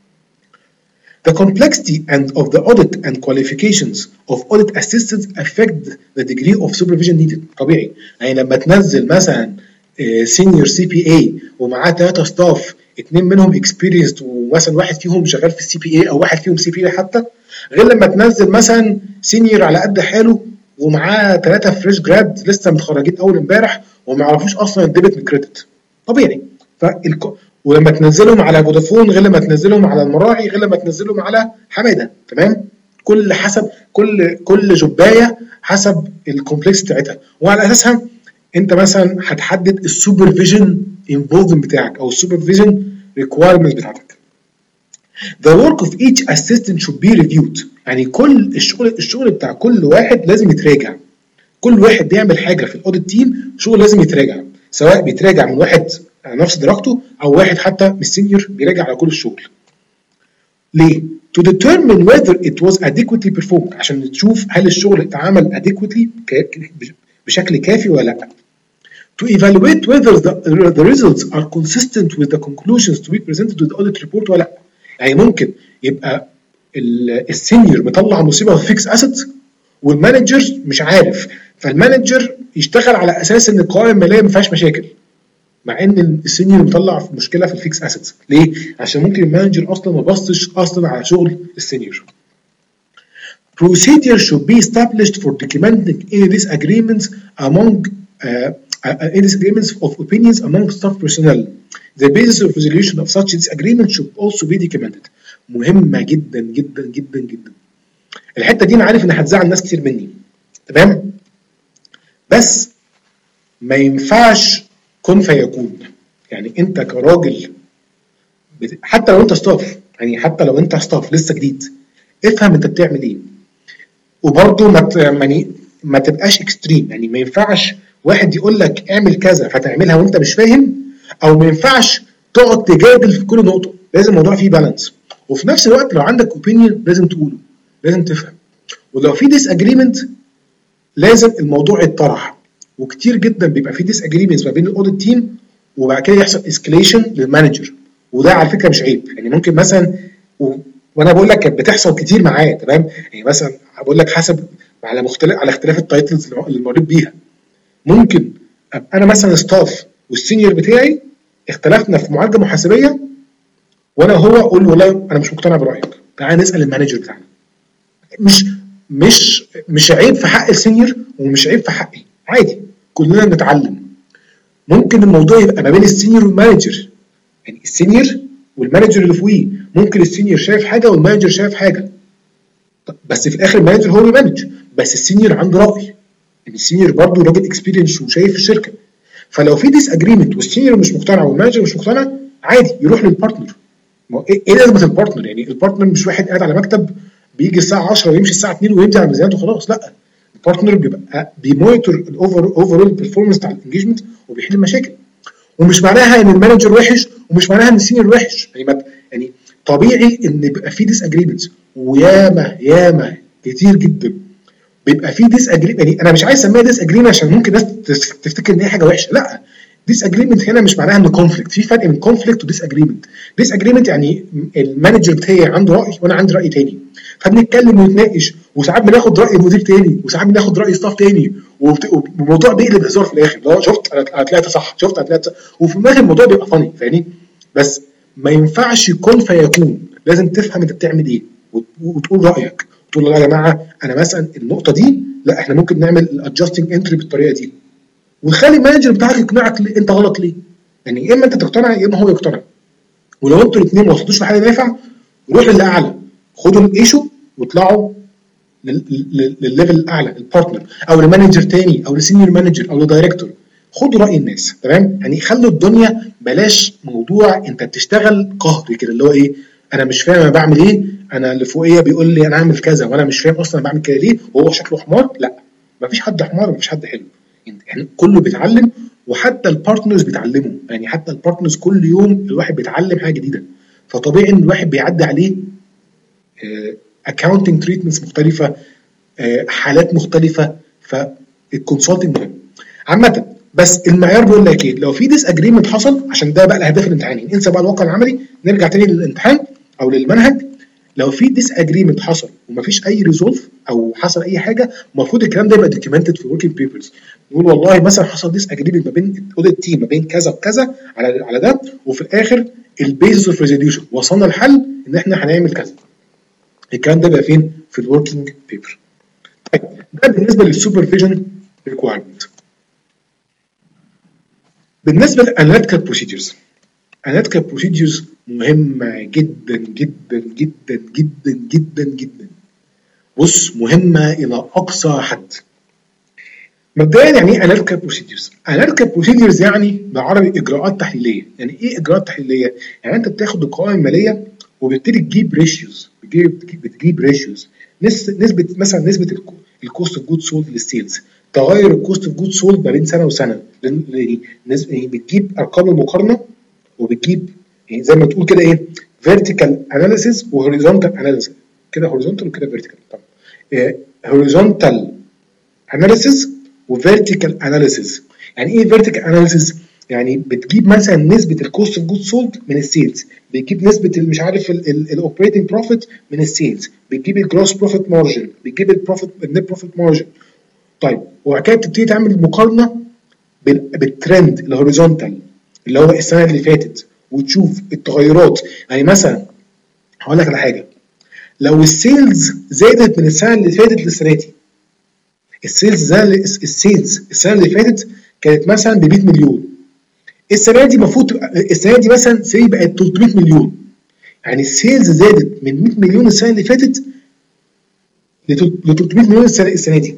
The complexity and of the audit and qualifications of audit assistants affect the degree of supervision needed. طبيعي يعني لما تنزل مثلا سينيور سي بي اي ومعاه ثلاثه ستاف، اثنين منهم experienced ومثلا واحد فيهم شغال في السي بي اي او واحد فيهم سي بي اي حتى، غير لما تنزل مثلا سينيور على قد حاله ومعاه ثلاثه فريش جراد لسه متخرجين اول امبارح وما يعرفوش اصلا الديبت من كريدت. طبيعي. فالك... ولما تنزلهم على فودافون غير لما تنزلهم على المراعي غير لما تنزلهم على حماده، تمام؟ كل حسب كل كل جبايه حسب الكومبلكس بتاعتها، وعلى اساسها انت مثلا هتحدد السوبرفيجن انفولفمنت بتاعك او السوبرفيجن ريكوايرمنتس بتاعتك. The work of each assistant should be reviewed. يعني كل الشغل الشغل بتاع كل واحد لازم يتراجع. كل واحد بيعمل حاجه في الاوديت تيم شغل لازم يتراجع، سواء بيتراجع من واحد نفس درجته او واحد حتى من السينيور بيراجع على كل الشغل. ليه؟ To determine whether it was adequately performed، عشان تشوف هل الشغل اتعمل adequately بشكل كافي ولا لا. To evaluate whether the, the results are consistent with the conclusions to be presented to the audit report ولا لا. يعني ممكن يبقى السينيور مطلع مصيبه في فيكس اسيت والمانجر مش عارف، فالمانجر يشتغل على اساس ان القوائم الماليه ما فيهاش مشاكل، مع ان السينيور مطلع مشكله في الفيكس اسيتس. ليه؟ عشان ممكن المانجر اصلا ما بصش اصلا على شغل السينيور. Procedure should be established for documenting any disagreements among uh, uh, any disagreements of opinions among staff personnel. The basis of resolution of such disagreements should also be documented. مهمه جدا جدا جدا جدا. الحته دي انا عارف ان هتزعل ناس كتير مني، تمام؟ بس ما ينفعش كن فيكون. يعني انت كراجل بت... حتى لو انت ستاف، يعني حتى لو انت ستاف لسه جديد، افهم انت بتعمل ايه. وبرضه ما ت... يعني ما تبقاش اكستريم، يعني ما ينفعش واحد يقول لك اعمل كذا فتعملها وانت مش فاهم، او ما ينفعش تقعد تجادل في كل نقطه. لازم الموضوع فيه بالانس، وفي نفس الوقت لو عندك اوبينيون لازم تقوله، لازم تفهم. ولو في ديس اجريمنت لازم الموضوع يتطرح. وكتير جدا بيبقى في ديس اجريمنتس ما بين الاوديت تيم وبعد كده يحصل اسكليشن للمانجر، وده على فكره مش عيب. يعني ممكن مثلا و... وانا بقول لك كانت بتحصل كتير معايا، تمام؟ يعني مثلا بقول لك حسب على مختلف على اختلاف التايتلز اللي مريت بيها. ممكن ابقى انا مثلا ستاف والسينيور بتاعي اختلفنا في معالجه محاسبيه، وانا هو اقول له والله انا مش مقتنع برايك، تعالى نسال المانجر بتاعنا. مش مش مش عيب في حق السينيور ومش عيب في حقي، عادي كلنا بنتعلم. ممكن الموضوع يبقى ما بين السينيور والمانجر، يعني السينيور والمانجر اللي فوقيه، ممكن السينيور شايف حاجه والمانجر شايف حاجه، بس في الاخر المانجر هو اللي بيمانج، بس السينيور عنده راي، يعني السينيور برضه راجل اكسبيرينس وشايف الشركه. فلو في ديس اجريمنت والسينيور مش مقتنع والمانجر مش مقتنع، عادي يروح للبارتنر. ايه لازمه البارتنر؟ يعني البارتنر مش واحد قاعد على مكتب بيجي الساعه عشرة ويمشي الساعه اتنين ويمضي على ميزانيته وخلاص، لا. البارتنر بيبقى بيمونيتور الاوفر اوفرول بيرفورمانس بتاع الانجيجمنت وبيحل المشاكل. ومش معناها ان المانجر وحش ومش معناها ان السينيور وحش، يعني يعني طبيعي ان يبقى في ديس اجريمنتس، وياما ياما كتير جدا بيبقى في ديس اجريمنت. يعني انا مش عايز اسميها ديس اجريمنت عشان ممكن ناس تفتكر ان هي حاجه وحشه، لا. ديس اجريمنت هنا مش معناها انه كونفليكت، في فرق بين كونفليكت وديس اجريمنت. ديس اجريمنت يعني المانجر بتاعي عنده راي وانا عندي راي تاني، فبنتكلم ونتناقش، وساعات بناخد راي مدير تاني وساعات بناخد راي ستاف تاني، والموضوع بيقلب هزار في الاخر. لو شفت انا طلعت صح، شفت انا طلعت صح، وفي الاخر الموضوع بيبقى فاني، فاهمني؟ بس ما ينفعش يكون فيكون، لازم تفهم انت بتعمل ايه وتقول رايك، تقول لا يا جماعه انا مثلا النقطه دي لا احنا ممكن نعمل الادجستنج انتري بالطريقه دي، وتخلي المانجر بتاعك يقنعك ليه انت غلط ليه. يعني يا اما انت تقتنع يا اما هو يقتنع. ولو انتوا الاثنين ما وصلتوش لحاجه نافع، روح للي اعلى، خدوا الايشو واطلعوا للليفل الاعلى، البارتنر او المانجر تاني او السينيور مانجر او الدايركتور. خدوا راي الناس، تمام؟ يعني خلوا الدنيا، بلاش موضوع انت بتشتغل قهر كده اللي هو ايه، انا مش فاهم انا بعمل ايه، انا اللي فوقيه بيقول لي انا هعمل كذا وانا مش فاهم اصلا انا بعمل كده ليه وهو شكله حمار. لا، مفيش حد حمار ومفيش حد حلو، يعني كله بيتعلم، وحتى البارتنرز بيتعلموا. يعني حتى البارتنرز كل يوم الواحد بيتعلم حاجه جديده. فطبيعي ان الواحد بيعدي عليه اكاونتنج تريتمنتس مختلفه، آه، حالات مختلفه، فالكونسلتنج مهم عامه. بس المعيار بيقول لك ايه؟ لو في ديس اجريمنت حصل، عشان ده بقى الاهداف الامتحاني، انسى بقى الواقع العملي، نرجع تاني للامتحان او للمنهج. لو في ديس اجريمنت حصل ومفيش اي ريزولف او حصل اي حاجه، المفروض الكلام ده يبقى دوكيومنتد في وركينج بيبرز. نقول والله مثلا حصل ديس اجريمنت ما بين الاوديت تيم ما بين كذا وكذا على على ده، وفي الاخر البيزس اوف ريزوليوشن وصلنا لحل ان احنا هنعمل كذا. الكلام ده بقى فين؟ في الوركينج بيبر. طيب ده بالنسبه للسوبرفيجن ريكوايرمنت. بالنسبه للاناليتيكال بروسيدجرز، اناليتيكال بروسيدجرز مهمه جدا جدا جدا جدا جدا جدا. بص، مهمه الى اقصى حد. مبدئيا يعني ايه اناليتيكال بروسيدجرز؟ اناليتيكال بروسيدجرز يعني بالعربي اجراءات تحليليه. يعني ايه اجراءات تحليليه؟ يعني انت بتاخد القوائم الماليه وبتبتدي تجيب ريشيوز، بتجيب بتجيب ريشيوز، نسبه مثلا نسبه الكوست اوف جود سولد للسيلز، تغير الكوست اوف جود سولد ما بين سنه وسنه، يعني بتجيب ارقام المقارنه وبتجيب يعني زي ما تقول كده ايه فيرتيكال اناليسيس وهوريزونتال اناليسيس، كده هوريزونتال وكده فيرتيكال. طبعا هوريزونتال اناليسيس وفيرتيكال اناليسيس. يعني ايه فيرتيكال اناليسيس؟ يعني بتجيب مثلا نسبه الكوست اوف جود سولد من السيلز، بتجيب نسبه مش عارف الاوبريتنج بروفيت من السيلز، بتجيب الجروس بروفيت مارجن، بتجيب البروفيت النت بروفيت مارجن. طيب وبعد كده بتبتدي تعمل مقارنه بالترند الهوريزونتال اللي هو السنه اللي فاتت وتشوف التغيرات. يعني مثلا هقول لك على حاجه، لو السيلز زادت من السنه اللي فاتت للسنه دي، السيلز السيلز السنه اللي فاتت كانت مثلا ب مية مليون، السنه دي المفروض السنه دي مثلا سي بقت تلتمية مليون. يعني السيلز زادت من مية مليون السنه اللي فاتت ل تلتمية مليون السنه دي،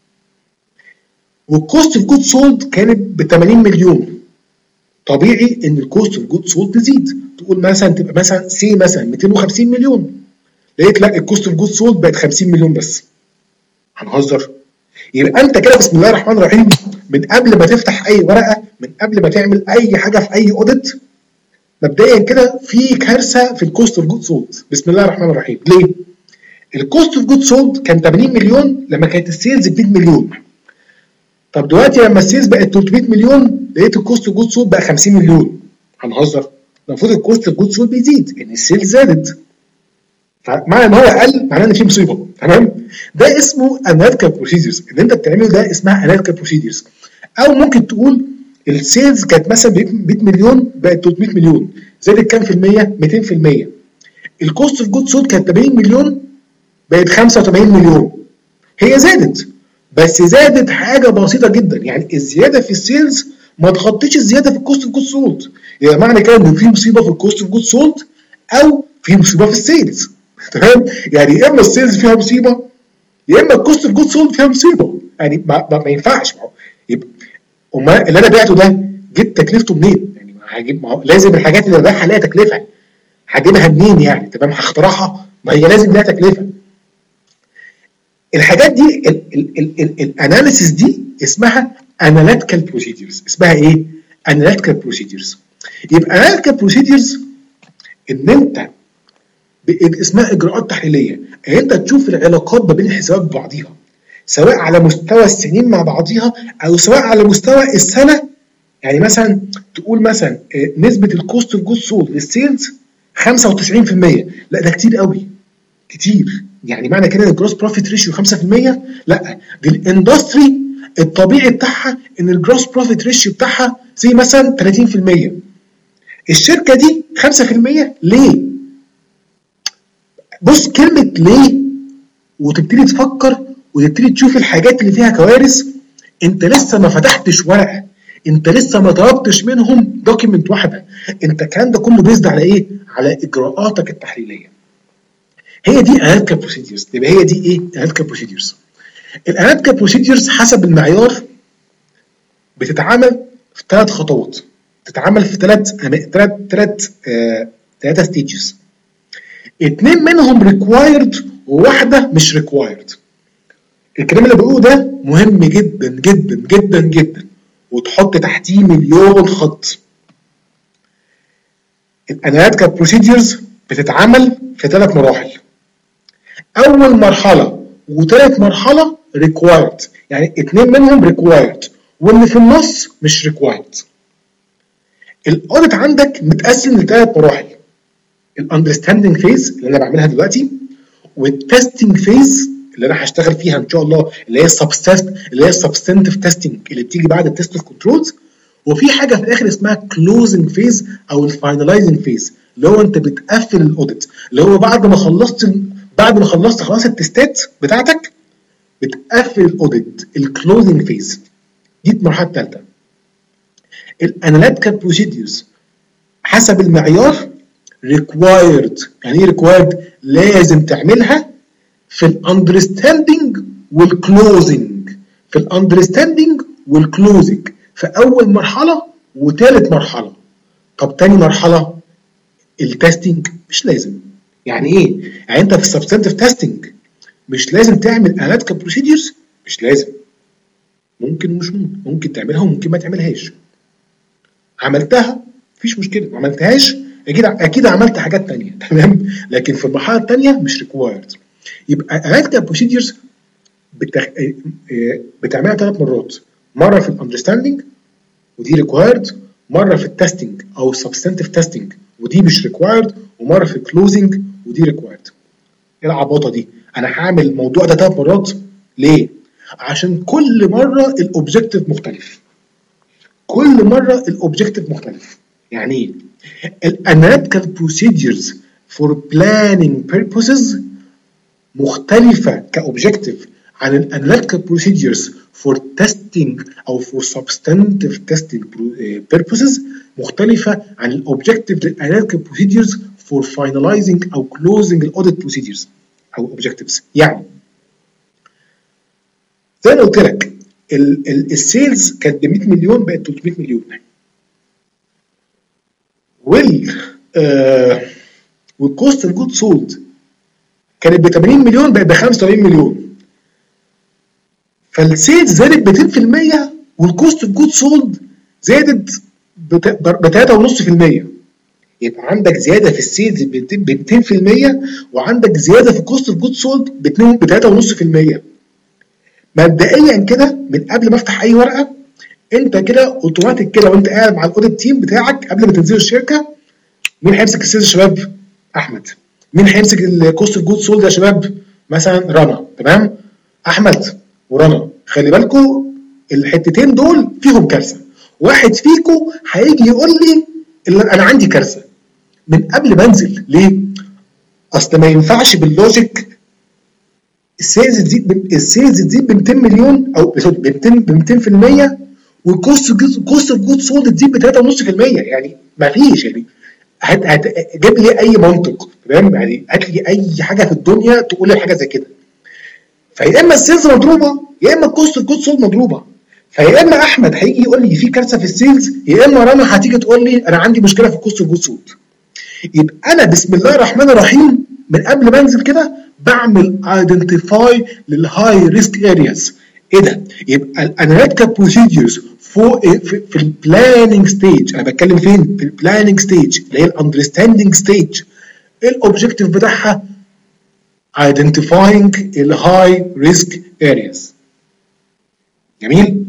والكوست اوف جود سولد كانت ب تمانين مليون. طبيعي ان الكوست اوف جود سولد تزيد، تقول مثلا تبقى مثلا سي مثلا ميتين وخمسين مليون، لقيت لا الكوست اوف جود سولد بقت خمسين مليون بس. هنهزر؟ يبقى انت كده بسم الله الرحمن الرحيم من قبل ما تفتح اي ورقه، من قبل ما تعمل اي حاجه في اي اوديت، مبدئيا كده في كارثه في الكوست اوف جود سولد. بسم الله الرحمن الرحيم. ليه؟ الكوست اوف جود سولد كان تمانين مليون لما كانت السيلز ب مية مليون. طب دلوقتي لما السيلز بقت تلتمية مليون لقيت الكوست اوف جود سولد بقى خمسين مليون. هنهزر؟ المفروض الكوست اوف جود سولد بيزيد ان السيلز زادت، فمعنى ان هو قل معناه ان في مصيبه. تمام؟ ده اسمه اناليتيكال بروسيدجرز، اللي انت بتعمله ده اسمها اناليتيكال بروسيدجرز. او ممكن تقول السيلز كانت مثلا مية مليون بقت تلتمية مليون، زادت كام في المية؟ ميتين في المية. الكوست اوف جود سولد كانت تمانين مليون بقت خمسة وتمانين مليون. هي زادت بس زادت حاجه بسيطه جدا، يعني الزياده في السيلز ما تغطيش الزياده في الكوست اوف جود سولد. يعني معنى كده ان في مصيبه في الكوست اوف جود سولد او في مصيبه في السيلز. تمام؟ يعني يا اما السيلز فيها مصيبه يا اما الكوست اوف جود سولد فيها مصيبه. يعني ما, ما, ما ينفعش. يبقى امال اللي انا بعته ده جبت تكلفته منين؟ يعني هجيب ما لازم الحاجات اللي ببيعها لها تكلفه، هجيبها منين يعني؟ تمام؟ هخترعها؟ ما هي لازم لها تكلفه. الحاجات دي الاناليسيس دي اسمها اناليتيكال بروسيدجرز. اسمها ايه؟ اناليتيكال بروسيدجرز. يبقى اناليتيكال بروسيدجرز ان انت اسمها اجراءات تحليليه، ان انت تشوف العلاقات ما بين الحسابات ببعضيها، سواء على مستوى السنين مع بعضيها او سواء على مستوى السنه. يعني مثلا تقول مثلا نسبه الكوست اوف جود سولد للسيلز خمسة وتسعين في المية، لا ده كتير قوي، كتير. يعني معنى كده ان الجروس بروفيت ريشيو خمسة في المية؟ لا، دي الاندستري الطبيعي بتاعها ان الجروس بروفيت ريشيو بتاعها زي مثلا تلاتين في المية. الشركه دي خمسة في المية ليه؟ بص كلمه ليه وتبتدي تفكر وتبتدي تشوف الحاجات اللي فيها كوارث. انت لسه ما فتحتش ورقه، انت لسه ما طلبتش منهم دوكيمنت واحده، انت الكلام ده كله بيزد على ايه؟ على اجراءاتك التحليليه. هي دي اناليتيكال بروسيدجرز. يبقى هي دي ايه؟ اناليتيكال بروسيدجرز. الاناليتيكال بروسيدجرز حسب المعيار بتتعامل في ثلاث خطوات، بتتعامل في ثلاث ثلاث ثلاث ثلاثه ستيجز. اثنين منهم ريكوايرد وواحده مش ريكوايرد. الكلام اللي بقوله ده مهم جدا جدا جدا جدا وتحط تحتيه مليون خط. الاناليتيكال بروسيدجرز بتتعمل في ثلاث مراحل. اول مرحله وثالث مرحله ريكوايرد، يعني اثنين منهم ريكوايرد واللي في النص مش ريكوايرد. الاوديت عندك متقسم لثلاث مراحل: الاندرستاندنج فيز اللي انا بعملها دلوقتي، والتستنج فيز اللي انا هشتغل فيها ان شاء الله اللي هي السبستنت اللي هي السبستنتيف تيستنج اللي بتيجي بعد التست اوف كنترولز، وفي حاجه في الاخر اسمها كلوزنج فيز او الفاينلايزنج فيز اللي هو انت بتقفل الاوديت، اللي هو بعد ما خلصت بعد ما خلصت خلاص التستات بتاعتك بتقفل الاوديت، الكلوزنج فيز. دي المرحله الثالثه. الاناليتيكال بروسيدجرز حسب المعيار ريكوايرد. يعني ايه ريكوايرد؟ لازم تعملها في الاندرستاندنج والكلوزنج، في الاندرستاندنج والكلوزنج في اول مرحله وثالث مرحله. طب تاني مرحله التستنج مش لازم. يعني ايه؟ يعني انت في السبستنتيف تيستنج مش لازم تعمل اناليتيكال بروسيدجرز، مش لازم، ممكن ومش ممكن، ممكن تعملها وممكن ما تعملهاش. عملتها مفيش مشكله، ما عملتهاش اكيد اكيد عملت حاجات ثانيه، تمام؟ لكن في المرحله الثانيه مش ريكوايرد. يبقى اناليتيكال بروسيدجرز بتخ... بتعملها ثلاث مرات: مره في الاندرستاندنج ودي ريكوايرد، مره في التستنج او السبستنتيف تيستنج ودي مش ريكوايرد، ومره في الكلوزنج ودي ريكوايرد. ايه العباطه دي؟ انا هعمل الموضوع ده ثلاث مرات ليه؟ عشان كل مره الاوبجيكتيف مختلف. كل مره الاوبجيكتيف مختلف. يعني ايه؟ الاناليتيكال بروسيدجرز فور بلاننج بيربوسز مختلفه كاوبجيكتيف عن الاناليتيكال بروسيدجرز فور تيستنج او فور سبستنتيف تيستنج بيربوسز مختلفه عن الاوبجيكتيف للاناليتيكال بروسيدجرز فور فاينلايزنج او كلوزنج الاوديت بروسيدجرز او اوبجيكتيفز. يعني زي ما قلت لك السيلز كانت ب مية مليون بقت ثلاثمية مليون، وال آه والكوست اوف جود سولد كانت ب ثمانين مليون بقت ب خمسة وثمانين مليون. فالسيلز زادت ب مئتين في المية والكوست اوف جود سولد زادت ب ثلاثة فاصلة خمسة بالمية. يبقى عندك زياده في السيلز ب مئتين في المية وعندك زياده في الكوست اوف جود سولد ب ثلاثة فاصلة خمسة بالمية. مبدئيا كده من قبل ما افتح اي ورقه انت كده اوتوماتيك كده وانت قاعد مع الاوديت تيم بتاعك قبل ما تنزلوا الشركه، مين هيمسك السيلز يا شباب؟ احمد. مين هيمسك الكوست اوف جود سولد يا شباب؟ مثلا رنا. تمام؟ احمد ورنا، خلي بالكم الحتتين دول فيهم كارثه. واحد فيكم هيجي يقول لي انا عندي كارثه من قبل ما انزل. ليه؟ اصل ما ينفعش باللوجيك السيلز تزيد السيلز تزيد ب مئتين مليون او ب مئتين في المية والكوست كوست اوف جود سولد تزيد ب ثلاثة فاصلة خمسة بالمية. يعني ما فيش. يعني هات هات جيب لي اي منطق، تمام؟ يعني هات لي اي حاجه في الدنيا تقول لي حاجه زي كده. فيا اما السيلز مضروبه يا اما الكوست اوف جود سولد مضروبه. فيا اما احمد هيجي يقول لي في كارثه في السيلز، يا اما رنا هتيجي تقول لي انا عندي مشكله في الكوست اوف جود سولد. يبقى انا بسم الله الرحمن الرحيم من قبل ما انزل كده بعمل ايدنتيفاي للهاي ريسك ارياز. ايه ده؟ يبقى الاناليتيكال بروسيدجرز فوق في, في البلاننج ستيج. انا بتكلم فين؟ في البلاننج ستيج اللي هي الاندرستاندنج ستيج. الاوبجيكتيف بتاعها identifying الهاي ريسك ارياز. جميل؟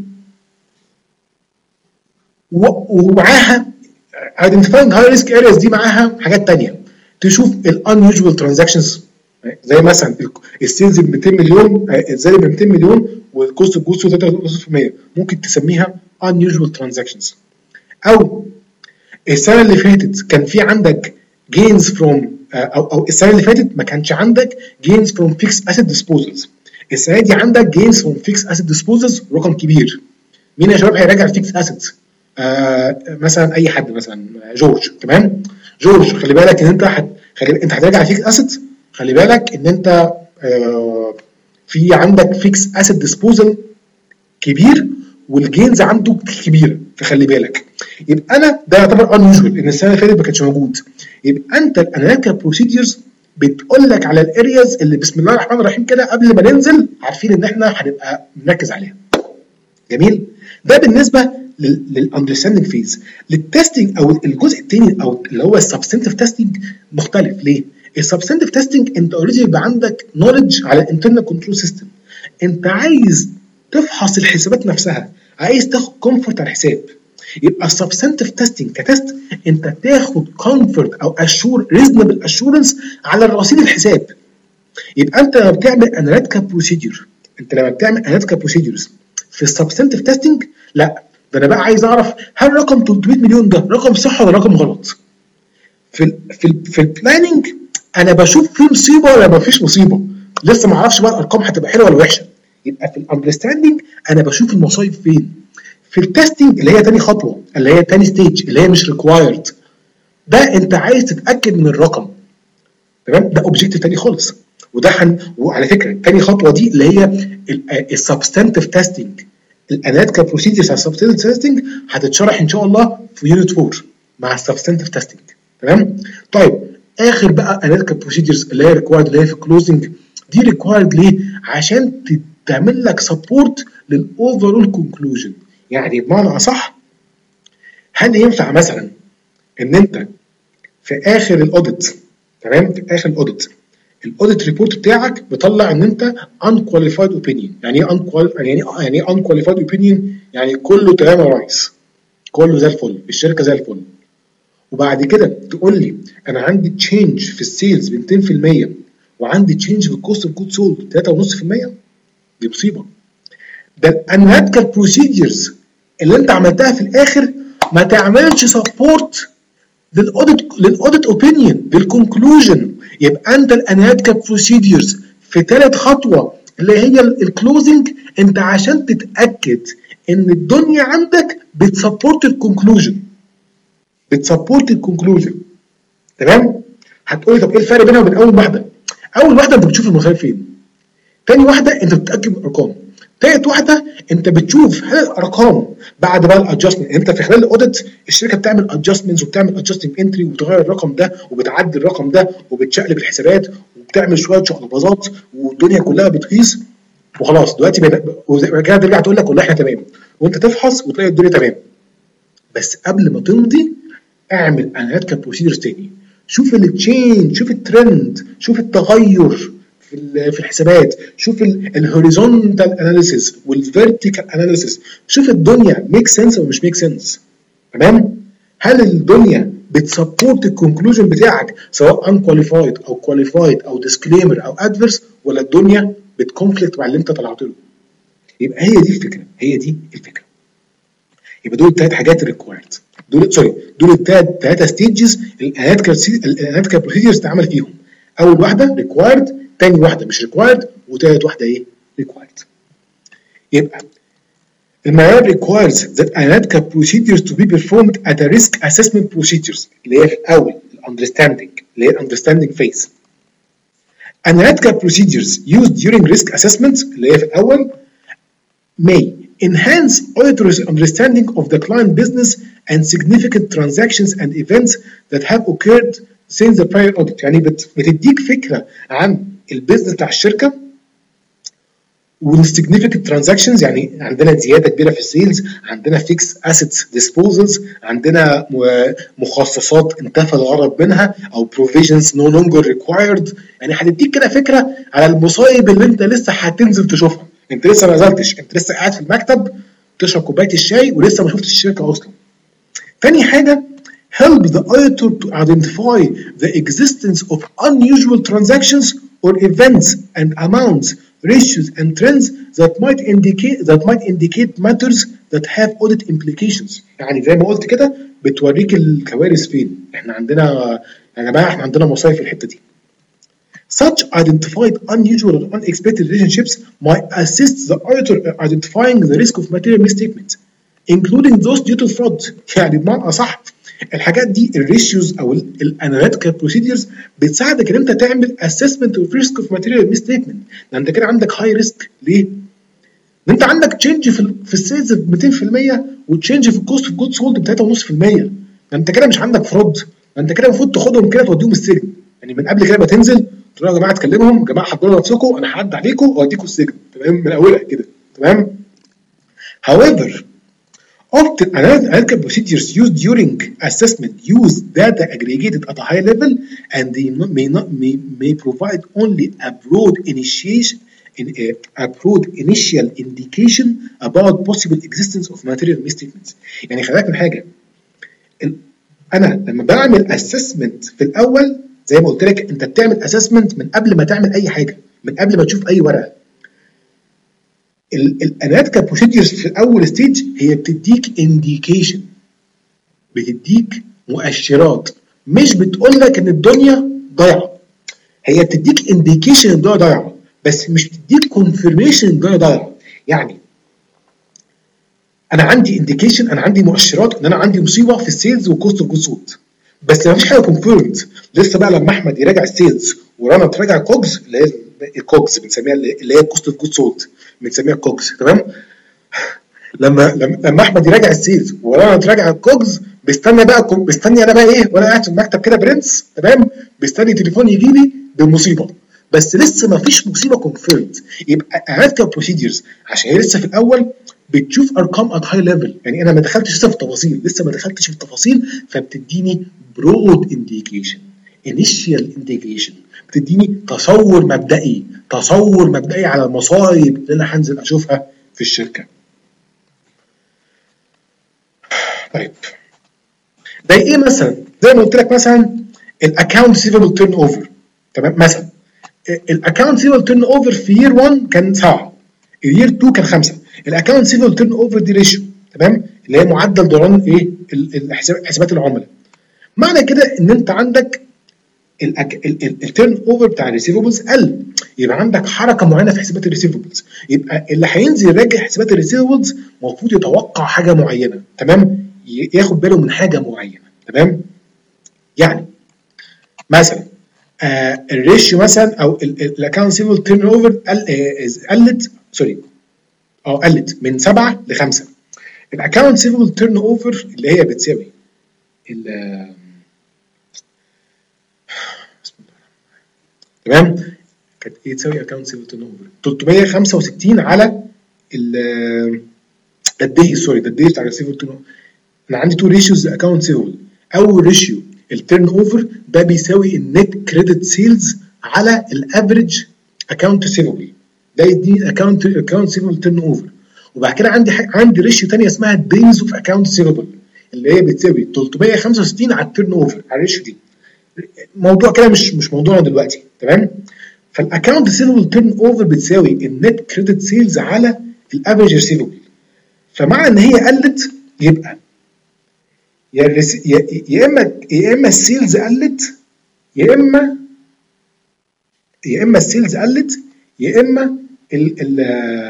ومعاها identifying high risk areas دي معاها حاجات تانية. تشوف ال unusual transactions زي مثلا السيلز ب مئتين مليون زاد ب مئتين مليون والكوست اوف جودز ثلاثة فاصلة خمسة بالمية، ممكن تسميها unusual transactions. او السنه اللي فاتت كان في عندك gains from او او السنه اللي فاتت ما كانش عندك gains from fixed asset disposals. السنه دي عندك gains from fixed asset disposals رقم كبير. مين يا شباب هيراجع fixed assets؟ آه مثلا اي حد، مثلا جورج. تمام؟ جورج خلي بالك ان انت حت... خلي... انت هتراجع فيكس اسيت. خلي بالك ان انت آه في عندك فيكس اسيت ديسبوزل كبير والجينز عنده كبيره، فخلي بالك. يبقى انا ده يعتبر انيوجوال ان السنه اللي فاتت ما كانش موجود. يبقى انت الاناليتيكال بروسيدجرز بتقول لك على الارياز اللي بسم الله الرحمن الرحيم كده قبل ما ننزل عارفين ان احنا هنبقى نركز عليها. جميل؟ ده بالنسبه للاندرستاندنج فيز. للتستنج او الجزء الثاني او اللي هو السبستنتيف تيستنج مختلف. ليه؟ السبستنتيف تيستنج انت اوريدي يبقى عندك نولج على الانترنال كنترول سيستم، انت عايز تفحص الحسابات نفسها، عايز تاخد كومفورت على الحساب. يبقى السبستنتيف تيستنج كتست انت تاخد كومفورت او اشور ريزونبل اشورنس على رصيد الحساب. يبقى انت لما بتعمل اناليتيكال بروسيدور، انت لما بتعمل اناليتيكال بروسيدورز في السبستنتيف تيستنج، لا ده انا بقى عايز اعرف هل رقم ثلاثمية مليون ده رقم صح ولا رقم غلط. في ال في ال في البلاننج انا بشوف في مصيبه ولا ما فيش مصيبه، لسه ما اعرفش بقى الارقام هتبقى حلوه ولا وحشه. يبقى في الاندرستاندنج انا بشوف المصايب فين. في التستنج اللي هي تاني خطوه، اللي هي تاني ستيج، اللي هي مش ريكوايرد، ده انت عايز تتاكد من الرقم. تمام؟ ده اوبجيكتيف تاني خالص. وده حن... وعلى فكره تاني خطوه دي اللي هي السبستنتيف تيستنج، الاناليتيكال بروسيدرز على السبستنتيف تيستنج هتتشرح ان شاء الله في يونت أربعة مع السبستنتيف تيستنج. تمام؟ طيب اخر بقى اناليتيكال بروسيدرز اللي هي ريكوايرد اللي هي في الكلوزنج، دي ريكوايرد ليه؟ عشان تعمل لك سبورت للاوفرول كونكلوجن. يعني بمعنى اصح، هل ينفع مثلا ان انت في اخر الاوديت، تمام، في اخر الاوديت الاوديت ريبورت بتاعك بيطلع ان انت unqualified opinion. يعني ايه unqualified يعني يعني ايه unqualified opinion؟ يعني كله تمام يا ريس، كله زي الفل، الشركه زي الفل. وبعد كده تقول لي انا عندي تشينج في السيلز ب مئتين في المية وعندي تشينج في الكوست اوف جود سولد ثلاثة فاصلة خمسة في المية، دي مصيبه. ده الاناليتيكال بروسيدرز اللي انت عملتها في الاخر ما تعملش سبورت للاوديت للاوديت اوبينيون للكونكلوجن. يبقى انت الاناليتيكال بروسيدرز في ثالث خطوه اللي هي الكلوزنج، انت عشان تتاكد ان الدنيا عندك بتسبورت الكونكلوجن، بتسبورت الكونكلوجن. تمام؟ هتقولي طب ايه الفرق بينها وبين اول واحده؟ اول واحده انت بتشوف المصايب فين، تاني واحده انت بتتاكد من الارقام، تالت واحده انت بتشوف هل الارقام بعد بقى الادجستمنت. انت في خلال الاوديت الشركه بتعمل ادجستمنتس وبتعمل ادجستنج انتري وبتغير الرقم ده وبتعدل الرقم ده وبتشقلب الحسابات وبتعمل شويه شقلباظات والدنيا كلها بتقيس وخلاص. دلوقتي بعد كده ترجع تقول لك والله احنا تمام، وانت تفحص وتلاقي الدنيا تمام. بس قبل ما تمضي اعمل اناليتيكال بروسيدرز تاني، شوف التشينج، شوف الترند، شوف التغير في الحسابات، شوف الهوريزونتال اناليسيس والفيرتيكال اناليسيس، شوف الدنيا ميك سنس ولا مش ميك سنس. تمام؟ هل الدنيا بتسبورت الكونكلوجن بتاعك سواء انكواليفايد او كواليفايد او ديسكليمر او ادفيرس، ولا الدنيا بتكونفليكت مع اللي انت طلعت له؟ يبقى هي دي الفكره، هي دي الفكره. يبقى دول الثلاث حاجات الريكوايرد، دول سوري دول الثلاث ثلاثه ستيجز الاناليتيكال بروسيدرز تعمل فيهم. اول واحده ريكوايرد، تاني واحده مش ريكوايرد، وتالت واحده ايه؟ ريكوايرد. يبقى المعيار requires that analytical procedures to be performed at a risk assessment procedures اللي هي في الاول understanding اللي هي understanding phase. Analytical procedures used during risk assessment اللي هي في الاول may enhance auditors' understanding of the client business and significant transactions and events that have occurred since the prior audit. يعني بتديك فكره عن البيزنس بتاع الشركه والسيجنيفيكانت ترانزاكشنز، يعني عندنا زياده كبيره في السيلز، عندنا فيكس اسيتس ديسبوزلز، عندنا مخصصات انتفى الغرض منها او بروفيجنز نو لونجر ريكوايرد. يعني هتديك كده فكره على المصايب اللي انت لسه هتنزل تشوفها. انت لسه ما نزلتش، انت لسه قاعد في المكتب تشرب كوبايه الشاي ولسه ما شفتش الشركه اصلا. تاني حاجه help the auditor to identify the existence of unusual transactions or events and amounts, ratios and trends that might indicate that might indicate matters that have audit implications. يعني زي ما قلت كده بتوريك الكوارث فين. احنا عندنا يا جماعه احنا عندنا مصايب في الحته دي. Such identified unusual or unexpected relationships might assist the auditor in identifying the risk of material misstatement, including those due to fraud. يعني بمعنى اصح الحاجات دي الريشيوز او الاناليتيكال بروسيدرز بتساعدك ان انت تعمل اسسمنت اوف ريسك اوف ماتيريال ميس ستيتمنت. انت كده عندك هاي ريسك. ليه؟ ان انت عندك تشينج في في السيلز ب مئتين في المية وتشينج في الكوست اوف جود سولد ب ثلاثة فاصلة خمسة في المية. انت كده مش عندك فرود، انت كده المفروض تاخدهم كده توديهم السجن. يعني من قبل كده ما تنزل تقول يا جماعه تكلمهم، يا جماعه حضروا نفسكم انا هعدي عليكم واوديكم السجن. تمام؟ من اولها كده. تمام؟ however Often analytical procedures used during assessment use data aggregated at a high level, and they may not may, may provide only a broad initiation in a, a broad initial indication about possible existence of material misstatements. يعني خلي بالك من حاجه، انا لما بعمل assessment في الاول زي ما قلت لك، انت بتعمل assessment من قبل ما تعمل اي حاجه، من قبل ما تشوف اي ورقه. الاناليتيكال بروسيدجرز في الاول ستيج هي بتديك انديكيشن، بتديك مؤشرات، مش بتقول لك ان الدنيا ضايعه. هي بتديك انديكيشن ان الدنيا ضايعه، بس مش بتديك كونفirmation ان الدنيا ضايعه. يعني انا عندي انديكيشن، انا عندي مؤشرات ان انا عندي مصيبه في السيلز وكوست اوف جود سولد، بس ما فيش حاجه كونفيرمد. لسه بقى لما احمد يراجع السيلز ورنا تراجع الكوجز، اللي هي الكوجز بنسميها اللي هي كوست اوف جود سولد، بنسميها الكوجز، تمام؟ لما لما احمد يراجع السيلز ورنا تراجع الكوجز، بيستنى بقى بيستني انا بقى ايه، وانا قاعد في المكتب كده برنس، تمام؟ بيستني تليفون يجي لي بالمصيبه، بس لسه ما فيش مصيبه كونفيرمد. يبقى اناليتيكال بروسيدجرز عشان هي لسه في الاول بتشوف ارقام ات هاي ليفل، يعني انا ما دخلتش لسه في التفاصيل، لسه ما دخلتش في التفاصيل، فبتديني برود انديكيشن، انيشال انديكيشن، بتديني تصور مبدئي، تصور مبدئي على المصايب اللي انا هنزل اشوفها في الشركه. طيب ده ايه مثلا؟ زي ما قلت لك مثلا الاكونت ريسيفبل تيرن اوفر، تمام؟ مثلا الاكونت ريسيفبل تيرن اوفر في يير واحد كان سبعة، اليير اتنين كان خمسة. الاكونت ريسيفبل تيرن اوفر دي ريشيو، تمام؟ اللي هي معدل دوران ايه؟ حسابات العملاء. معنى كده ان انت عندك التيرن اوفر بتاع الريسيفبلز قل، يبقى عندك حركه معينه في حسابات الريسيفبلز، يبقى اللي هينزل يراجع حسابات الريسيفبلز المفروض يتوقع حاجه معينه، تمام؟ ياخد باله من حاجه معينه، تمام؟ يعني مثلا آه الريشيو مثلا او الاكونت ريسيفبل تيرن اوفر قلت، سوري اه قلت من سبعة ل خمسة. الاكونت ريسيفبل تيرن اوفر اللي هي بتساوي ال تمام، كانت ايه تساوي اكونت ريسيفبل تيرن اوفر تلتمية وخمسة وستين على ال ده الدي، سوري ده الدي بتاع الريسيفبل تيرن اوفر. انا عندي تو ريشيوز اكونت ريسيفبل. اول ريشيو التيرن اوفر ده بيساوي النت كريدت سيلز على الافريج اكونت ريسيفبل، ده يديني اكونت اكونت ريسيفبل تيرن اوفر. وبعد كده عندي عندي ريشيو ثانيه اسمها الدايز اوف اكونت ريسيفبل، اللي هي بتساوي تلتمية وخمسة وستين على التيرن اوفر، على الريشيو دي. موضوع كده مش مش موضوعنا دلوقتي، تمام؟ فالاكونت ريسيفبل تيرن اوفر بتساوي النت كريدت سيلز على الافريج ريسيفبل. فمع ان هي قلت يبقى يا يا اما يا اما السيلز قلت، يا اما يا اما السيلز قلت، يا اما ال ال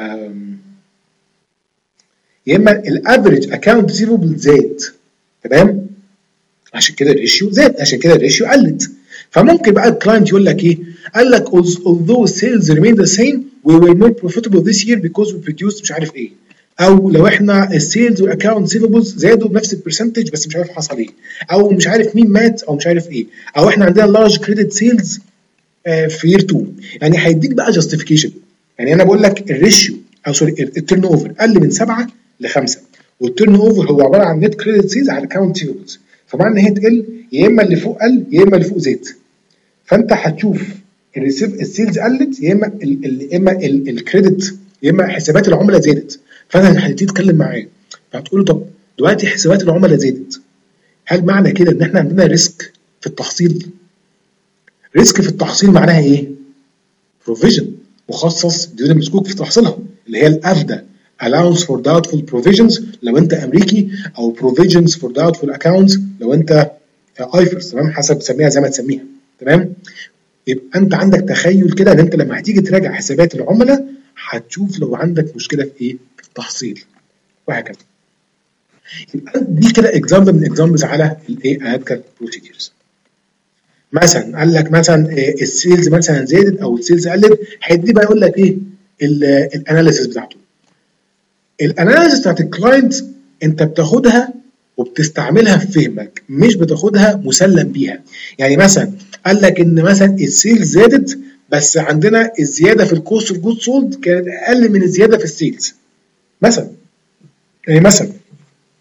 يا اما الافريج اكونت ريسيفبل زاد، تمام؟ عشان كده الريشيو زاد، عشان كده الريشيو قلت. فممكن بقى الكلاينت يقول لك ايه؟ قال لك although sales remain the same we were more profitable this year because we produced مش عارف ايه، او لو احنا السيلز والاكونت ريسيفبلز زادوا بنفس البرسنتج بس مش عارف حصل ايه، او مش عارف مين مات، او مش عارف ايه، او احنا عندنا لارج كريدت سيلز في يير اتنين. يعني هيديك بقى جاستيفيكيشن. يعني انا بقول لك الريشيو او سوري التيرن اوفر قل من سبعة ل خمسة، والتيرن اوفر هو عباره عن نت كريدت سيلز على الاكونت ريسيفبلز، فمعنى ان هي تقل يا اما اللي فوق قل يا اما اللي فوق زاد. فانت هتشوف السيلز قلت يا اما يا اما الكريدت يا اما حسابات العملاء زادت، فانا هتبتدي تتكلم معاه فهتقول له طب دلوقتي حسابات العملاء زادت، هل معنى كده ان احنا عندنا ريسك في التحصيل؟ ريسك في التحصيل معناها ايه؟ بروفيجن مخصص ديون مسكوك في تحصيلها، اللي هي الافدا allowance for doubtful provisions لو انت امريكي، او provisions for doubtful accounts لو انت ايفرس، تمام؟ حسب تسميها زي ما تسميها، تمام؟ يبقى انت عندك تخيل كده ان انت لما هتيجي تراجع حسابات العملاء هتشوف لو عندك مشكله في ايه؟ في التحصيل، وهكذا. يبقى دي كده اكزامبل من اكزامبلز على الايه؟ اناليتيكال بروسيدجرز. مثلا قال لك مثلا السيلز مثلا زادت او السيلز قلت، هيدي بقى يقول لك ايه؟ الاناليسيس بتاعته. الاناليسيس بتاعت الكلاينت انت بتاخدها وبتستعملها في فهمك، مش بتاخدها مسلم بيها. يعني مثلا قال لك ان مثلا السيلز زادت بس عندنا الزياده في الكوست اوف جود سولد كانت اقل من الزياده في السيلز مثلا، يعني مثلا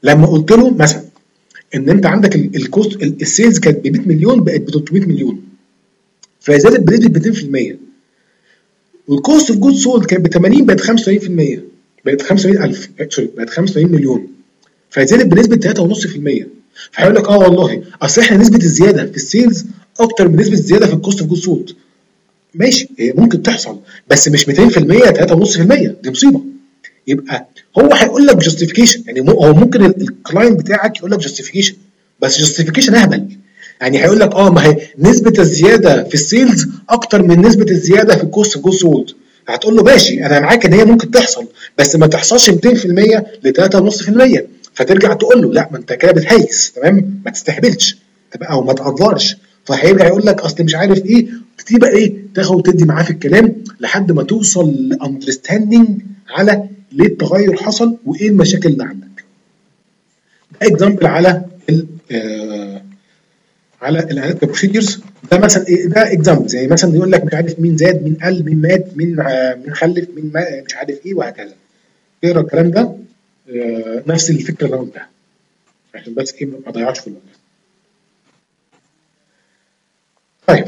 لما قلت له مثلا ان انت عندك الكوست السيلز كانت ب مية مليون بقت ب تلتمية مليون، فزادت بنسبه ميتين في المية، والكوست اوف جود سولد كانت ب تمانين بقت خمسة وتمانين في المية، بقت خمسة وتمانين ألف سوري بقت خمسة وتمانين مليون، فزادت بنسبه تلاتة فاصلة خمسة في المية. فهيقول لك اه والله اصل احنا نسبه الزياده في السيلز اكتر من نسبه الزياده في الكوست اوف جود سولد. ماشي، هي ممكن تحصل بس مش ميتين في المية تلاتة فاصلة خمسة في المية، دي مصيبه. يبقى هو هيقول لك جاستيفيكيشن، يعني هو ممكن الكلاينت بتاعك يقول لك جاستيفيكيشن، بس جاستيفيكيشن اهبل. يعني هيقول لك اه ما هي نسبه الزياده في السيلز اكتر من نسبه الزياده في الكوست اوف جود سولد. هتقول له ماشي انا معاك ان هي ممكن تحصل بس ما تحصلش ميتين في المية ل تلاتة فاصلة خمسة في المية، فترجع تقول له لا ما انت كده بتهيس، تمام، ما تستهبلش تبقى او ما تقدرش. فهيرجع يقول لك اصل مش عارف ايه، تبقى ايه تاخد وتدي معاه في الكلام لحد ما توصل لاندرستاندنج على ليه التغير حصل وايه المشاكل اللي عندك. ده اكزامبل على ال آه على الاناليتيكال بروسيدجرز. ده مثلا ايه، ده اكزامبل زي مثلا يقول لك مش عارف مين زاد مين قل مين مات مين آه مين خلف مين مش عارف ايه وهكذا. اقرا الكلام ده، آه نفس الفكره اللي انا قلتها عشان بس ايه ما اضيعش في الوقت. طيب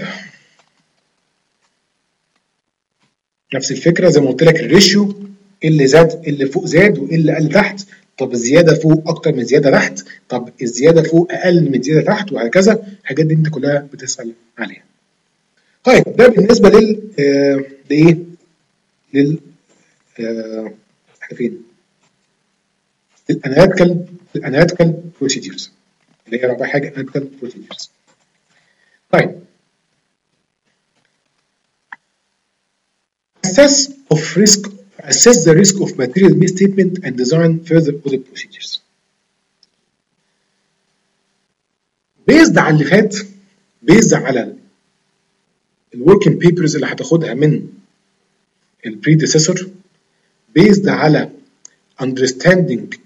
نفس الفكره زي ما قلت لك، الريشيو اللي زاد اللي فوق زاد واللي قل تحت، طب الزياده فوق اكتر من الزياده تحت، طب الزياده فوق اقل من الزياده تحت وهكذا. الحاجات دي انت كلها بتسال عليها. طيب ده بالنسبه لل آه لايه لل آه احنا فين الاناليتيكال الاناليتيكال بروسيدجرز اللي هي رابع حاجه اناليتيكال بروسيدجرز. طيب assess of risk assess the risk of material misstatement and design further audit procedures. based على اللي فات، based على الوركينج بيبرز اللي هتاخدها من البريديسيسور، based على understanding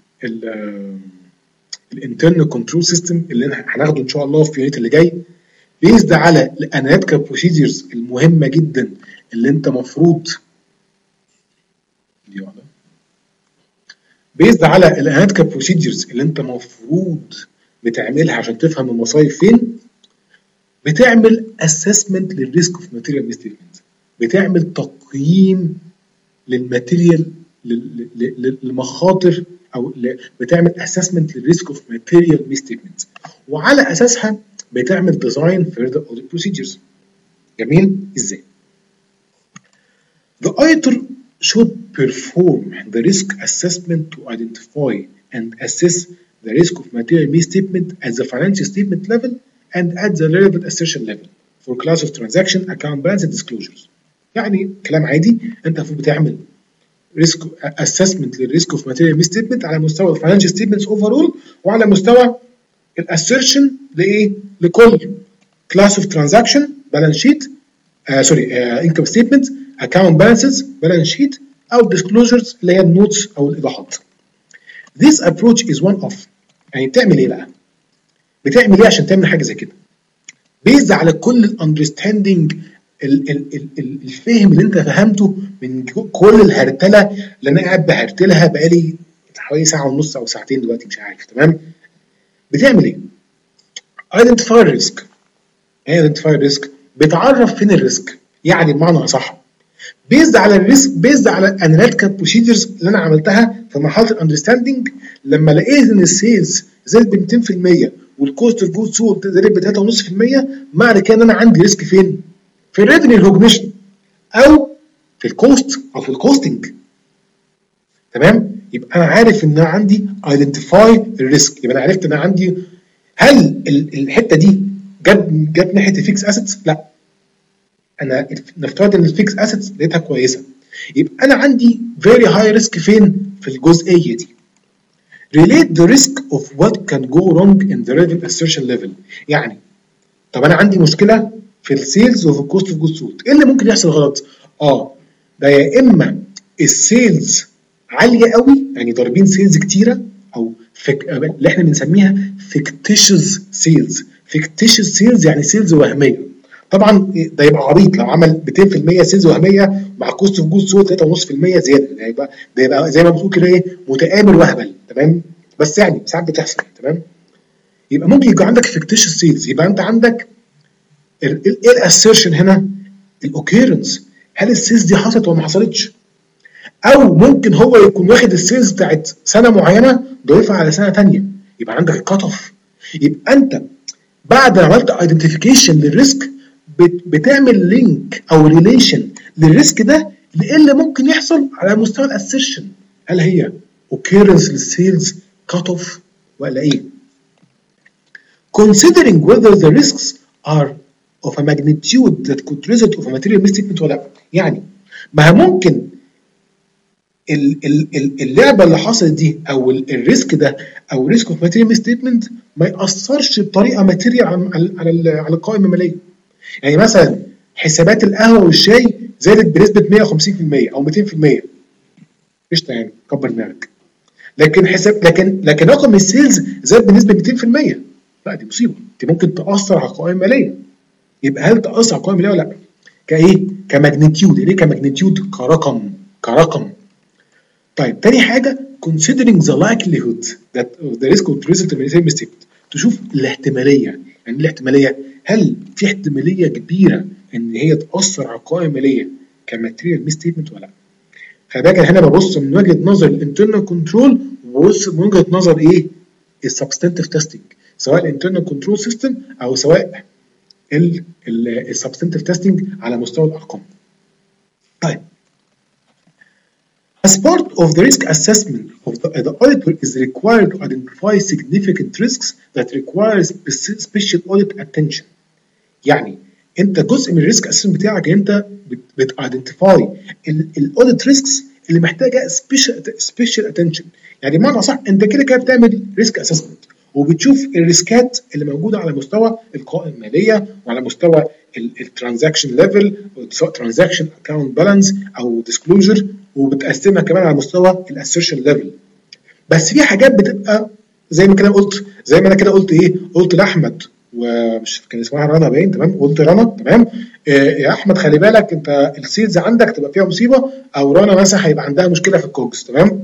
الانترنال كنترول سيستم اللي هناخده ان شاء الله في اليونت اللي جاي، based على الاناليتيكال بروسيدجرز المهمه جدا اللي انت مفروض دي واحده based على الاناليتيكال بروسيدجرز اللي انت مفروض بتعملها عشان تفهم المصايب فين. بتعمل assessment للريسك اوف ماتيريال ميستيتمنت، بتعمل تقييم للماتيريال للمخاطر او بتعمل assessment للريسك اوف ماتيريال ميستيتمنت، وعلى اساسها بتعمل design further audit procedures. جميل. ازاي؟ The auditor should perform the risk assessment to identify and assess the risk of material misstatement at the financial statement level and at the relevant assertion level for class of transaction, account balance and disclosures. يعني كلام عادي، انت المفروض بتعمل risk assessment للريسك اوف ماتيريال ميستيتمنت على مستوى الفاينانشال ستيتمنتس اوفرول، وعلى مستوى الاسيرشن لايه؟ لكل class of transaction balance sheet آه سوري آه income statement account balances balance sheet او disclosures اللي هي النوتس او الايضاحات. This approach is one of، يعني بتعمل ايه بقى؟ بتعمل ايه عشان تعمل حاجه زي كده؟ بيز على كل الاندرستاندنج الفهم اللي انت فهمته من كل الهرتله اللي انا قاعد بهرتلها بقالي حوالي ساعه ونص او ساعتين دلوقتي مش عارف، تمام؟ بتعمل ايه؟ identify risk. ايه identify risk؟ بتعرف فين الريسك، يعني بمعنى اصح بيزد على الريسك، بيزد على الاناليتيكال بروسيدجرز اللي انا عملتها في مرحله الاندرستاندنج. لما لقيت ان السيلز زادت ب ميتين في المية والكوست اوف جود سولد زادت ب تلاتة فاصلة خمسة في المية، معنى كده ان انا عندي ريسك فين؟ في الريفينيو ريكوجنيشن او في الكوست او في الكوستنج. تمام؟ يبقى انا عارف ان انا عندي ايدنتيفاي الريسك، يبقى انا عرفت ان انا عندي هل الحته دي جت جت ناحيه الفيكس اسيتس؟ لا، انا نفترض ان الفيكس اسيتس لقيتها كويسه، يبقى انا عندي فيري هاي ريسك فين؟ في الجزئيه دي. relate the risk of what can go wrong in the revenue assertion level. يعني طب انا عندي مشكله في السيلز وفي الكوست اوف جود سولد، ايه اللي ممكن يحصل غلط؟ اه ده يا اما السيلز عاليه قوي، يعني ضاربين سيلز كتيره، او فك... اللي احنا بنسميها fictitious سيلز. fictitious سيلز يعني سيلز وهميه. طبعا ده يبقى عبيط لو عمل ميتين في المية سيلز وهميه مع كوست اوف جود سولد تلاتة فاصلة خمسة في المية زياده، ده يبقى ده يبقى زي ما بنقول كده ايه، متآمر وهبل. تمام؟ بس يعني ساعات بتحصل. تمام. يبقى ممكن يكون عندك fictitious سيلز، يبقى انت عندك ايه الاسيرشن هنا؟ الاوكيرنس، هل السيلز دي حصلت ولا ما حصلتش؟ او ممكن هو يكون واخد السيلز بتاعت سنه معينه ضايفها على سنه ثانيه، يبقى عندك الكات اوف. يبقى انت بعد ما عملت ايدنتيفيكيشن للريسك بتعمل لينك او ريليشن للريسك ده لايه اللي ممكن يحصل على مستوى الاسيرشن، هل هي occurrence للسيلز كات اوف ولا ايه؟ considering whether the risks are of a magnitude that could result of a material misstatement ولا لا. يعني ما ممكن اللعبه اللي حصلت دي او الريسك ده او ريسك اوف ماتيريال ميستيتمنت ما ياثرش بطريقه ماتيريال على على على القوائم الماليه. يعني مثلا حسابات القهوه والشاي زادت بنسبه مية وخمسين في المية او مئتين في المية، قشطه يعني كبر دماغك. لكن حساب لكن لكن رقم السيلز زاد بنسبه مئتين في المية، لا دي مصيبه، دي ممكن تاثر على القوائم الماليه. يبقى هل تاثر على القوائم الماليه ولا لا؟ كايه؟ كماجنتيود. ليه كماجنتيود؟ كرقم كرقم. طيب تاني حاجه considering the likelihood that the risk of result of a mistake، تشوف الاحتماليه. يعني الاحتماليه هل في احتماليه كبيره ان هي تاثر على القوائم الماليه كماتيريال ميستيتمنت ولا لا؟ خلي بالك هنا ببص من وجهه نظر الانترنال كنترول وببص من وجهه نظر ايه؟ السبستنتيف تيستنج، سواء الانترنال كنترول سيستم او سواء السبستنتيف تيستنج على مستوى الارقام. طيب as part of the risk assessment of the, the auditor is required to identify significant risks that require special audit attention. يعني انت جزء من الريسك اسسمنت بتاعك انت بتايدنتيفاي الاوديت ريسكس اللي محتاجه سبيشال سبيشال اتنشن. يعني بمعنى صح انت كده كده بتعمل ريسك اسسمنت وبتشوف الريسكات اللي موجوده على مستوى القوائم الماليه وعلى مستوى الترانزاكشن ليفل، سواء ترانزاكشن اكونت بالانس او ديسكلوجر، وبتقسمها كمان على مستوى الاسيرشن ليفل. بس في حاجات بتبقى زي ما كده قلت، زي ما انا كده قلت ايه، قلت لاحمد ومش كان اسمها رنا باين، تمام، قلت رنا تمام إيه يا احمد خلي بالك انت السيلز عندك تبقى فيها مصيبه، او رنا مثلا هيبقى عندها مشكله في الكوكس، تمام.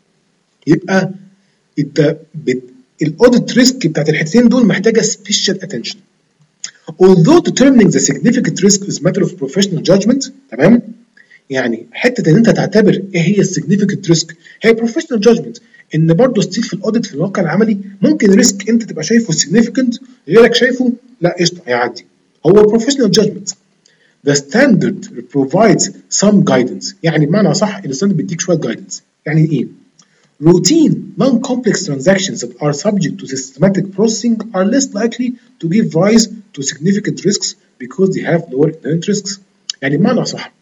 يبقى انت الاوديت ريسك بتاعت الحتتين دول محتاجه سبيشال اتنشن. although determining the significant risk is matter of professional judgment، تمام. يعني حته ان انت تعتبر ايه هي السيجنيفيكانت ريسك هي بروفيشنال جادجمنت، ان برضه ستيل في الاوديت في الواقع العملي ممكن ريسك انت تبقى شايفه سيجنيفيكانت غيرك شايفه لا قشطه هيعدي، هو بروفيشنال جادجمنت. The standard provides some guidance، يعني بمعنى صح الستاندرد بيديك شويه جايدنس. يعني ايه؟ routine non-complex transactions that are subject to systematic processing are less likely to give rise to significant risks because they have lower inherent risks. يعني بمعنى صح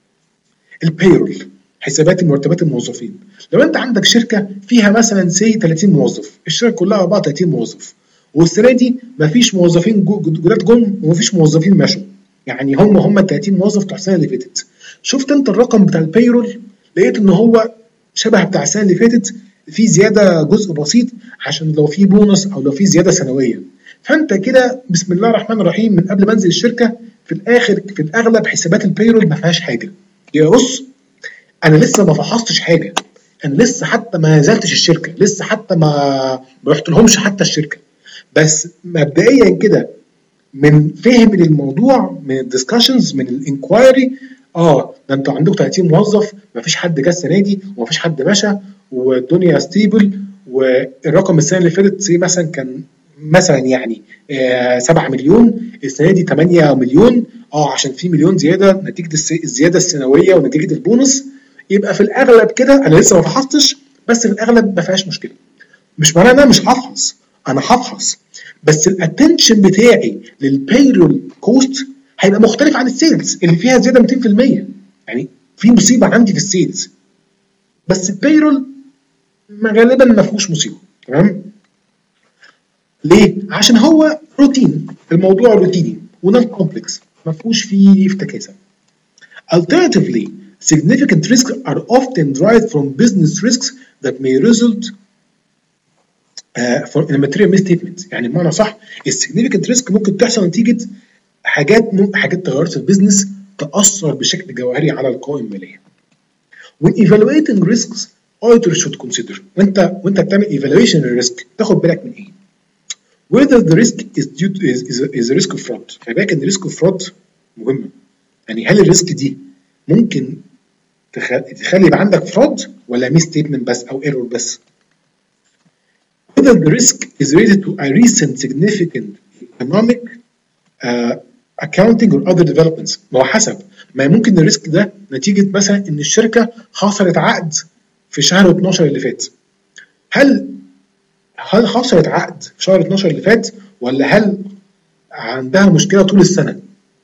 البيرول، حسابات مرتبات الموظفين، لو انت عندك شركه فيها مثلا سي ثلاثين موظف، الشركه كلها على بعض ثلاثين موظف، والسنه دي مفيش موظفين جداد جم ومفيش موظفين مشوا، يعني هم هم ال ثلاثين موظف بتوع السنه اللي فاتت. شفت انت الرقم بتاع البيرول لقيت ان هو شبه بتاع السنه اللي فاتت، في زياده جزء بسيط عشان لو في بونص او لو في زياده سنويه. فانت كده بسم الله الرحمن الرحيم من قبل ما انزل الشركه في الاخر في الاغلب حسابات البيرول ما فيهاش حاجه. يا بص انا لسه ما فحصتش حاجه، انا لسه حتى ما نزلتش الشركه، لسه حتى ما ما رحت لهمش حتى الشركه، بس مبدئيا كده من فهم للموضوع من الدسكشنز من الانكوايري، اه ده انتوا عندكم ثلاثين موظف ما فيش حد جه السنه دي وما فيش حد مشى والدنيا ستيبل، والرقم السنه اللي فاتت زي مثلا كان مثلا يعني آه سبعة مليون، السنه دي ثمانية مليون، اه عشان في مليون زياده نتيجه الزياده السنويه ونتيجه البونص. يبقى في الاغلب كده انا لسه ما فحصتش بس في الاغلب ما فيهاش مشكله. مش معناه ان انا مش هفحص، انا هفحص بس الاتنشن بتاعي للبيرول كوست هيبقى مختلف عن السيلز اللي فيها زياده مئتين في المية. يعني في مصيبه عندي في السيلز بس البيرول غالبا ما فيهوش مصيبه، تمام. ليه؟ عشان هو روتين، الموضوع روتيني ونون كومبلكس ما فيهوش فيه افتكاسه. Alternatively, significant risks are often derived from business risks that may result uh, from in a material misstatement. يعني بمعنى صح السيجنيفيكانت ريسك ممكن تحصل نتيجه حاجات حاجات تغيرات في البيزنس تاثر بشكل جوهري على القوائم الماليه. When evaluating risks auditors should consider وانت وانت بتعمل evaluation للريسك تاخد بالك من ايه؟ whether the risk is due to is is a, is a risk of fraud. خلي بالك ان risk of fraud مهمه. يعني هل الريسك دي ممكن تخلي يبقى عندك fraud ولا misstatement بس او error بس؟ whether the risk is related to a recent significant economic uh, accounting or other developments. ما هو حسب، ما ممكن الريسك ده نتيجه مثلا ان الشركه خسرت عقد في شهر اتناشر اللي فات. هل هل خسرت عقد في شهر اتناشر اللي فات ولا هل عندها مشكله طول السنه؟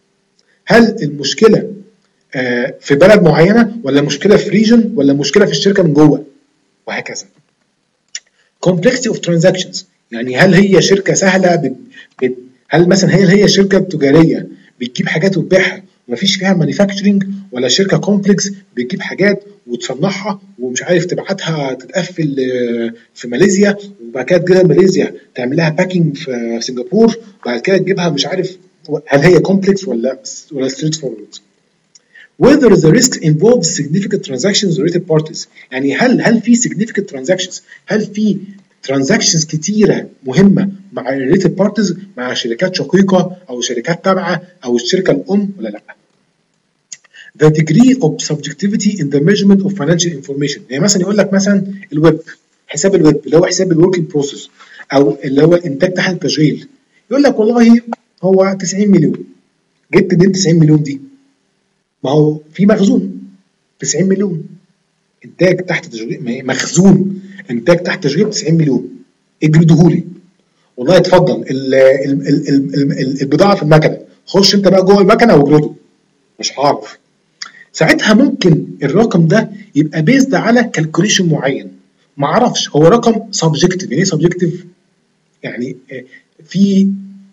هل المشكله آه في بلد معينه ولا مشكله في ريجن ولا مشكله في الشركه من جوه؟ وهكذا. complexity of transactions، يعني هل هي شركه سهله ب... ب... هل مثلا هل هي شركه تجاريه بتجيب حاجات وتبيعها ومفيش فيها مانيفاكتشرنج، ولا شركه كومبلكس بتجيب حاجات وتصنعها ومش عارف تبعتها تتقفل في ماليزيا وبعد كده تجيبها ماليزيا تعمل لها باكينج في سنغافور وبعد كده تجيبها مش عارف. هل هي كومبلكس ولا ولا ستريت فورورد؟ whether the risk involves significant transactions related parties، يعني هل هل في significant transactions، هل في ترانزاكشنز كتيره مهمه مع related parties، مع شركات شقيقه او شركات تابعه او الشركه الام ولا لا؟ the degree of subjectivity in the measurement of financial information، يعني مثلا يقول لك مثلا الويب، حساب الويب اللي هو حساب الوركينج بروسيس او اللي هو الانتاج تحت التشغيل، يقول لك والله هو تسعين مليون. جبت منين تسعين مليون دي؟ ما هو في مخزون تسعين مليون، انتاج تحت تشغيل، مخزون انتاج تحت تشغيل تسعين مليون، اجردهولي والله اتفضل ال ال ال ال البضاعه في المكنه، خش انت بقى جوه المكنه واجرده. مش هعرف. ساعتها ممكن الرقم ده يبقى بيزد على كالكوليشن معين، ما اعرفش، هو رقم سبجكتيف. يعني ايه سبجكتيف؟ يعني في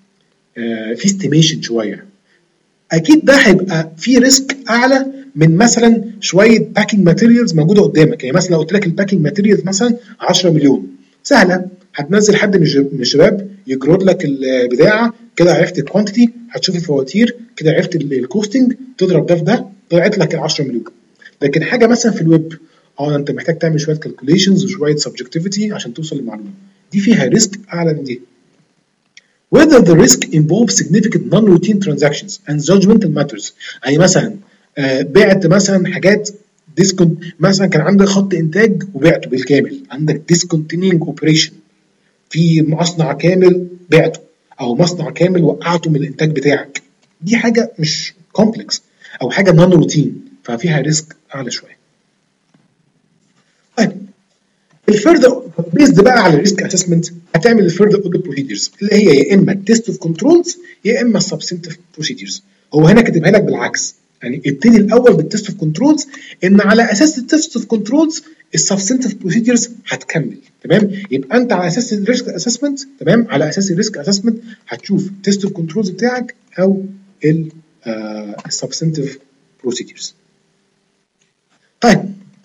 في استيميشن شويه. اكيد ده هيبقى في ريسك اعلى من مثلا شويه باكينج ماتيريالز موجوده قدامك. يعني مثلا لو قلت لك الباكينج ماتيريالز مثلا عشرة مليون، سهله، هتنزل حد من الشباب يجرد لك البضاعه كده، عرفت الكوانتيتي، هتشوف الفواتير كده، عرفت الكوستنج، تضرب ده في ده، طلعت لك ال عشرة مليون. لكن حاجه مثلا في الويب اه انت محتاج تعمل شويه كالكوليشنز وشويه سبجكتيفيتي عشان توصل للمعلومه دي، فيها ريسك اعلى من دي. whether the risk involves significant non-routine transactions and judgmental matters، يعني مثلا آه بعت مثلا حاجات ديسكونت، مثلا كان عندك خط انتاج وبعته بالكامل، عندك discontinuing operation في مصنع كامل بعته، او مصنع كامل وقعته من الانتاج بتاعك، دي حاجه مش كومبلكس او حاجه نون روتين ففيها ريسك اعلى شويه. طيب الفيرذر بيزد بقى على الريسك اسسمنت، هتعمل الفيرذر اوديت بروسيدرز اللي هي يا اما التيست اوف كنترولز يا اما السبسنتيف بروسيدرز. هو هنا كاتبها لك بالعكس، يعني ابتدي الاول بالتيست اوف كنترولز، ان على اساس التيست اوف كنترولز السبسنتيف بروسيدرز هتكمل. تمام؟ يبقى انت على اساس الريسك اسسمنت، تمام، على اساس الريسك اسسمنت هتشوف التيست اوف كنترولز بتاعك او السبسنتيف بروسيدرز. طيب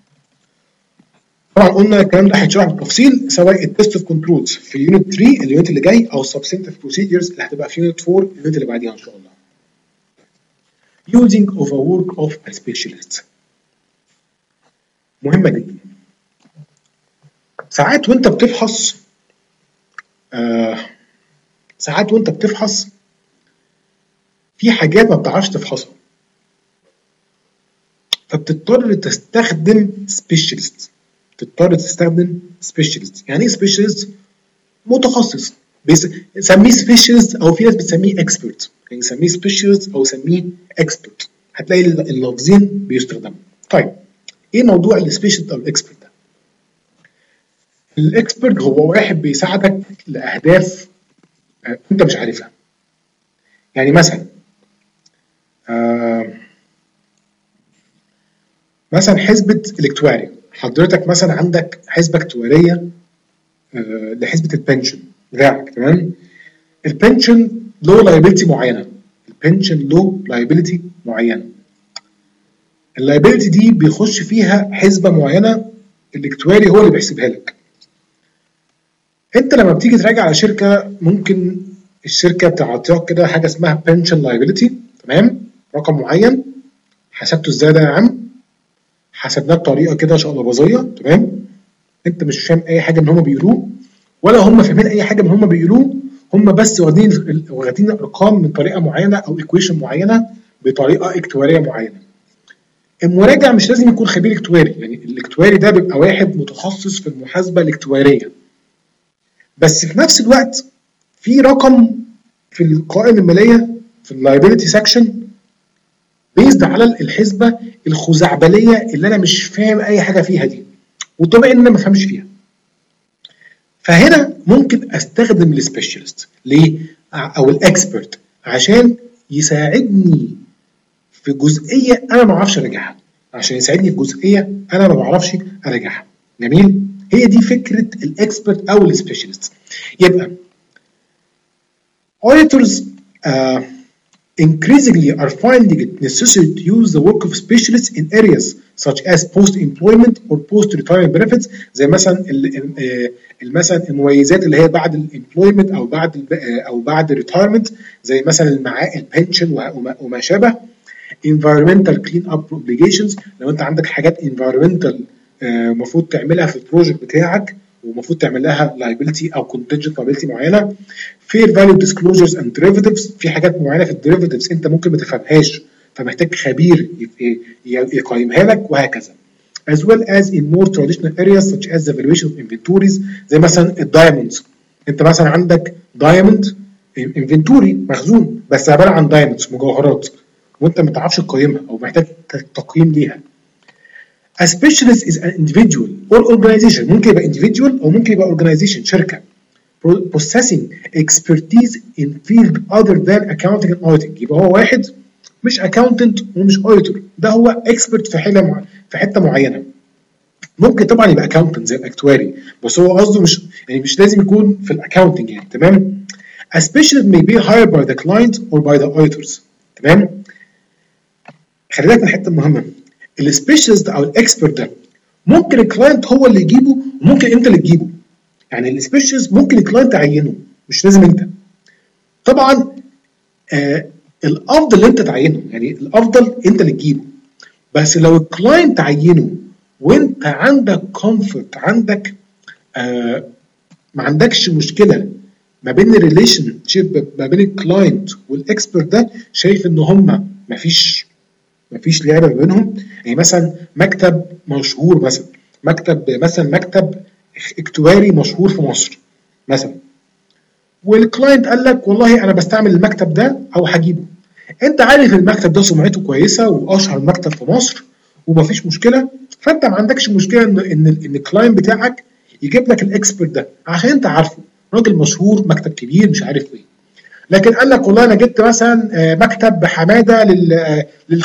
طبعا قلنا الكلام ده هيتشرح بالتفصيل، سواء التيست اوف كنترولز في يونت تلاتة اليونت اللي جاي، او السبسنتيف بروسيدرز اللي هتبقى في يونت أربعة اليونت اللي بعديها ان شاء الله. using of a work of a specialist مهمه جدا. ساعات وانت بتفحص آه ساعات وانت بتفحص في حاجات ما بتعرفش تفحصها، فبتضطر تستخدم سبيشالست. تضطر تستخدم سبيشالست. يعني ايه سبيشالست؟ متخصص. سميه سبيشالست او في ناس بتسميه اكسبرت، يعني سميه سبيشالست او سميه اكسبرت، هتلاقي اللفظين بيستخدموا. طيب ايه موضوع السبيشالست او الاكسبرت ده؟ الاكسبرت هو واحد بيساعدك لاهداف انت مش عارفها. يعني مثلا آه مثلا حسبة الاكتواري، حضرتك مثلا عندك حسبة اكتوارية آه لحسبة البنشن بتاعك، تمام؟ البنشن له لايبيلتي معينة، البنشن له لايبيلتي معينة، اللايبيلتي دي بيخش فيها حسبة معينة، الاكتواري هو اللي بيحسبها لك. انت لما بتيجي تراجع على شركة، ممكن الشركة بتعطيك كده حاجة اسمها بنشن لايبيلتي، تمام؟ رقم معين، حسبته ازاي ده يا عم؟ حسبناه بطريقه كده شقلباظيه، تمام؟ انت مش فاهم اي حاجه من هم بيقولوه ولا هم فاهمين اي حاجه من هم بيقولوه، هم بس واخدين واخدين ارقام من طريقه معينه او ايكويشن معينه بطريقه اكتواريه معينه. المراجع مش لازم يكون خبير اكتواري، يعني الاكتواري ده بيبقى واحد متخصص في المحاسبه الاكتواريه، بس في نفس الوقت في رقم في القوائم الماليه في اللايبيلتي سكشن بيزد على الحسبه الخزعبليه اللي انا مش فاهم اي حاجه فيها دي، وطبيعي ان انا ما افهمش فيها. فهنا ممكن استخدم السبيشالست ليه؟ او الاكسبرت عشان يساعدني في جزئيه انا ما اعرفش اراجعها، عشان يساعدني في جزئيه انا ما بعرفش اراجعها. جميل؟ هي دي فكره الاكسبرت او السبيشالست. يبقى auditors uh, increasingly are finding it necessary to use the work of specialists in areas such as post-employment or post-retirement benefits، زي مثلا مثلا المميزات اللي هي بعد الامبلويمنت او بعد او بعد الريتايرمنت، زي مثلا المعاش البنشن وما شابه. environmental clean up obligations، لو انت عندك حاجات environmental المفروض uh, تعملها في البروجكت بتاعك ومفروض تعمل لها liability او contingent liability معينه. fair value disclosures and derivatives، في حاجات معينه في الديريفاتيفز انت ممكن ما تفهمهاش فمحتاج خبير يقيمها لك وهكذا. as well as in more traditional areas such as the valuation of inventories، زي مثلا الدايموندز، انت مثلا عندك دايموند انفنتوري مخزون بس عباره عن دايموندز مجوهرات وانت ما تعرفش تقيمها او محتاج تقييم ليها. A specialist is an individual or organization، ممكن يبقى individual او ممكن يبقى organization شركه possessing expertise in field other than accounting and auditing، يبقى هو واحد مش accountant ومش auditor، ده هو expert في حاله مع... في حته معينه. ممكن طبعا يبقى accountant زي الاكتواري، بس هو قصده مش يعني مش لازم يكون في الاكاونتنج يعني. تمام؟ A specialist may be hired by the client or by the auditors. تمام؟ خلي بالك من الحته المهمه، السبيشالست او الاكسبرت ده ممكن الكلاينت هو اللي يجيبه وممكن انت اللي تجيبه. يعني السبيشالست ممكن الكلاينت تعينه مش لازم انت. طبعا آه الافضل اللي انت تعينه، يعني الافضل انت اللي تجيبه، بس لو الكلاينت تعينه وانت عندك كومفورت، عندك آه ما عندكش مشكله ما بين الريليشن شيب ما بين الكلاينت والاكسبرت ده، شايف ان هم ما فيش ما فيش لعبه ما بينهم. يعني مثلا مكتب مشهور، مثلا مكتب مثلا مكتب اكتواري مشهور في مصر مثلا، والكلاينت قال لك والله انا بستعمل المكتب ده او هجيبه، انت عارف المكتب ده سمعته كويسه واشهر مكتب في مصر ومفيش مشكله، فانت ما عندكش مشكله ان ان ان الكلاينت بتاعك يجيب لك الاكسبرت ده عشان انت عارفه راجل مشهور مكتب كبير مش عارف ايه. لكن قال لك والله انا جبت مثلا مكتب حماده لل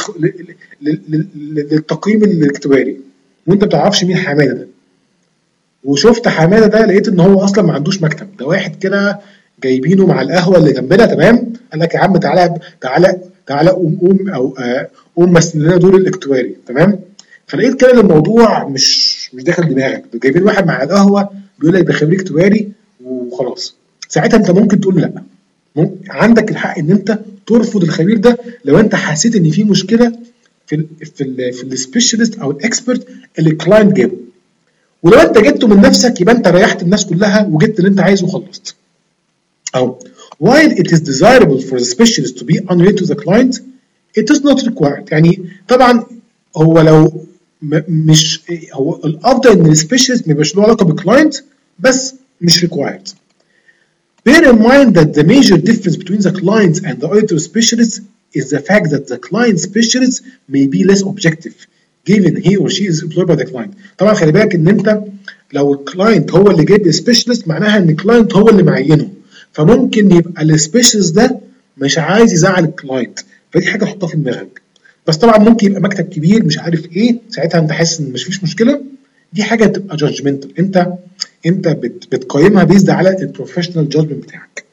للتقييم الاكتواري وانت ما بتعرفش مين حماده ده، وشفت حماده ده لقيت ان هو اصلا ما عندوش مكتب، ده واحد كده جايبينه مع القهوه اللي جنبنا. تمام؟ قال لك يا عم تعالى تعالى تعالى قوم قوم او قوم مثل لنا دور الاكتواري. تمام؟ فلقيت كده الموضوع مش مش داخل دماغك، جايبين واحد مع القهوه بيقول لك ده خبير اكتواري وخلاص. ساعتها انت ممكن تقول لا، عندك الحق ان انت ترفض الخبير ده لو انت حسيت ان في مشكله في ال في ال في السبيشالست او الاكسبرت اللي الكلاينت جابه، ولو انت جبته من نفسك يبقى انت ريحت الناس كلها وجبت اللي انت عايزه وخلصت. او while it is desirable for the specialist to be unrelated to the client it is not required. يعني طبعا هو لو مش هو الافضل ان السبيشالست ما يبقاش له علاقه بالكلاينت بس مش required. Bear in mind that the major difference between the clients and the auditor specialist is the fact that the client specialist may be less objective given he or she is employed by the client. طبعا خلي بالك ان انت لو الكلاينت هو اللي جايب السبيشالست معناها ان الكلاينت هو اللي معينه، فممكن يبقى السبيشالست ده مش عايز يزعل الكلاينت، فدي حاجه حطها في دماغك. بس طبعا ممكن يبقى مكتب كبير مش عارف ايه، ساعتها انت حاسس ان مش فيش مشكله، دي حاجه تبقى جادجمنتال، انت انت بت بتقيمها بيزد على البروفيشنال جادجمنت بتاعك.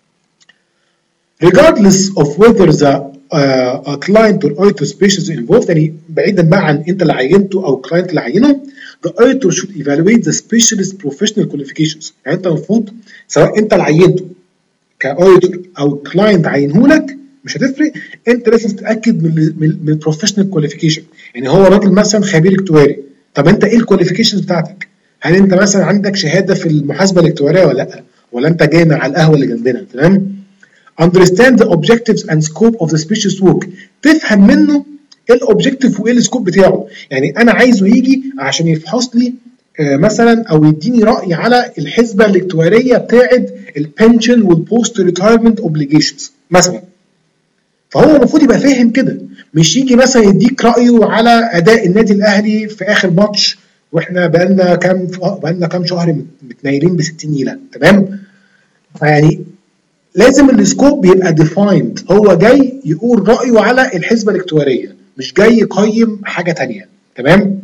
regardless of whether the uh, a client or auditor specialist is involved، يعني بعيدا بقى عن انت اللي عينته او الكلاينت اللي عينه، the auditor should evaluate the specialist professional qualifications. يعني انت المفروض سواء انت اللي عينته كاوديتور او الكلاينت عينه لك مش هتفرق، انت لازم تتاكد من من البروفيشنال كواليفيكيشن. يعني هو راجل مثلا خبير اكتواري، طب انت ايه الكواليفيكيشنز بتاعتك؟ هل انت مثلا عندك شهاده في المحاسبه الاكتواريه ولا لا، ولا انت جاي من على القهوه اللي جنبنا. تمام. understand the objectives and scope of the specialist work، تفهم منه ايه الاوبجكتيف وايه السكوب بتاعه. يعني انا عايزه يجي عشان يفحص لي آه مثلا او يديني راي على الحسبه الاكتواريه بتاعه البنشن والبوست ريتايرمنت اوبليجيشنز مثلا. فهو المفروض يبقى فاهم كده، مش يجي مثلا يديك رايه على اداء النادي الاهلي في اخر ماتش واحنا بقالنا كام بقالنا كام شهر متنايلين ب ستين نيله. تمام. فيعني لازم السكوب يبقى ديفايند، هو جاي يقول رايه على الحسبه الاكتواريه، مش جاي يقيم حاجه ثانيه. تمام.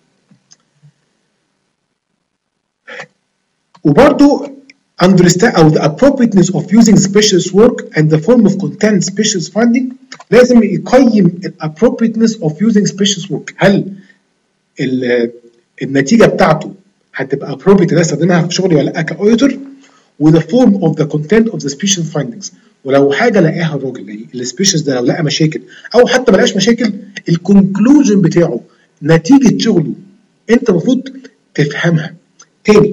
وبرده understand او the appropriateness of using specialist work and the form of content specialist finding، لازم يقيم ال appropriateness of using specialist work. هل النتيجه بتاعته هتبقى appropriate ان استخدمها في شغلي ولا لا كاوديتور، وذا فورم اوف ذا كونتنت اوف ذا سبيشال فايندنجز. ولو حاجه لقاها الراجل يعني السبيشالز ده لو لقى مشاكل او حتى ما لقاش مشاكل، الكونكلوجن بتاعه نتيجه شغله انت المفروض تفهمها. تاني،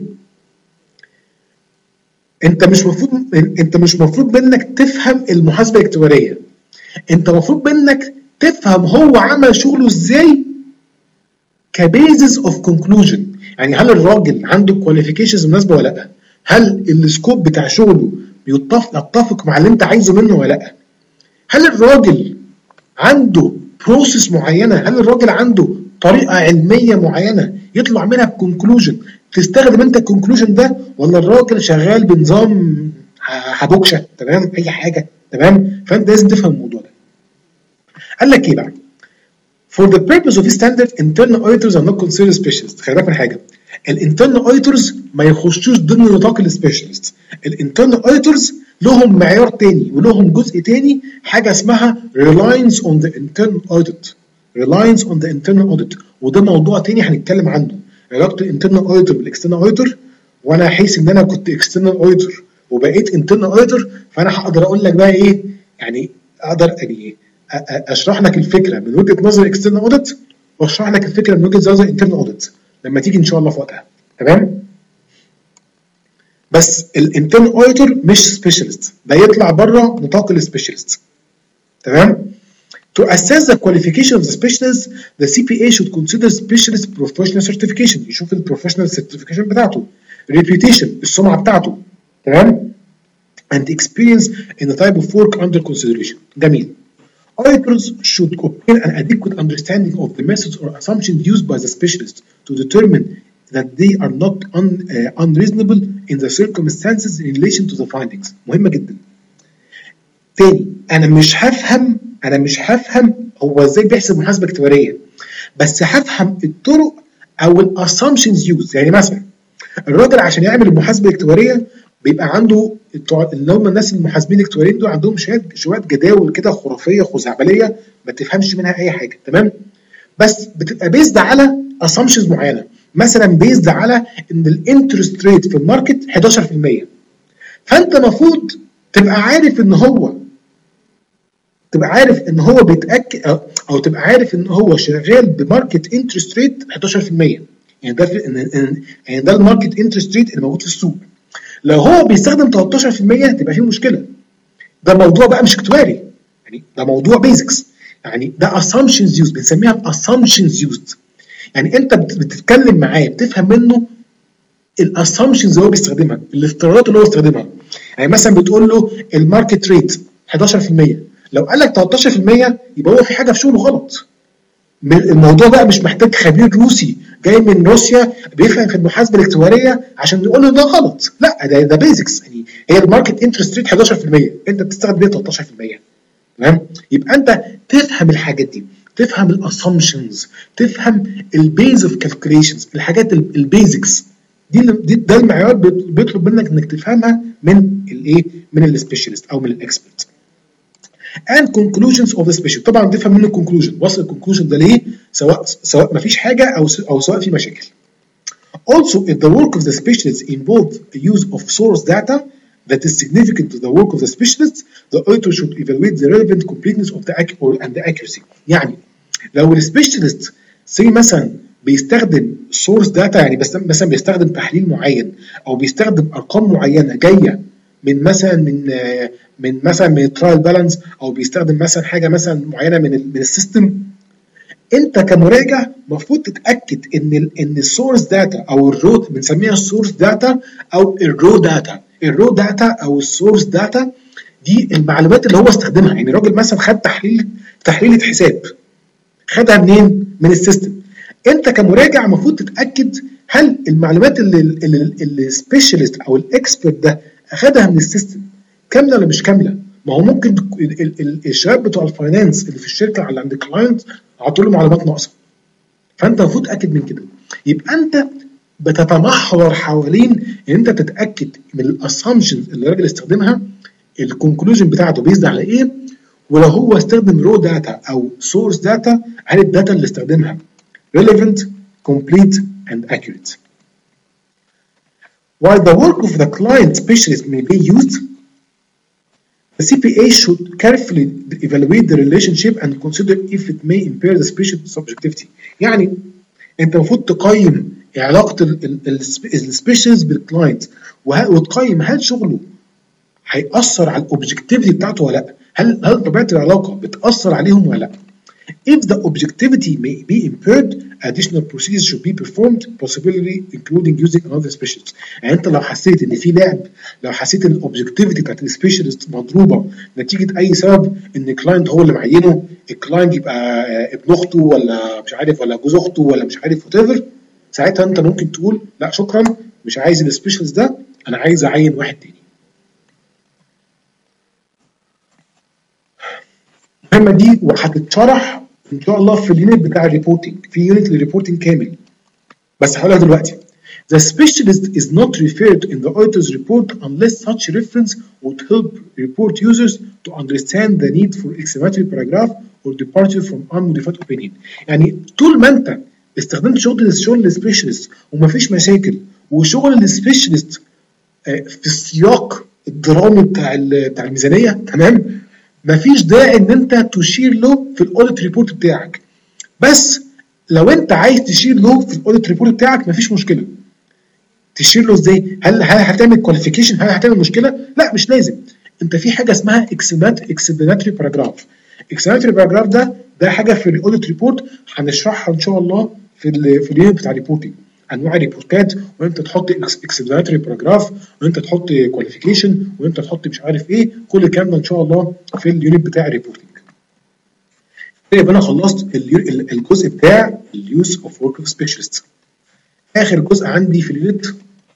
انت مش مفروض انت مش مفروض منك تفهم المحاسبه الاكتواريه، انت مفروض منك تفهم هو عمل شغله ازاي كبيزز اوف كونكلوجن. يعني هل الراجل عنده كواليفيكيشنز مناسبه ولا لا؟ هل السكوب بتاع شغله يتفق مع اللي انت عايزه منه ولا لا؟ هل الراجل عنده بروسيس معينه؟ هل الراجل عنده طريقه علميه معينه يطلع منها بكونكلوجن تستخدم انت الكونكلوجن ده، ولا الراجل شغال بنظام حبوكشه؟ تمام، اي حاجه. تمام. فانت لازم تفهم الموضوع ده. قال لك ايه بقى؟ For the purpose of standard internal auditors are not considered specialists. خلي بالك من حاجه، الانترنال اوديتورز ما يخشوش ضمن نطاق السبيشالست. الانترنال اوديتورز لهم معيار تاني ولهم جزء تاني، حاجه اسمها reliance on the internal audit. reliance on the internal audit، وده موضوع تاني هنتكلم عنه، علاقه الانترنال اوديتور بالاكسترنال اوديتور. وانا حيث ان انا كنت اكسترنال اوديتور وبقيت انترنال اوديتور، فانا هقدر اقول لك بقى ايه، يعني اقدر يعني اشرح لك الفكره من وجهه نظر الاكسترنال اوديت، واشرح لك الفكره من وجهه نظر الانترنال اوديت لما تيجي ان شاء الله في وقتها. تمام. بس الانترنال اوديتور مش سبيشالست، ده يطلع بره نطاق السبيشالست. تمام. To assess the qualification of the specialist, the C P A should consider specialist professional certification. يشوف البروفيشنال certification بتاعته، reputation السمعه بتاعته. تمام. and experience in the type of work under consideration. جميل. Auditors should obtain an adequate understanding of the methods or assumptions used by the specialist to determine that they are not un, uh, unreasonable in the circumstances in relation to the findings. مهمة جدا. تاني، أنا مش هفهم أنا مش هفهم هو إزاي بيحسب محاسبة اكتوارية، بس هفهم الطرق أو الاسامبشنز يوز. يعني مثلا الراجل عشان يعمل المحاسبة الاكتوارية بيبقى عنده اللي هم الناس المحاسبين الاكتواريين دول عندهم شويه شويه جداول كده خرافيه خزعبليه ما تفهمش منها اي حاجه. تمام. بس بتبقى بيزد على اسامبشنز معينه، مثلا بيزد على ان الانترست ريت في الماركت حداشر في المية، فانت المفروض تبقى عارف ان هو تبقى عارف ان هو بيتاكد او, أو تبقى عارف ان هو شغال بماركت انترست ريت حداشر في المية. يعني ده في يعني ده الماركت انترست ريت اللي موجود في السوق. لو هو بيستخدم تلتاشر في المية تبقى فيه مشكله. ده موضوع بقى مش اكتواري، يعني ده موضوع بيزكس، يعني ده assumptions used، بنسميها assumptions used. يعني انت بتتكلم معاه بتفهم منه الاسامبشنز اللي هو بيستخدمها، الافتراضات اللي هو بيستخدمها. يعني مثلا بتقول له الماركت ريت حداشر في المية، لو قال لك تلتاشر في المية يبقى هو في حاجه في شغله غلط. الموضوع بقى مش محتاج خبير روسي جاي من روسيا بيفهم في المحاسبه الاكتواريه عشان نقول له ده غلط، لا ده ده بيزكس. يعني هي الماركت انترست ريت حداشر في المية، انت بتستخدم بيها تلتاشر في المية. تمام. يبقى انت تفهم الحاجات دي، تفهم الاسامبشنز، تفهم البيز اوف كالكوليشنز، الحاجات البيزكس دي, دي ده المعيار بيطلب منك انك تفهمها من الايه، من السبيشالست او من الاكسبرت. and conclusions of the special. طبعا تفهم منه الكونكلوجن، وصل الكونكلوجن ده ليه، سواء سواء ما فيش حاجه او او سواء في مشاكل. Also, if the work of the specialist involves the use of source data that is significant to the work of the specialist, the auditor should evaluate the relevant completeness of the or and the accuracy. يعني لو السبيشالست سي مثلا بيستخدم سورس داتا، يعني بس مثلا بيستخدم تحليل معين او بيستخدم ارقام معينه جايه من مثلا من من مثلا من الترايل بالانس، او بيستخدم مثلا حاجه مثلا معينه من من السيستم، انت كمراجع المفروض تتاكد ان ال ان السورس داتا او الرو بنسميها السورس داتا او الرو داتا. الرو داتا او السورس داتا دي المعلومات اللي هو استخدمها. يعني الراجل مثلا خد تحليل تحليل حساب، خدها منين؟ من السيستم. انت كمراجع المفروض تتاكد هل المعلومات اللي السبيشالست او الاكسبرت ده اخدها من السيستم كامله ولا مش كامله. ما هو ممكن الشباب بتوع الفاينانس اللي في الشركه اللي عند الكلاينت عطوا له معلومات ناقصه، فانت المفروض تتاكد من كده. يبقى انت بتتمحور حوالين ان انت تتاكد من الاسامبشنز اللي الراجل استخدمها، الكونكلوجن بتاعته بيزد على ايه، ولو هو استخدم رو داتا او سورس داتا هل الداتا اللي استخدمها relevant, complete and accurate. While the work of the client specialist may be used, the C P A should carefully evaluate the relationship and consider if it may impair the specialist subjectivity. يعني انت المفروض تقيم علاقه السبيشالست بالكلاينت وتقيم هل شغله هيأثر على الاوبجكتيفيتي بتاعته ولا لا، هل هل طبيعه العلاقه بتأثر عليهم ولا لا. If the objectivity may be impaired, additional procedures should be performed, possibly including using another specialist. يعني انت لو حسيت ان في لعب، لو حسيت ان الاوبجكتيفيتي بتاعت السبيشالست مضروبه نتيجه اي سبب، ان الكلاينت هو اللي معينه، الكلاينت يبقى ابن اخته ولا مش عارف ولا جوز اخته ولا مش عارف وات ايفر، ساعتها انت ممكن تقول لا شكرا مش عايز السبيشالست ده، انا عايز اعين واحد تاني. المهمه دي وهتتشرح ان شاء الله في اليونت بتاع الريبورتنج، في يونت للريبورتنج كامل، بس هقولها دلوقتي. The specialist is not referred in the auditor's report unless such reference would help report users to understand the need for exclamatory paragraph or departure from unmodified opinion. يعني طول ما انت استخدمت شغل الشغل السبيشالست ومفيش مشاكل، وشغل السبيشالست في السياق الدرامي بتاع بتاع الميزانيه، تمام، مفيش داعي ان انت تشير له في الاوديت ريبورت بتاعك. بس لو انت عايز تشير له في الاوديت ريبورت بتاعك مفيش مشكله. تشير له ازاي؟ هل هل هتعمل كواليفيكيشن؟ هل هتعمل مشكله؟ لا مش لازم. انت في حاجه اسمها اكسبلاناتري باراجراف. اكسبلاناتري باراجراف ده ده حاجه في الاوديت ريبورت هنشرحها ان شاء الله في ال في اليونت بتاع الريبورتنج، انواع الريبورتات، وانت تحط اكسبلاناتري باراجراف، وانت تحط كواليفيكيشن، وانت تحط مش عارف ايه، كل الكلام ده ان شاء الله في اليونت بتاع الريبورتنج. يبقى انا خلصت الجزء بتاع اليوز اوف ورك اوف سبيشالست. اخر جزء عندي في اليونت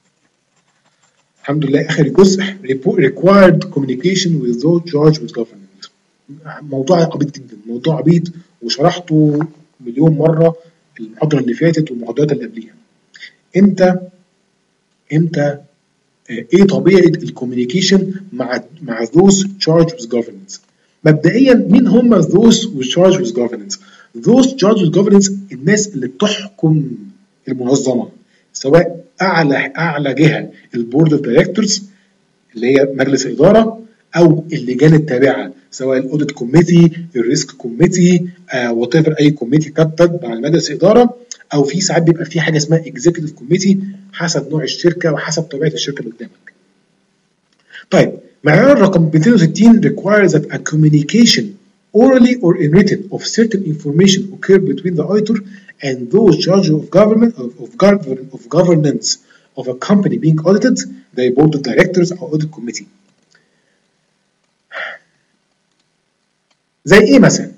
الحمد لله، اخر جزء required communication with those charged with government. موضوع عبيط جدا، موضوع عبيط وشرحته مليون مره المحاضره اللي فاتت والمحاضرات اللي قبليها. امتى امتى ايه طبيعه الكوميونيكيشن مع مع those charged with governance. مبدئيا مين هم those charged with governance؟ those charged with governance الناس اللي بتحكم المنظمه، سواء اعلى اعلى جهه البورد اوف دايركتورز اللي هي مجلس الاداره، او اللجان التابعه سواء الاوديت كوميتي، الريسك كوميتي، وات ايفر، اي كوميتي تتبع مجلس الاداره، او في ساعات بيبقى في حاجه اسمها اكزيكتيف كوميتي حسب نوع الشركه وحسب طبيعه الشركه اللي قدامك. طيب معيار رقم مئتين وستين requires that a communication orally or in written of certain information occur between the auditor and those charged of government of, of, govern, of governance of a company being audited, the board of directors or audit committee. زي ايه مثلا؟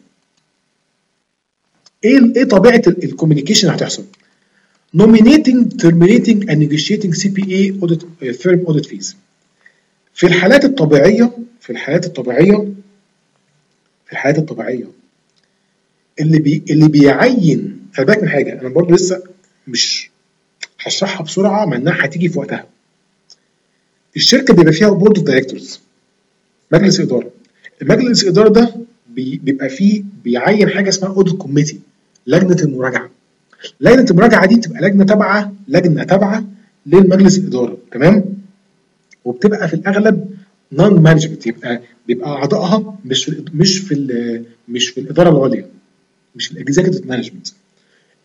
ايه ايه طبيعه الكوميونيكيشن اللي هتحصل؟ nominating, terminating and negotiating C P A audit uh, firm audit fees. في الحالات الطبيعيه في الحالات الطبيعيه في الحالات الطبيعيه اللي بي اللي بيعين، خلي بالك من حاجه انا برضه لسه مش هشرحها بسرعه مع انها هتيجي في وقتها. الشركه بيبقى فيها بورد اوف دايركتورز، مجلس اداره. المجلس الاداره ده بيبقى فيه بيعين حاجه اسمها اوديت كوميتي، لجنه المراجعه. لجنه المراجعه دي تبقى لجنه تابعه لجنه تابعه للمجلس الاداره، تمام؟ وبتبقى في الاغلب نون مانجمنت، يبقى بيبقى اعضائها مش في مش في مش في الاداره العليا، مش في الاكزيكتيف مانجمنت.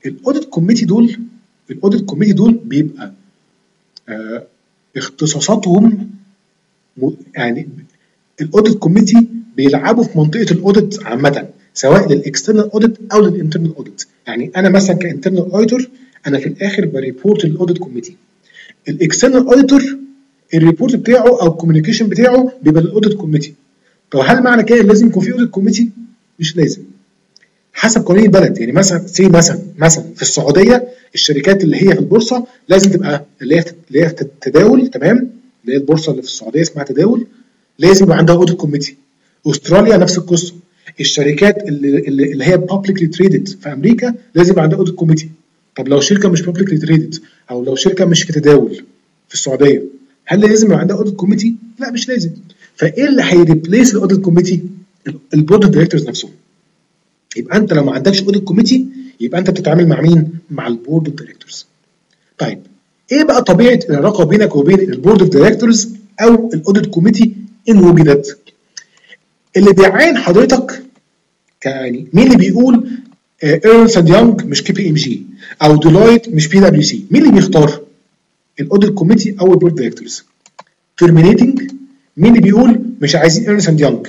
الاوديت كوميتي دول الاوديت كوميتي دول بيبقى آه اختصاصاتهم يعني الاوديت كوميتي بيلعبوا في منطقه الاوديت عامه، سواء للاكسترنال اوديت او للانترنال اوديت. يعني انا مثلا كانترنال اوديتور انا في الاخر بريبورت للاوديت كوميتي. الاكسترنال اوديتور الريبورت بتاعه او الكوميونيكيشن بتاعه بيبقى للاوديت كوميتي. طب هل معنى كده لازم يكون في اوديت كوميتي؟ مش لازم، حسب قوانين البلد. يعني مثلا سي مثلا مثلا في السعوديه الشركات اللي هي في البورصه لازم تبقى اللي هي اللي هي تداول، تمام، اللي هي البورصه اللي في السعوديه اسمها تداول، لازم يبقى عندها اوديت كوميتي. استراليا نفس القصه، الشركات اللي اللي, اللي هي بابليكلي تريدد في امريكا لازم يبقى عندها اوديت كوميتي. طب لو شركه مش بابليكلي تريدد او لو شركه مش في تداول في السعوديه، هل لازم يبقى عندها اوديت كوميتي؟ لا مش لازم. فايه اللي هيريبليس الاوديت كوميتي؟ البورد اوف دايركتورز نفسهم. يبقى انت لو ما عندكش اوديت كوميتي يبقى انت بتتعامل مع مين؟ مع البورد اوف دايركتورز. طيب ايه بقى طبيعه العلاقه بينك وبين البورد اوف دايركتورز او الاوديت كوميتي ان وجدت؟ اللي بيعين حضرتك يعني مين اللي بيقول ايرنست اند يونج مش كي بي ام جي او ديلويت مش بي دبليو سي؟ مين اللي بيختار؟ الاوديت كوميتي او البورد دايركتورز. ترمينيتنج مين اللي بيقول مش عايزين ايرنست اند يونج،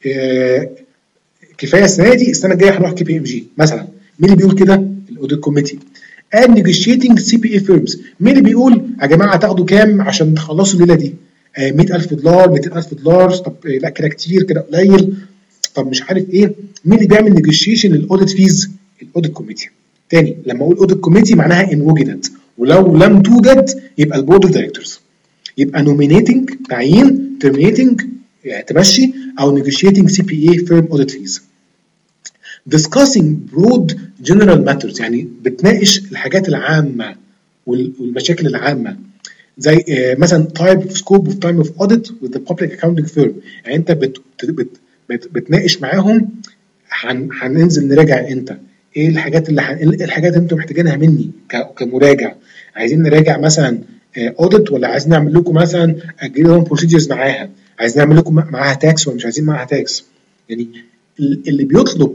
كفايه السنه دي، السنه الجايه هنروح كي بي ام جي مثلا؟ مين اللي بيقول كده؟ الاوديت كوميتي. and negotiating سي بي اي firms مين اللي بيقول يا جماعه هتاخدوا كام عشان تخلصوا الليله دي؟ آه مئة ألف دولار، مئتين ألف دولار، طب آه لا كده كتير كده قليل، طب مش عارف ايه. مين اللي بيعمل نيجوشيشن للاوديت فيز؟ الاوديت كوميتي. تاني لما اقول اوديت كوميتي معناها ان وجدت، ولو لم توجد يبقى البورد اوف دايركتورز. يبقى نومينيتنج تعيين، ترمينيتنج يعني تمشي، او نيجوشيتنج سي بي اي فيرم اوديت فيز. discussing broad general matters يعني بتناقش الحاجات العامه والمشاكل العامه، زي مثلا type of scope of time of audit with the public accounting firm. يعني انت بت بت بت بتناقش معاهم هننزل نراجع امتى، ايه الحاجات اللي ايه الحاجات اللي انتم محتاجينها مني كمراجع، عايزين نراجع مثلا اوديت ولا عايزين نعمل لكم مثلا اجريهم بروسيجرز معاها، عايزين نعمل لكم معاها تاكس ولا مش عايزين معاها تاكس. يعني اللي بيطلب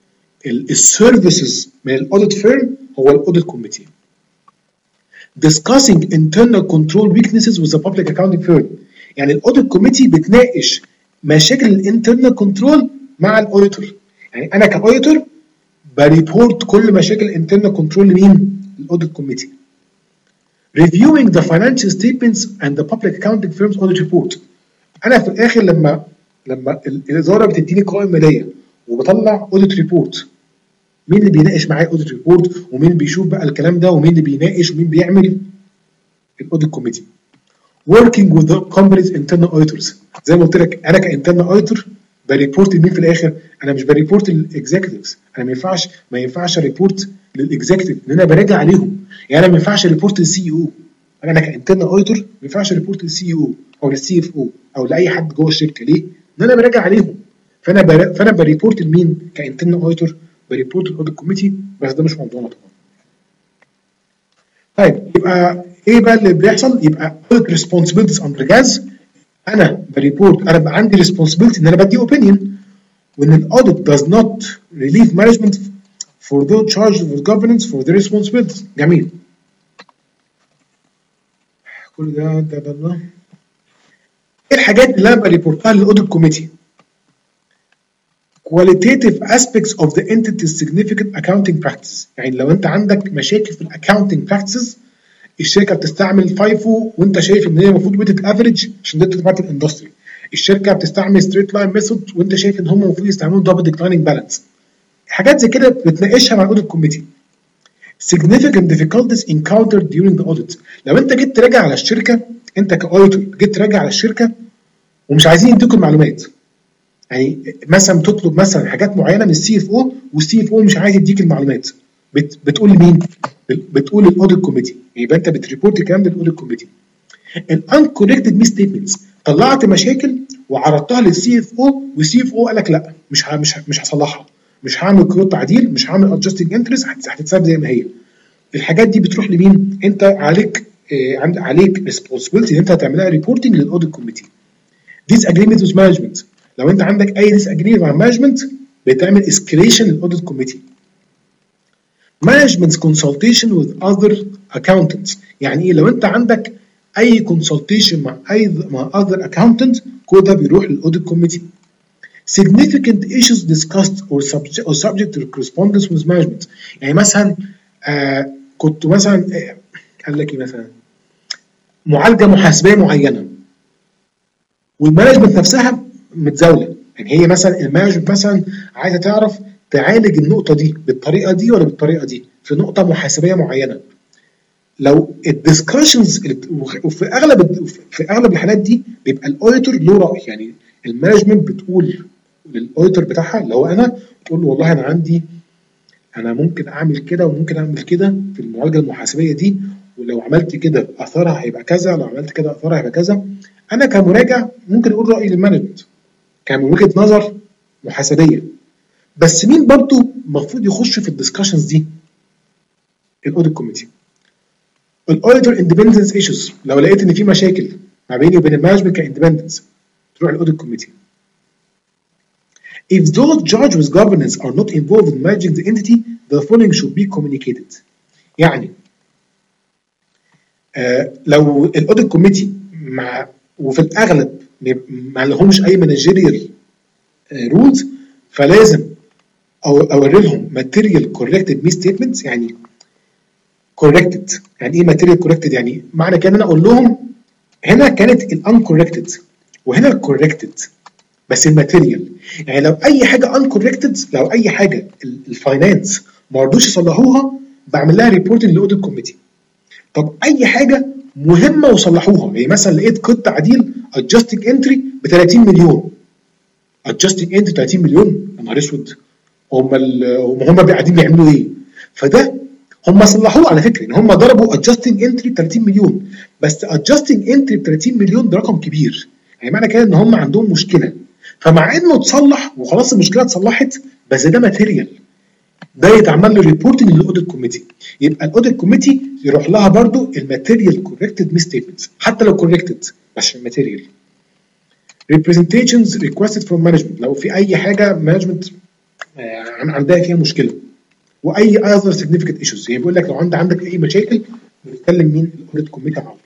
السيرفيسز من الاوديت فيرم هو الاوديت كوميتي. discussing internal control weaknesses with the public accounting firm يعني الاوديت كوميتي بتناقش مشاكل الانترنال كنترول مع الاوديتور. يعني انا كاوديتور بريبورت كل مشاكل الانترنال كنترول لمين؟ الاوديت كوميتي. reviewing the financial statements and the public accounting firm's audit report انا في الاخر لما لما الاداره بتديني قوائم ماليه وبطلع اوديت ريبورت، مين اللي بيناقش معايا الاوديت ريبورت ومين بيشوف بقى الكلام ده ومين اللي بيناقش ومين بيعمل؟ الاوديت كوميتي. working with the company's internal auditors زي ما قلت لك انا كانترنال اوديتور بريبورت لمين في الاخر؟ انا مش بريبورت للاكزيكتيفز، انا ما ينفعش ما ينفعش ريبورت للاكزيكتيف لان انا براجع عليهم. يعني انا ما ينفعش ريبورت للسي او، انا كانترنال اوديتور ما ينفعش ريبورت للسي او او للسي اف او او لاي حد جوه الشركه. ليه؟ لان انا براجع عليهم. فانا بر... فانا بريبورت لمين كانترنال اوديتور؟ بريبورت للاوديت كوميتي، بس ده مش موضوعنا طبعا. طيب يبقى ايه بقى اللي بيحصل؟ يبقى audit responsibilities under جاز انا بريبورت، انا بقى عندي responsibility ان انا بدي opinion when an audit does not relieve management for those charged with governance for their responsibilities. جميل. كل ده ده ده ايه الحاجات اللي انا بريبورتها للاوديت كوميتي؟ qualitative aspects of the entity's significant accounting practice. يعني لو انت عندك مشاكل في الاكاونتنج براكتسز، الشركه بتستعمل فايفو وانت شايف ان هي المفروض ويتد افريج عشان ده تبعت الاندستري، الشركه بتستعمل ستريت لاين ميثود وانت شايف ان هم المفروض يستعملوا دبل ديكلايننج بالانس. حاجات زي كده بتناقشها مع الاوديت كوميتي. significant difficulties encountered during the audit. لو انت جيت تراجع على الشركه، انت كاوديتور جيت تراجع على الشركه ومش عايزين يديكوا المعلومات، يعني مثلا تطلب مثلا حاجات معينه من السي اف او والسي اف او مش عايز يديك المعلومات، بت بتقول لمين؟ بتقول للاوديت كوميتي. يبقى انت بتريبورت الكلام ده للاوديت كوميتي. الانكوركتد مي ستيتمنتس، طلعت مشاكل وعرضتها للسي اف او والسي اف او قال لك لا مش مش مش هصلحها، مش هعمل قيود تعديل، مش هعمل ادجستنج انترست، هتتساب زي ما هي. الحاجات دي بتروح لمين؟ انت عليك آه عليك ريسبونسبيلتي ان انت هتعملها ريبورتنج للاوديت كوميتي. ديس اجريمنت وذ مانجمنت، لو انت عندك اي ديس اجريمنت مع المانجمنت بتعمل اسكليشن للاوديت كوميتي. Management consultation with other accountants. يعني ايه؟ لو انت عندك اي consultation مع اي مع other accountant كل ده بيروح للاوديت كوميتي. Significant issues discussed or subject or subject to correspondence with management. يعني مثلا آه كنت مثلا آه قال لك ايه مثلا معالجه محاسبيه معينه والمانجمنت نفسها متزاوله. يعني هي مثلا المانجمنت مثلا عايزه تعرف تعالج النقطه دي بالطريقه دي ولا بالطريقه دي في نقطه محاسبيه معينه. لو الدiscussions وفي اغلب في اغلب الحالات دي بيبقى الاوديتور له راي. يعني المانجمنت بتقول للاوديتور بتاعها اللي هو انا تقول له والله انا عندي انا ممكن اعمل كده وممكن اعمل كده في المعالجه المحاسبيه دي، ولو عملت كده اثرها هيبقى كذا، لو عملت كده اثرها هيبقى كذا. انا كمراجع ممكن اقول رايي للمانجمنت كان من وجهه نظر محاسبيه، بس مين برضو المفروض يخش في الدسكشنز دي؟ الاوديت كوميتي. الاوديتور اندبندنس ايشوز، لو لقيت ان في مشاكل ما بيني وبين المانجمنت كاندبندنس تروح الاوديت كوميتي. If those charged with governance are not involved in managing the entity, the following should be communicated. يعني آه لو الاوديت كوميتي مع وفي الاغلب ما لهمش اي مانجيريال رولز، فلازم او اوري لهم ماتيريال كوركتد مي ستيتمنتس. يعني كوركتد يعني ايه ماتيريال كوركتد؟ يعني معنى كده ان انا اقول لهم هنا كانت الانكوركتد وهنا الكوركتد بس الماتيريال. يعني لو اي حاجه انكوركتد، لو اي حاجه الفاينانس ما رضوش يصلحوها بعمل لها ريبورتنج للاوديت كوميتي. طب اي حاجه مهمه وصلحوها، يعني مثلا لقيت قط تعديل adjusting entry ب ثلاثين مليون، adjusting entry ثلاثين مليون، يا نهار اسود، هم هم قاعدين بيعملوا ايه؟ فده هم صلحوه على فكره، ان هم ضربوا adjusting entry ب ثلاثين مليون، بس adjusting entry ب ثلاثين مليون ده رقم كبير. يعني معنى كده ان هم عندهم مشكله، فمع انه اتصلح وخلاص المشكله اتصلحت بس ده ماتيريال، ده يتعمل له ريبورتنج للاوديت كوميتي. يبقى الاوديت كوميتي يروح لها برضو الماتيريال كوركتد مي ستيتمنتس حتى لو كوركتد بس الماتيريال. representations requested from management، لو في اي حاجه مانجمنت عندها فيها مشكله، واي other significant issues. يعني بيقول لك لو عند عندك اي مشاكل بتكلم مين؟ الاوديت كوميتي على طول.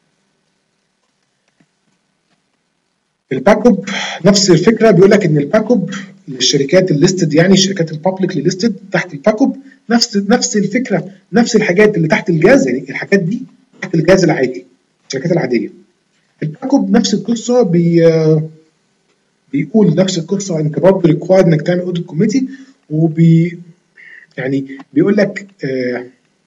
الباك اب نفس الفكره، بيقول لك ان الباك اب للشركات الليستد، يعني الشركات البابليك ليستد تحت الباك اب نفس نفس الفكره، نفس الحاجات اللي تحت الجاز، يعني الحاجات دي تحت الجاز العادي الشركات العاديه. الباك اب نفس القصه، بي بيقول نفس القصه، انت برضه ريكوايرد انك تعمل اوديت كوميتي، وبي يعني بيقول لك آه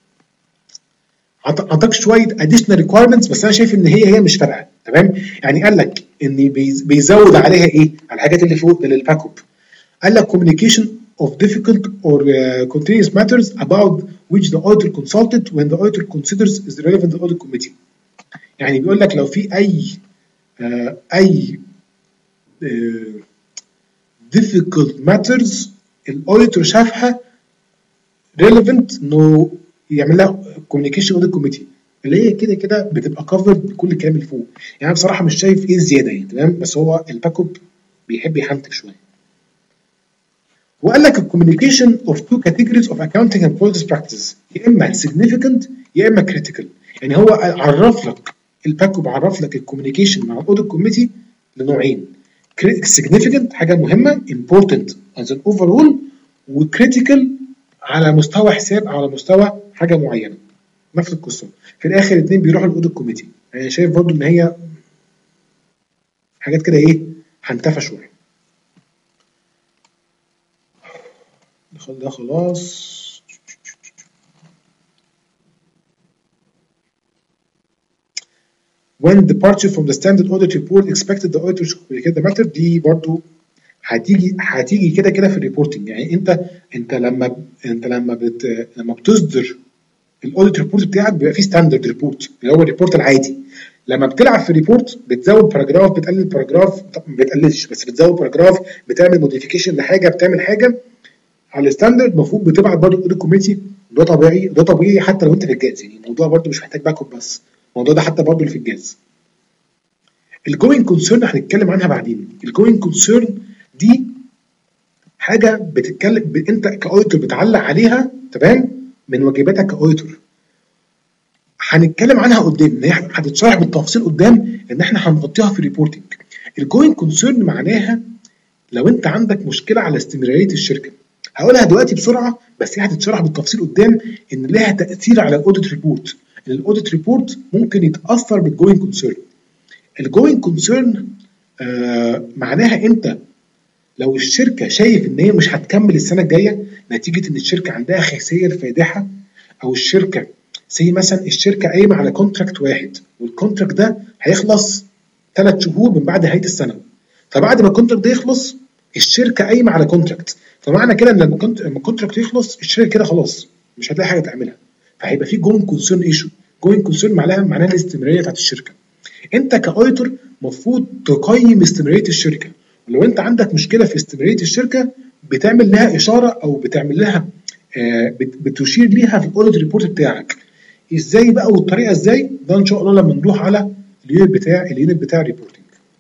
اعطاك شويه اديشنال ريكوايرمنتس، بس انا شايف ان هي هي مش فارقه. تمام؟ يعني قال لك ان بيزود عليها ايه؟ على الحاجات اللي فوق للباك اب. قال لك communication of difficult or uh, continuous matters about which the auditor consulted when the auditor considers is relevant to the audit committee. يعني بيقول لك لو في اي uh, اي uh, difficult matters الاوديتور شافها relevant انه يعمل لها communication audit committee، اللي هي كده كده بتبقى covered بكل الكلام اللي فوق. يعني انا بصراحه مش شايف ايه الزياده يعني. تمام؟ بس هو الباك اب بيحب يحنتك شويه. وقال لك الكوميونيكيشن اوف تو كاتيجوريز اوف اكاونتنج اند بوليسي براكتسز، يا اما significant يا اما critical. يعني هو عرف لك الباك اب عرف لك الكوميونيكيشن مع الاوديت كوميتي لنوعين: significant حاجه مهمه important as an overall، وكريتيكال على مستوى حساب على مستوى حاجه معينه. نفس القصه في الاخر الاثنين بيروحوا الاوديت كوميتي. يعني شايف برضو ان هي حاجات كده ايه هنتفى شويه. ده خلاص. when departure from the standard audit report expected the auditor to communicate the matter، دي برضو هتيجي هتيجي كده كده في الريبورتنج. يعني انت انت لما انت لما بت لما بتصدر الاوديت ريبورت بتاعك بيبقى فيه ستاندرد ريبورت اللي هو الريبورت العادي. لما بتلعب في ريبورت بتزود باراجراف، بتقلل باراجراف، ما بتقللش بس بتزود باراجراف، بتعمل موديفيكيشن لحاجه، بتعمل حاجه على الستاندرد، المفروض بتبعت برضه الاوديت كوميتي. ده طبيعي، ده طبيعي حتى لو انت في الجاز. يعني الموضوع برضه مش محتاج باك اب، بس الموضوع ده حتى برضه اللي في الجاز. الجوينج كونسيرن هنتكلم عنها بعدين. الجوينج كونسيرن دي حاجه بتتكلم انت كاوديتور بتعلق عليها، تمام؟ من واجباتك كاوديتور هنتكلم عنها قدام، ان هي هتتشرح بالتفصيل قدام، ان احنا هنغطيها في الريبورتنج. الجوين كونسيرن معناها لو انت عندك مشكله على استمراريه الشركه، هقولها دلوقتي بسرعه بس هي هتتشرح بالتفصيل قدام، ان لها تاثير على الاوديت ريبورت. الاوديت ريبورت ممكن يتاثر بالجوين كونسيرن. الجوين كونسيرن آه معناها انت لو الشركه شايف ان هي مش هتكمل السنه الجايه نتيجه ان الشركه عندها خسائر فادحه، او الشركه زي مثلا الشركه قايمه على كونتراكت واحد والكونتراكت ده هيخلص ثلاث شهور من بعد نهايه السنه، فبعد ما الكونتراكت ده يخلص الشركه قايمه على كونتراكت، فمعنى كده ان لما الكونتراكت يخلص الشركه كده خلاص مش هتلاقي حاجه تعملها، فهيبقى في جوين كونسيرن ايشو. جوين كونسيرن معناها معناها الاستمراريه بتاعت الشركه. انت كاوديتور المفروض تقيم استمراريه الشركه، ولو انت عندك مشكله في استمراريه الشركه بتعمل لها اشاره او بتعمل لها آه بتشير ليها في الاوديت ريبورت بتاعك. ازاي بقى والطريقه ازاي؟ ده ان شاء الله لما نروح على اليونت بتاع اليونت بتاع الريبورتنج.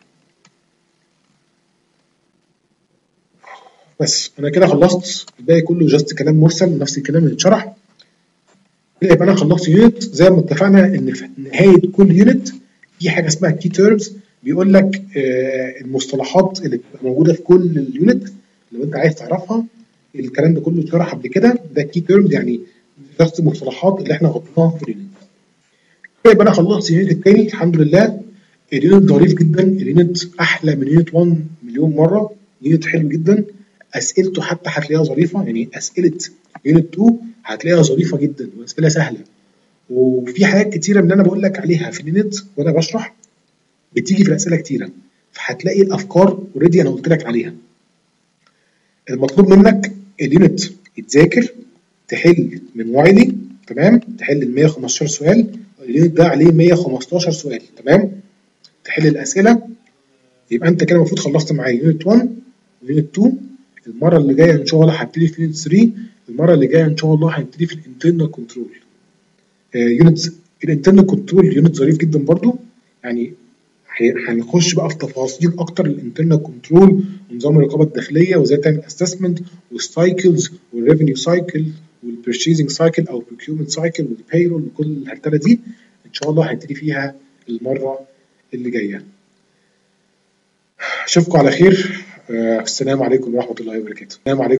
بس انا كده خلصت، الباقي كله جاست كلام مرسل، نفس الكلام اللي اتشرح. كده يبقى انا خلصت يونت. زي ما اتفقنا ان في نهايه كل يونت في حاجه اسمها كي تيرمز، بيقول لك آه المصطلحات اللي بتبقى موجوده في كل اليونت لو انت عايز تعرفها. الكلام ده كله اتشرح قبل كده، ده كي تيرمز يعني جاست المصطلحات اللي احنا غطيناها في اليونت. كده يبقى انا خلصت اليونت الثاني الحمد لله. اليونت ظريف جدا، اليونت احلى من يونت واحد مليون مره، يونت حلو جدا، اسئلته حتى هتلاقيها ظريفه، يعني اسئله يونت اتنين هتلاقيها ظريفه جدا واسئله سهله، وفي حاجات كتيره من اللي انا بقول لك عليها في اليونت وانا بشرح بتيجي في الاسئله كتيره، فهتلاقي الافكار اوريدي انا قلت لك عليها. المطلوب منك اليونت يتذاكر، تحل من وايلي، تمام، تحل ال مية وخمستاشر سؤال، اليونت ده عليه مية وخمستاشر سؤال، تمام، تحل الاسئله. يبقى انت كده المفروض خلصت معايا يونت واحد ويونت اتنين. المره اللي جايه ان شاء الله هبتدي في يونت تلاتة، المره اللي جايه ان شاء الله هنبتدي في الانترنال كنترول. يونت الانترنال كنترول يونت ظريف جدا برضو، يعني هنخش بقى في تفاصيل اكتر الانترنال كنترول ونظام الرقابه الداخليه وازاي تعمل اسسمنت والسايكلز والريفينيو سايكل والبرشيزنج سايكل او البروكيومنت سايكل والبايرول وكل الهرتله دي ان شاء الله هنبتدي فيها المره اللي جايه. اشوفكم على خير. السلام عليكم ورحمه الله وبركاته. السلام عليكم.